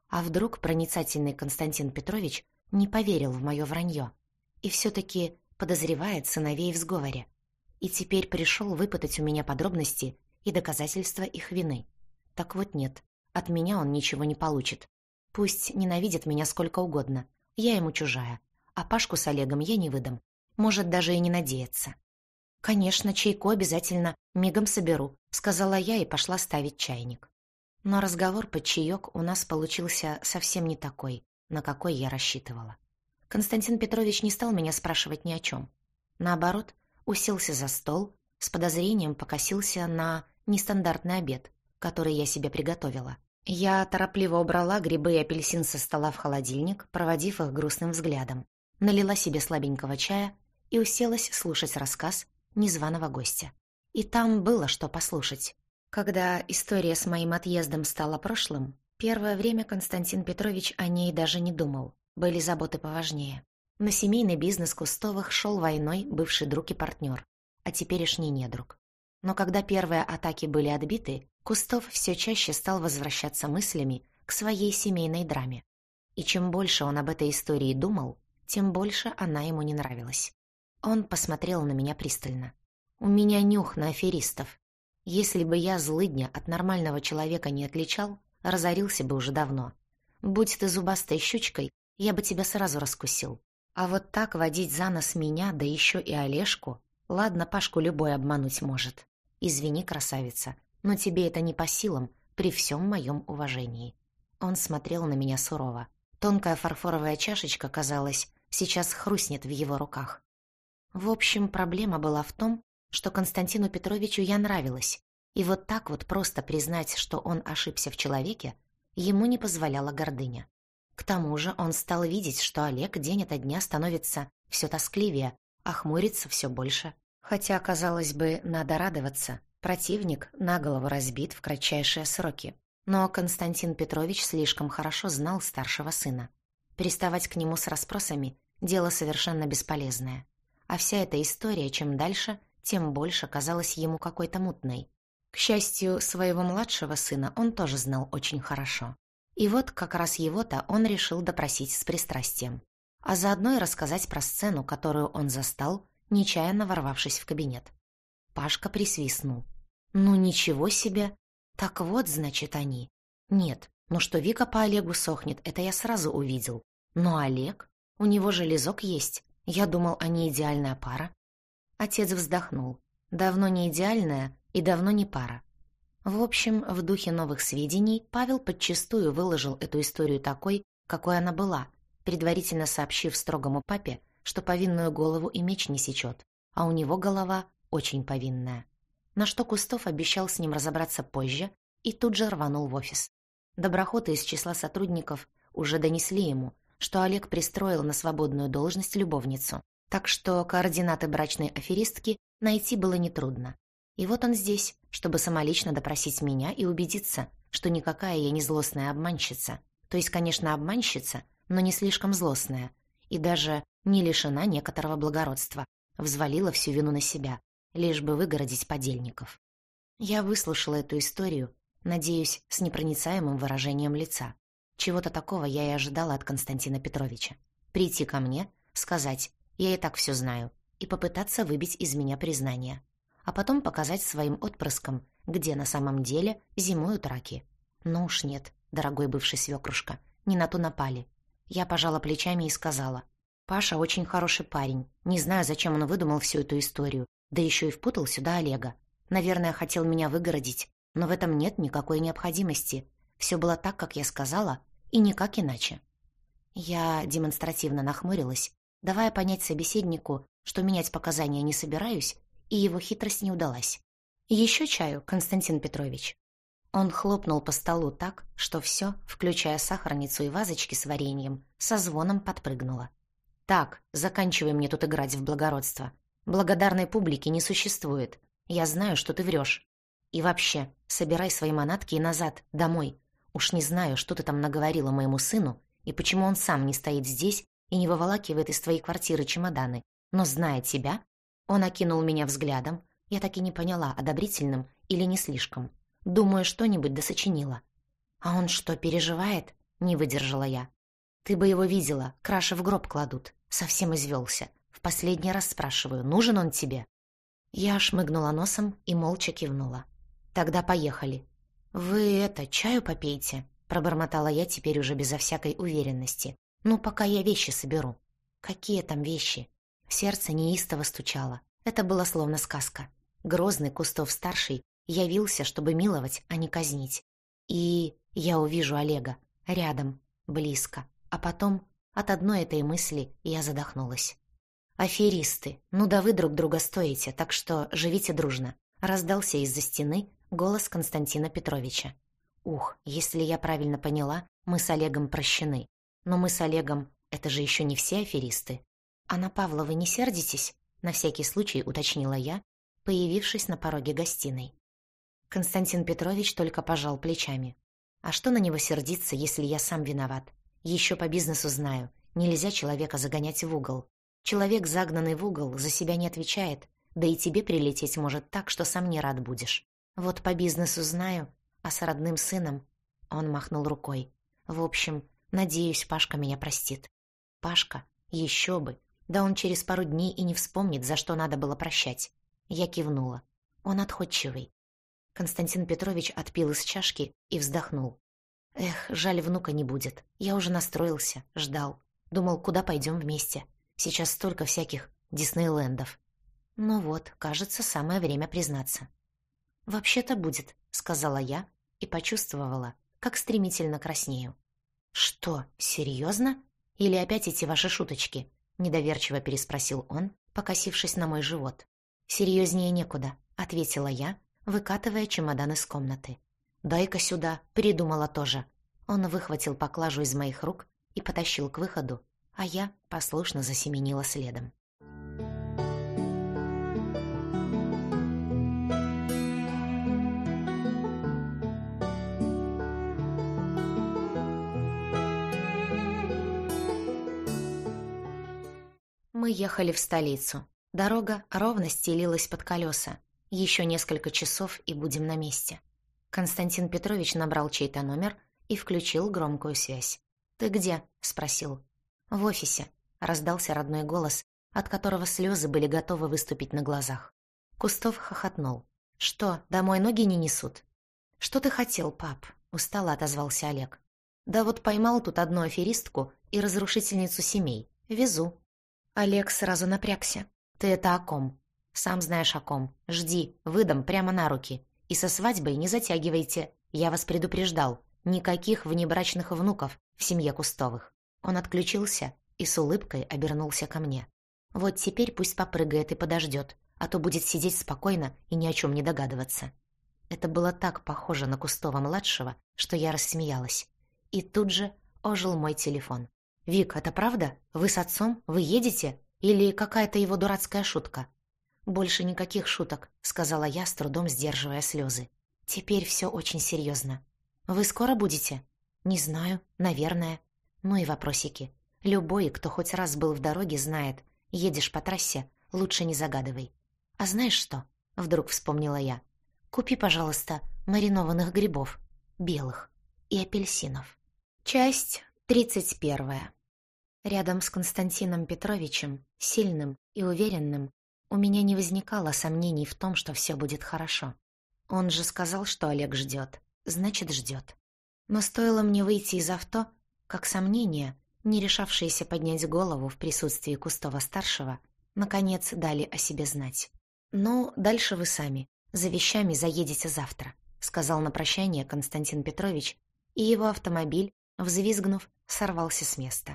А вдруг проницательный Константин Петрович не поверил в мое вранье и все-таки подозревает сыновей в сговоре, и теперь пришел выпытать у меня подробности и доказательства их вины. Так вот нет, от меня он ничего не получит. Пусть ненавидит меня сколько угодно, я ему чужая, а Пашку с Олегом я не выдам, может даже и не надеяться. «Конечно, чайку обязательно мигом соберу», — сказала я и пошла ставить чайник. Но разговор под чаек у нас получился совсем не такой, на какой я рассчитывала. Константин Петрович не стал меня спрашивать ни о чем. Наоборот, уселся за стол, с подозрением покосился на нестандартный обед, который я себе приготовила. Я торопливо убрала грибы и апельсин со стола в холодильник, проводив их грустным взглядом, налила себе слабенького чая и уселась слушать рассказ незваного гостя. И там было что послушать. Когда история с моим отъездом стала прошлым, первое время Константин Петрович о ней даже не думал, были заботы поважнее. На семейный бизнес Кустовых шел войной бывший друг и партнер, а теперешний недруг. Но когда первые атаки были отбиты, Кустов все чаще стал возвращаться мыслями к своей семейной драме. И чем больше он об этой истории думал, тем больше она ему не нравилась. Он посмотрел на меня пристально. «У меня нюх на аферистов. Если бы я злыдня от нормального человека не отличал, разорился бы уже давно. Будь ты зубастой щучкой, я бы тебя сразу раскусил. А вот так водить за нос меня, да еще и Олежку, ладно, Пашку любой обмануть может. Извини, красавица, но тебе это не по силам, при всем моем уважении». Он смотрел на меня сурово. Тонкая фарфоровая чашечка, казалось, сейчас хрустнет в его руках. В общем, проблема была в том, что Константину Петровичу я нравилась, и вот так вот просто признать, что он ошибся в человеке, ему не позволяла гордыня. К тому же он стал видеть, что Олег день ото дня становится все тоскливее, а хмурится все больше. Хотя, казалось бы, надо радоваться, противник на голову разбит в кратчайшие сроки. Но Константин Петрович слишком хорошо знал старшего сына. Приставать к нему с расспросами – дело совершенно бесполезное. А вся эта история, чем дальше, тем больше казалась ему какой-то мутной. К счастью, своего младшего сына он тоже знал очень хорошо. И вот как раз его-то он решил допросить с пристрастием. А заодно и рассказать про сцену, которую он застал, нечаянно ворвавшись в кабинет. Пашка присвистнул. «Ну ничего себе! Так вот, значит, они. Нет, ну что Вика по Олегу сохнет, это я сразу увидел. Но Олег? У него же лизок есть. Я думал, они идеальная пара». Отец вздохнул. Давно не идеальная и давно не пара. В общем, в духе новых сведений Павел подчистую выложил эту историю такой, какой она была, предварительно сообщив строгому папе, что повинную голову и меч не сечет, а у него голова очень повинная. На что Кустов обещал с ним разобраться позже и тут же рванул в офис. Доброхоты из числа сотрудников уже донесли ему, что Олег пристроил на свободную должность любовницу, так что координаты брачной аферистки найти было нетрудно. И вот он здесь, чтобы самолично допросить меня и убедиться, что никакая я не злостная обманщица. То есть, конечно, обманщица, но не слишком злостная. И даже не лишена некоторого благородства. Взвалила всю вину на себя, лишь бы выгородить подельников. Я выслушала эту историю, надеюсь, с непроницаемым выражением лица. Чего-то такого я и ожидала от Константина Петровича. Прийти ко мне, сказать «я и так все знаю» и попытаться выбить из меня признание. А потом показать своим отпрыскам, где на самом деле зимуют раки. Ну уж нет, дорогой бывший свекрушка, не на то напали. Я пожала плечами и сказала: «Паша очень хороший парень. Не знаю, зачем он выдумал всю эту историю, да еще и впутал сюда Олега. Наверное, хотел меня выгородить, но в этом нет никакой необходимости. Все было так, как я сказала, и никак иначе». Я демонстративно нахмурилась, давая понять собеседнику, что менять показания не собираюсь, и его хитрость не удалась. «Еще чаю, Константин Петрович». Он хлопнул по столу так, что все, включая сахарницу и вазочки с вареньем, со звоном подпрыгнуло. «Так, заканчивай мне тут играть в благородство. Благодарной публики не существует. Я знаю, что ты врешь. И вообще, собирай свои манатки и назад, домой. Уж не знаю, что ты там наговорила моему сыну, и почему он сам не стоит здесь и не выволакивает из твоей квартиры чемоданы. Но зная тебя...» Он окинул меня взглядом, я так и не поняла, одобрительным или не слишком. Думаю, что-нибудь досочинила. «А он что, переживает? Не выдержала я. «Ты бы его видела, краши в гроб кладут. Совсем извелся. В последний раз спрашиваю, нужен он тебе?» Я шмыгнула носом и молча кивнула. «Тогда поехали». «Вы это, чаю попейте?» Пробормотала я теперь уже безо всякой уверенности. «Ну, пока я вещи соберу». «Какие там вещи?» Сердце неистово стучало. Это было словно сказка. Грозный Кустов-старший явился, чтобы миловать, а не казнить. И я увижу Олега. Рядом, близко. А потом от одной этой мысли я задохнулась. «Аферисты, ну да вы друг друга стоите, так что живите дружно», раздался из-за стены голос Константина Петровича. Ух, если я правильно поняла, мы с Олегом прощены. Но мы с Олегом — это же еще не все аферисты. «А на Павла вы не сердитесь?» — на всякий случай уточнила я, появившись на пороге гостиной. Константин Петрович только пожал плечами. «А что на него сердиться, если я сам виноват? Еще по бизнесу знаю, нельзя человека загонять в угол. Человек, загнанный в угол, за себя не отвечает, да и тебе прилететь может так, что сам не рад будешь. Вот по бизнесу знаю, а с родным сыном...» Он махнул рукой. «В общем, надеюсь, Пашка меня простит». «Пашка? Еще бы! Да он через пару дней и не вспомнит, за что надо было прощать». Я кивнула. Он отходчивый. Константин Петрович отпил из чашки и вздохнул. «Эх, жаль, внука не будет. Я уже настроился, ждал. Думал, куда пойдем вместе. Сейчас столько всяких Диснейлендов». Ну вот, кажется, самое время признаться. «Вообще-то будет», — сказала я и почувствовала, как стремительно краснею. «Что, серьезно? Или опять эти ваши шуточки?» — недоверчиво переспросил он, покосившись на мой живот. «Серьезнее некуда», — ответила я, выкатывая чемодан из комнаты. «Дай-ка сюда», — передумала тоже. Он выхватил поклажу из моих рук и потащил к выходу, а я послушно засеменила следом. Мы ехали в столицу. Дорога ровно стелилась под колеса. Еще несколько часов и будем на месте. Константин Петрович набрал чей-то номер и включил громкую связь. «Ты где?» — спросил. «В офисе», — раздался родной голос, от которого слезы были готовы выступить на глазах. Кустов хохотнул. «Что, домой ноги не несут?» «Что ты хотел, пап?» — устало отозвался Олег. «Да вот поймал тут одну аферистку и разрушительницу семей. Везу». Олег сразу напрягся. «Ты это о ком?» «Сам знаешь о ком. Жди, выдам прямо на руки. И со свадьбой не затягивайте. Я вас предупреждал. Никаких внебрачных внуков в семье Кустовых». Он отключился и с улыбкой обернулся ко мне. «Вот теперь пусть попрыгает и подождет, а то будет сидеть спокойно и ни о чем не догадываться». Это было так похоже на Кустова-младшего, что я рассмеялась. И тут же ожил мой телефон. «Вик, это правда? Вы с отцом? Вы едете? Или какая-то его дурацкая шутка?» «Больше никаких шуток», — сказала я, с трудом сдерживая слезы. «Теперь все очень серьезно. Вы скоро будете?» «Не знаю. Наверное». Ну и вопросики. Любой, кто хоть раз был в дороге, знает. Едешь по трассе, лучше не загадывай. «А знаешь что?» — вдруг вспомнила я. «Купи, пожалуйста, маринованных грибов. Белых. И апельсинов». Часть тридцать первая. Рядом с Константином Петровичем, сильным и уверенным, у меня не возникало сомнений в том, что все будет хорошо. Он же сказал, что Олег ждет. Значит, ждет. Но стоило мне выйти из авто, как сомнения, не решавшиеся поднять голову в присутствии Кустова-старшего, наконец дали о себе знать. «Ну, дальше вы сами. За вещами заедете завтра», — сказал на прощание Константин Петрович, и его автомобиль, взвизгнув, сорвался с места.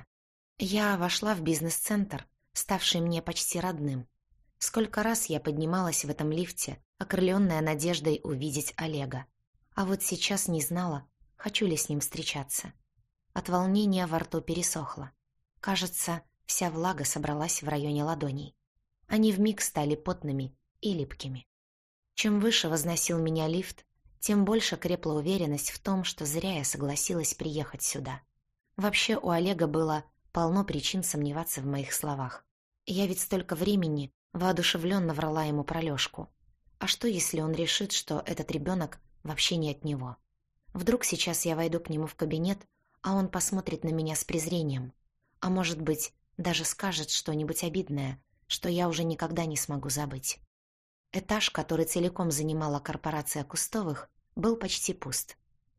Я вошла в бизнес-центр, ставший мне почти родным. Сколько раз я поднималась в этом лифте, окрыленная надеждой увидеть Олега. А вот сейчас не знала, хочу ли с ним встречаться. От волнения во рту пересохло. Кажется, вся влага собралась в районе ладоней. Они вмиг стали потными и липкими. Чем выше возносил меня лифт, тем больше крепла уверенность в том, что зря я согласилась приехать сюда. Вообще у Олега было полно причин сомневаться в моих словах. Я ведь столько времени воодушевленно врала ему про Лёшку. А что, если он решит, что этот ребенок вообще не от него? Вдруг сейчас я войду к нему в кабинет, а он посмотрит на меня с презрением. А может быть, даже скажет что-нибудь обидное, что я уже никогда не смогу забыть. Этаж, который целиком занимала корпорация Кустовых, был почти пуст.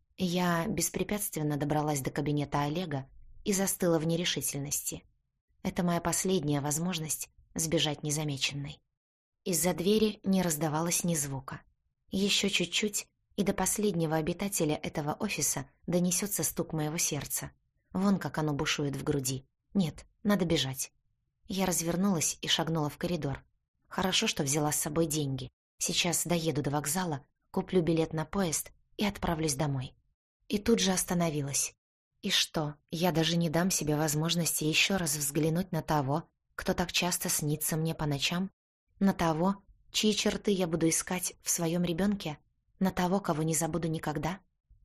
Я беспрепятственно добралась до кабинета Олега и застыла в нерешительности. Это моя последняя возможность сбежать незамеченной. Из-за двери не раздавалось ни звука. Еще чуть-чуть, и до последнего обитателя этого офиса донесется стук моего сердца. Вон как оно бушует в груди. Нет, надо бежать. Я развернулась и шагнула в коридор. Хорошо, что взяла с собой деньги. Сейчас доеду до вокзала, куплю билет на поезд и отправлюсь домой. И тут же остановилась. И что, я даже не дам себе возможности еще раз взглянуть на того, кто так часто снится мне по ночам? На того, чьи черты я буду искать в своем ребенке? На того, кого не забуду никогда?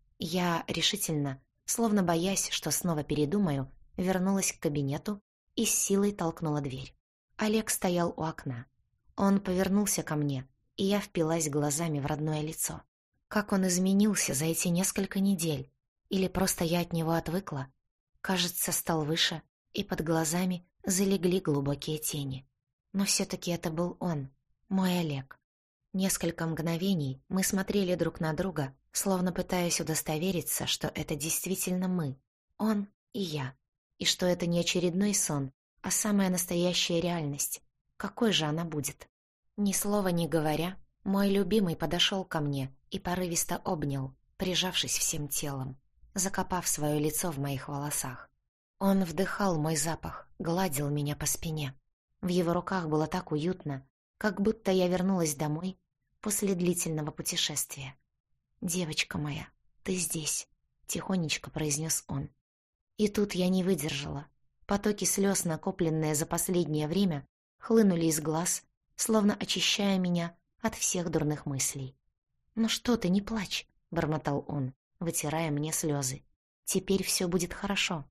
Я решительно, словно боясь, что снова передумаю, вернулась к кабинету и с силой толкнула дверь. Олег стоял у окна. Он повернулся ко мне, и я впилась глазами в родное лицо. Как он изменился за эти несколько недель? Или просто я от него отвыкла? Кажется, стал выше, и под глазами залегли глубокие тени. Но все-таки это был он, мой Олег. Несколько мгновений мы смотрели друг на друга, словно пытаясь удостовериться, что это действительно мы, он и я, и что это не очередной сон, а самая настоящая реальность. Какой же она будет? Ни слова не говоря, мой любимый подошел ко мне и порывисто обнял, прижавшись всем телом, закопав свое лицо в моих волосах. Он вдыхал мой запах, гладил меня по спине. В его руках было так уютно, как будто я вернулась домой после длительного путешествия. «Девочка моя, ты здесь», — тихонечко произнес он. И тут я не выдержала. Потоки слез, накопленные за последнее время, хлынули из глаз, словно очищая меня от всех дурных мыслей. «Ну что ты, не плачь», — бормотал он, вытирая мне слезы. «Теперь все будет хорошо».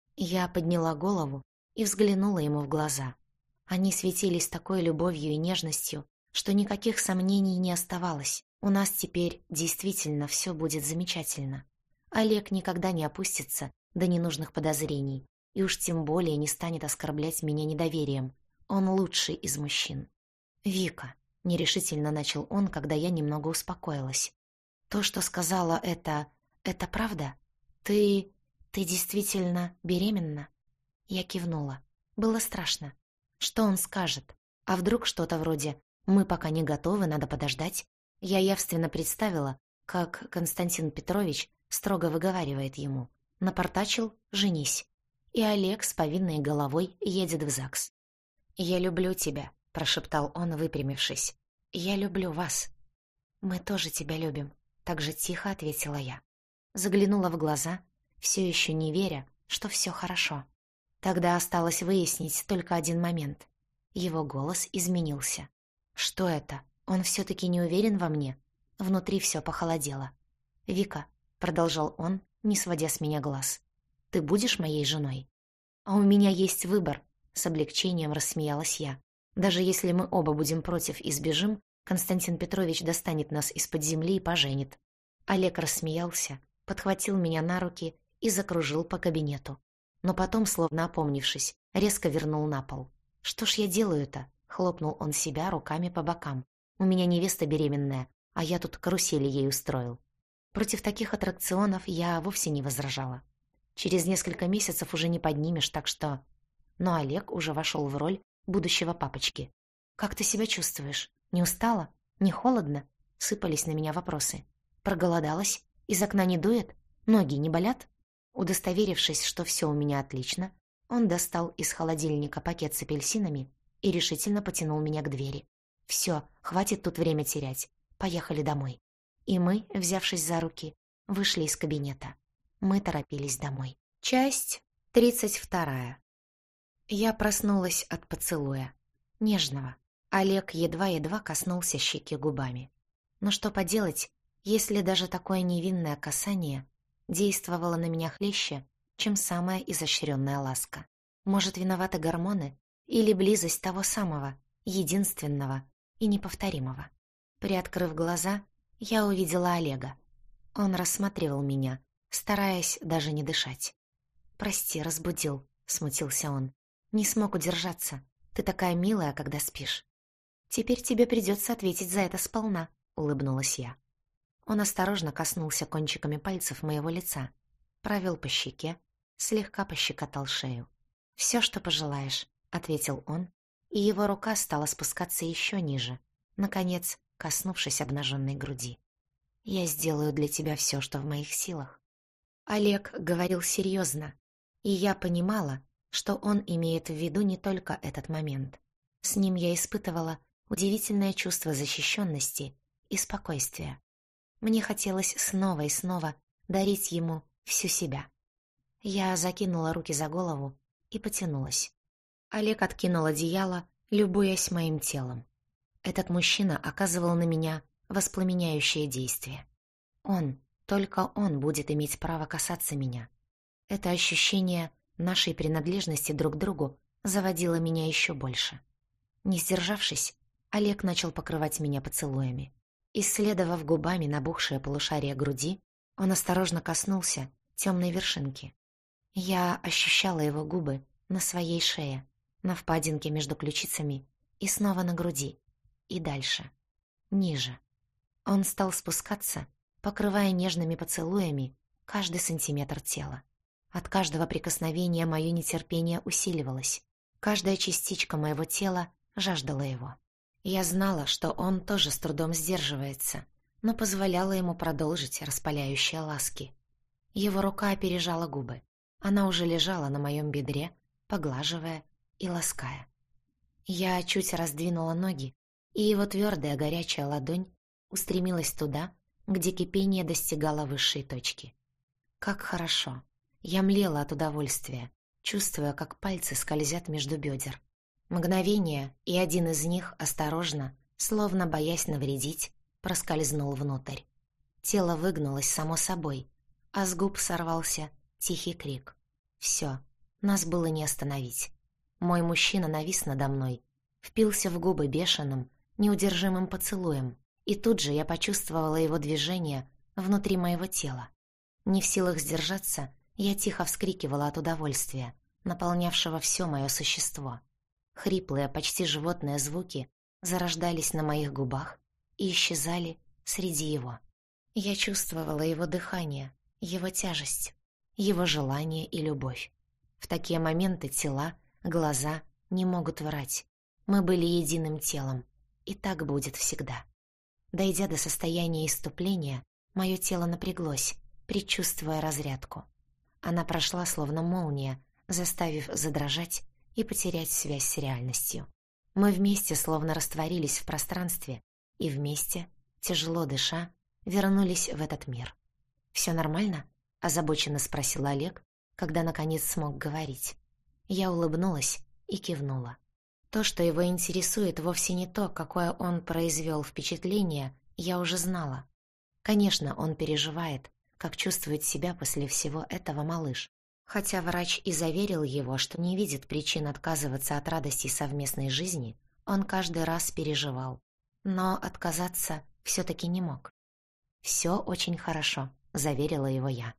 Я подняла голову и взглянула ему в глаза. Они светились такой любовью и нежностью, что никаких сомнений не оставалось. У нас теперь действительно все будет замечательно. Олег никогда не опустится до ненужных подозрений, и уж тем более не станет оскорблять меня недоверием. Он лучший из мужчин. «Вика», — нерешительно начал он, когда я немного успокоилась. «То, что сказала, это... это правда? Ты... ты действительно беременна?» Я кивнула. Было страшно. Что он скажет? А вдруг что-то вроде «мы пока не готовы, надо подождать»? Я явственно представила, как Константин Петрович строго выговаривает ему: «Напортачил — женись». И Олег с повинной головой едет в ЗАГС. «Я люблю тебя», — прошептал он, выпрямившись. «Я люблю вас». «Мы тоже тебя любим», — так же тихо ответила я. Заглянула в глаза, все еще не веря, что все хорошо. Тогда осталось выяснить только один момент. Его голос изменился. Что это? Он все-таки не уверен во мне? Внутри все похолодело. «Вика», — продолжал он, не сводя с меня глаз, — «ты будешь моей женой?» «А у меня есть выбор», — с облегчением рассмеялась я. «Даже если мы оба будем против и сбежим, Константин Петрович достанет нас из-под земли и поженит». Олег рассмеялся, подхватил меня на руки и закружил по кабинету. Но потом, словно опомнившись, резко вернул на пол. «Что ж я делаю-то?» — хлопнул он себя руками по бокам. «У меня невеста беременная, а я тут карусели ей устроил». Против таких аттракционов я вовсе не возражала. Через несколько месяцев уже не поднимешь, так что... Но Олег уже вошел в роль будущего папочки. «Как ты себя чувствуешь? Не устала? Не холодно?» — сыпались на меня вопросы. «Проголодалась? Из окна не дует? Ноги не болят?» Удостоверившись, что все у меня отлично, он достал из холодильника пакет с апельсинами и решительно потянул меня к двери. «Все, хватит тут время терять. Поехали домой». И мы, взявшись за руки, вышли из кабинета. Мы торопились домой. Часть тридцать вторая. Я проснулась от поцелуя. Нежного. Олег едва-едва коснулся щеки губами. Но что поделать, если даже такое невинное касание действовало на меня хлеще, чем самая изощренная ласка? Может, виноваты гормоны или близость того самого, единственного и неповторимого? Приоткрыв глаза, я увидела Олега. Он рассматривал меня, стараясь даже не дышать. «Прости, разбудил», — смутился он. «Не смог удержаться. Ты такая милая, когда спишь». «Теперь тебе придется ответить за это сполна», — улыбнулась я. Он осторожно коснулся кончиками пальцев моего лица, провел по щеке, слегка пощекотал шею. «Все, что пожелаешь», — ответил он, и его рука стала спускаться еще ниже, наконец, коснувшись обнаженной груди. «Я сделаю для тебя все, что в моих силах». Олег говорил серьезно, и я понимала, что он имеет в виду не только этот момент. С ним я испытывала удивительное чувство защищенности и спокойствия. Мне хотелось снова и снова дарить ему всю себя. Я закинула руки за голову и потянулась. Олег откинул одеяло, любуясь моим телом. Этот мужчина оказывал на меня воспламеняющее действие. Он, только он будет иметь право касаться меня. Это ощущение нашей принадлежности друг к другу заводило меня еще больше. Не сдержавшись, Олег начал покрывать меня поцелуями. Исследовав губами набухшее полушарие груди, он осторожно коснулся темной вершинки. Я ощущала его губы на своей шее, на впадинке между ключицами и снова на груди, и дальше, ниже. Он стал спускаться, покрывая нежными поцелуями каждый сантиметр тела. От каждого прикосновения мое нетерпение усиливалось. Каждая частичка моего тела жаждала его. Я знала, что он тоже с трудом сдерживается, но позволяла ему продолжить распаляющие ласки. Его рука опережала губы. Она уже лежала на моем бедре, поглаживая и лаская. Я чуть раздвинула ноги, и его твердая горячая ладонь устремилась туда, где кипение достигало высшей точки. Как хорошо! Я млела от удовольствия, чувствуя, как пальцы скользят между бедер. Мгновение, и один из них осторожно, словно боясь навредить, проскользнул внутрь. Тело выгнулось само собой, а с губ сорвался тихий крик. Все, нас было не остановить. Мой мужчина навис надо мной, впился в губы бешеным, неудержимым поцелуем, и тут же я почувствовала его движение внутри моего тела. Не в силах сдержаться, я тихо вскрикивала от удовольствия, наполнявшего все мое существо. Хриплые, почти животные звуки зарождались на моих губах и исчезали среди его. Я чувствовала его дыхание, его тяжесть, его желание и любовь. В такие моменты тела, глаза не могут врать. Мы были единым телом, и так будет всегда. Дойдя до состояния исступления, мое тело напряглось, предчувствуя разрядку. Она прошла словно молния, заставив задрожать и потерять связь с реальностью. Мы вместе словно растворились в пространстве и вместе, тяжело дыша, вернулись в этот мир. «Все нормально?» — озабоченно спросил Олег, когда наконец смог говорить. Я улыбнулась и кивнула. То, что его интересует, вовсе не то, какое он произвел впечатление, я уже знала. Конечно, он переживает, как чувствует себя после всего этого малыш. Хотя врач и заверил его, что не видит причин отказываться от радости совместной жизни, он каждый раз переживал. Но отказаться все-таки не мог. «Все очень хорошо», — заверила его я.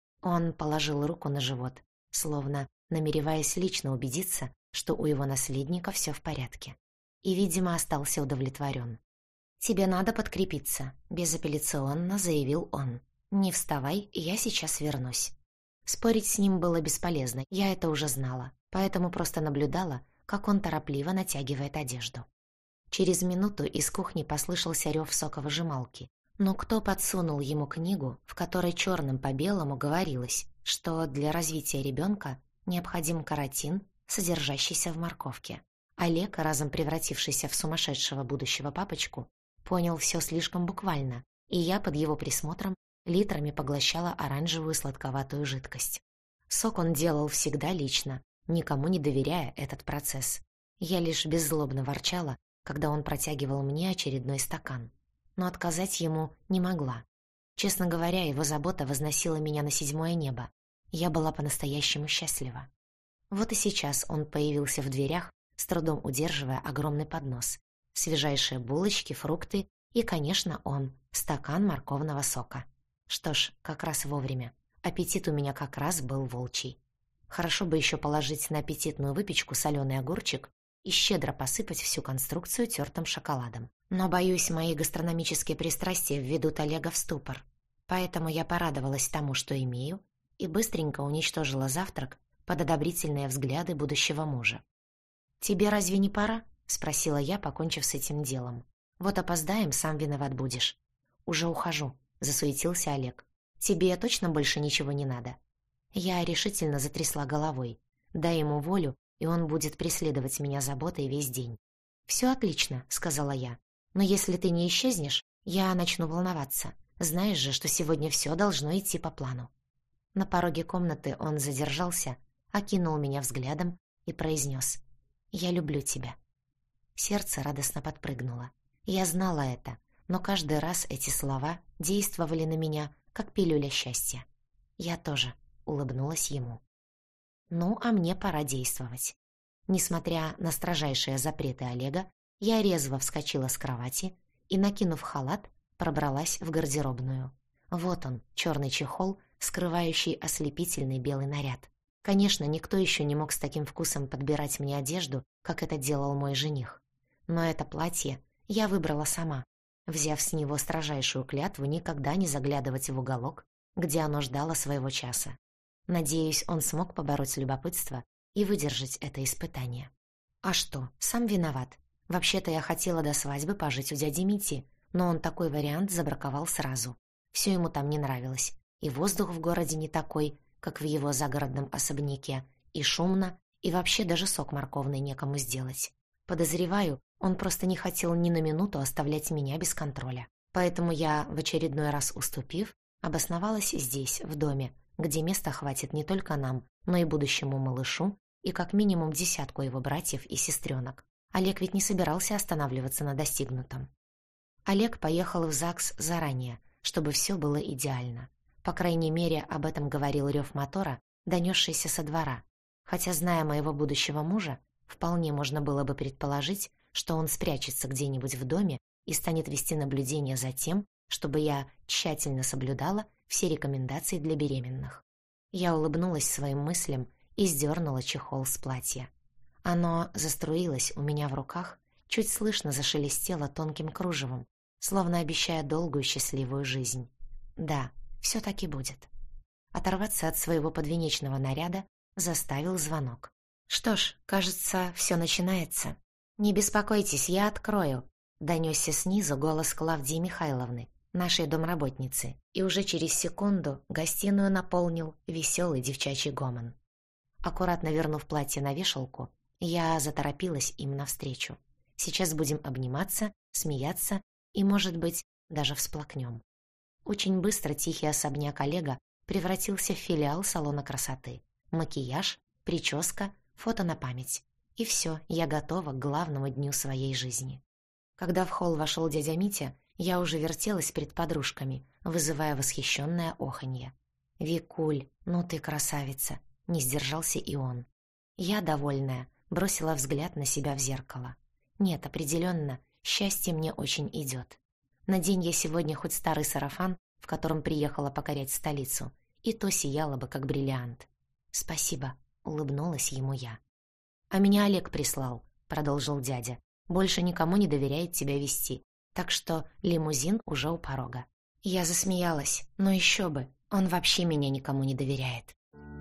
Он положил руку на живот, словно намереваясь лично убедиться, что у его наследника все в порядке. И, видимо, остался удовлетворен. «Тебе надо подкрепиться», — безапелляционно заявил он. «Не вставай, я сейчас вернусь». Спорить с ним было бесполезно, я это уже знала, поэтому просто наблюдала, как он торопливо натягивает одежду. Через минуту из кухни послышался рев соковыжималки. Но кто подсунул ему книгу, в которой черным по белому говорилось, что для развития ребенка необходим каротин, содержащийся в морковке? Олег, разом превратившийся в сумасшедшего будущего папочку, понял все слишком буквально, и я под его присмотром литрами поглощала оранжевую сладковатую жидкость. Сок он делал всегда лично, никому не доверяя этот процесс. Я лишь беззлобно ворчала, когда он протягивал мне очередной стакан. Но отказать ему не могла. Честно говоря, его забота возносила меня на седьмое небо. Я была по-настоящему счастлива. Вот и сейчас он появился в дверях, с трудом удерживая огромный поднос. Свежайшие булочки, фрукты и, конечно, он, стакан морковного сока. Что ж, как раз вовремя. Аппетит у меня как раз был волчий. Хорошо бы еще положить на аппетитную выпечку соленый огурчик и щедро посыпать всю конструкцию тертым шоколадом. Но, боюсь, мои гастрономические пристрастия введут Олега в ступор. Поэтому я порадовалась тому, что имею, и быстренько уничтожила завтрак под одобрительные взгляды будущего мужа. «Тебе разве не пора?» — спросила я, покончив с этим делом. «Вот опоздаем, сам виноват будешь». «Уже ухожу», — засуетился Олег. «Тебе точно больше ничего не надо?» Я решительно затрясла головой. Дай ему волю, и он будет преследовать меня заботой весь день. «Все отлично», — сказала я. «Но если ты не исчезнешь, я начну волноваться. Знаешь же, что сегодня все должно идти по плану». На пороге комнаты он задержался, окинул меня взглядом и произнес: «Я люблю тебя». Сердце радостно подпрыгнуло. Я знала это, но каждый раз эти слова действовали на меня, как пилюля счастья. Я тоже улыбнулась ему. Ну, а мне пора действовать. Несмотря на строжайшие запреты Олега, я резво вскочила с кровати и, накинув халат, пробралась в гардеробную. Вот он, черный чехол, скрывающий ослепительный белый наряд. Конечно, никто еще не мог с таким вкусом подбирать мне одежду, как это делал мой жених. Но это платье я выбрала сама, взяв с него строжайшую клятву никогда не заглядывать в уголок, где оно ждало своего часа. Надеюсь, он смог побороть любопытство и выдержать это испытание. А что, сам виноват. Вообще-то я хотела до свадьбы пожить у дяди Мити, но он такой вариант забраковал сразу. Все ему там не нравилось. И воздух в городе не такой, как в его загородном особняке, и шумно, и вообще даже сок морковный некому сделать. Подозреваю, он просто не хотел ни на минуту оставлять меня без контроля. Поэтому я, в очередной раз уступив, обосновалась здесь, в доме, где места хватит не только нам, но и будущему малышу, и как минимум десятку его братьев и сестренок. Олег ведь не собирался останавливаться на достигнутом. Олег поехал в ЗАГС заранее, чтобы все было идеально. По крайней мере, об этом говорил рев мотора, донесшийся со двора. Хотя, зная моего будущего мужа, вполне можно было бы предположить, что он спрячется где-нибудь в доме и станет вести наблюдение за тем, чтобы я тщательно соблюдала все рекомендации для беременных. Я улыбнулась своим мыслям и сдернула чехол с платья. Оно заструилось у меня в руках, чуть слышно зашелестело тонким кружевом, словно обещая долгую счастливую жизнь. Да, все так и будет. Оторваться от своего подвенечного наряда заставил звонок. «Что ж, кажется, все начинается. Не беспокойтесь, я открою», — донесся снизу голос Клавдии Михайловны, нашей домработницы, и уже через секунду гостиную наполнил веселый девчачий гомон. Аккуратно вернув платье на вешалку, я заторопилась им навстречу. Сейчас будем обниматься, смеяться и, может быть, даже всплакнем. Очень быстро тихий особняк Олега превратился в филиал салона красоты. Макияж, прическа, фото на память. И все, я готова к главному дню своей жизни. Когда в холл вошел дядя Митя, я уже вертелась перед подружками, вызывая восхищенное оханье. «Викуль, ну ты красавица!» — не сдержался и он. Я, довольная, бросила взгляд на себя в зеркало. Нет, определенно, счастье мне очень идет. Надень я сегодня хоть старый сарафан, в котором приехала покорять столицу, и то сияло бы, как бриллиант. «Спасибо», — улыбнулась ему я. «А меня Олег прислал», — продолжил дядя. «Больше никому не доверяет тебя вести, так что лимузин уже у порога». Я засмеялась, но еще бы, он вообще меня никому не доверяет.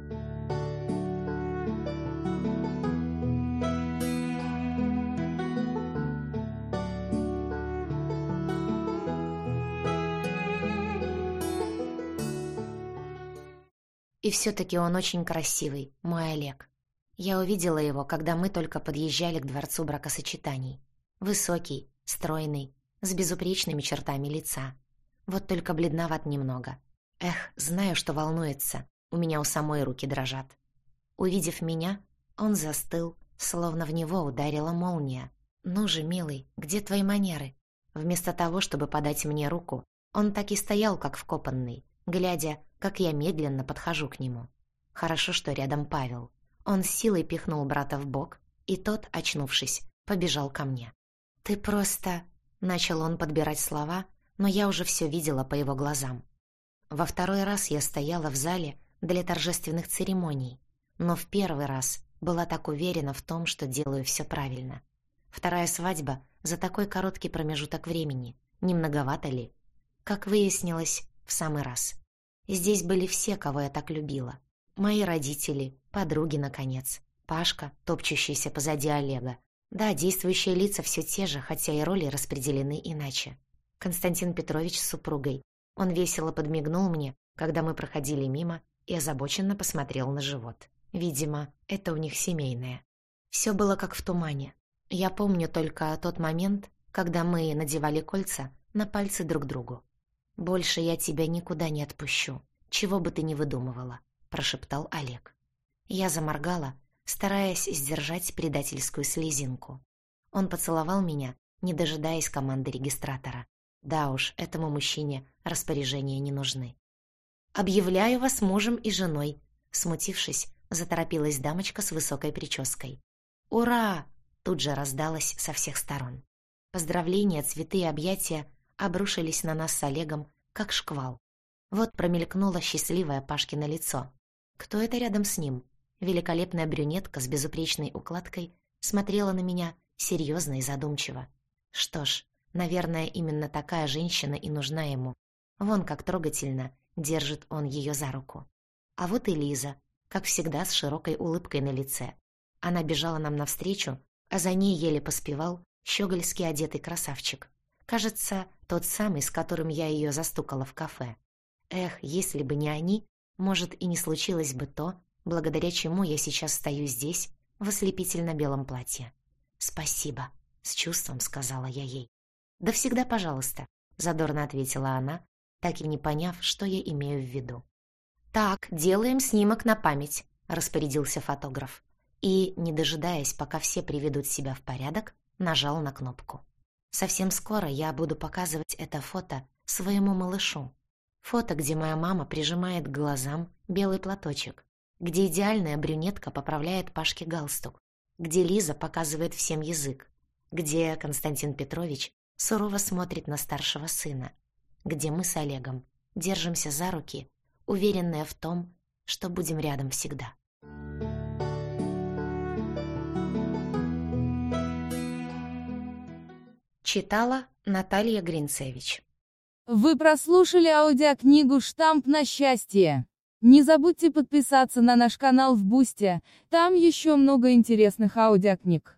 И все-таки он очень красивый, мой Олег. Я увидела его, когда мы только подъезжали к дворцу бракосочетаний. Высокий, стройный, с безупречными чертами лица. Вот только бледноват немного. Эх, знаю, что волнуется, у меня у самой руки дрожат. Увидев меня, он застыл, словно в него ударила молния. «Ну же, милый, где твои манеры?» Вместо того, чтобы подать мне руку, он так и стоял, как вкопанный, глядя, как я медленно подхожу к нему. Хорошо, что рядом Павел. Он с силой пихнул брата в бок, и тот, очнувшись, побежал ко мне. «Ты просто...» — начал он подбирать слова, но я уже все видела по его глазам. Во второй раз я стояла в зале для торжественных церемоний. но в первый раз была так уверена в том, что делаю все правильно. Вторая свадьба за такой короткий промежуток времени. Не многовато ли? Как выяснилось, в самый раз. Здесь были все, кого я так любила. Мои родители, подруги, наконец. Пашка, топчущийся позади Олега. Да, действующие лица все те же, хотя и роли распределены иначе. Константин Петрович с супругой. Он весело подмигнул мне, когда мы проходили мимо, и озабоченно посмотрел на живот. Видимо, это у них семейное. Все было как в тумане. Я помню только тот момент, когда мы надевали кольца на пальцы друг другу. «Больше я тебя никуда не отпущу, чего бы ты ни выдумывала», — прошептал Олег. Я заморгала, стараясь сдержать предательскую слезинку. Он поцеловал меня, не дожидаясь команды регистратора. Да уж, этому мужчине распоряжения не нужны. «Объявляю вас мужем и женой», — смутившись, заторопилась дамочка с высокой прической. «Ура!» — тут же раздалось со всех сторон. Поздравления, цветы и объятия обрушились на нас с Олегом, как шквал. Вот промелькнуло счастливое Пашкино лицо. Кто это рядом с ним? Великолепная брюнетка с безупречной укладкой смотрела на меня серьезно и задумчиво. Что ж, наверное, именно такая женщина и нужна ему. Вон как трогательно держит он ее за руку. А вот и Лиза, как всегда, с широкой улыбкой на лице. Она бежала нам навстречу, а за ней еле поспевал щегольски одетый красавчик. Кажется, тот самый, с которым я ее застукала в кафе. Эх, если бы не они, может, и не случилось бы то, благодаря чему я сейчас стою здесь, в ослепительно-белом платье. «Спасибо», — с чувством сказала я ей. «Да всегда пожалуйста», — задорно ответила она, так и не поняв, что я имею в виду. «Так, делаем снимок на память», — распорядился фотограф. И, не дожидаясь, пока все приведут себя в порядок, нажал на кнопку. Совсем скоро я буду показывать это фото своему малышу. Фото, где моя мама прижимает к глазам белый платочек, где идеальная брюнетка поправляет Пашке галстук, где Лиза показывает всем язык, где Константин Петрович сурово смотрит на старшего сына, где мы с Олегом держимся за руки, уверенные в том, что будем рядом всегда. Читала Наталья Гринцевич. Вы прослушали аудиокнигу «Штамп на счастье». Не забудьте подписаться на наш канал в Бусти, там еще много интересных аудиокниг.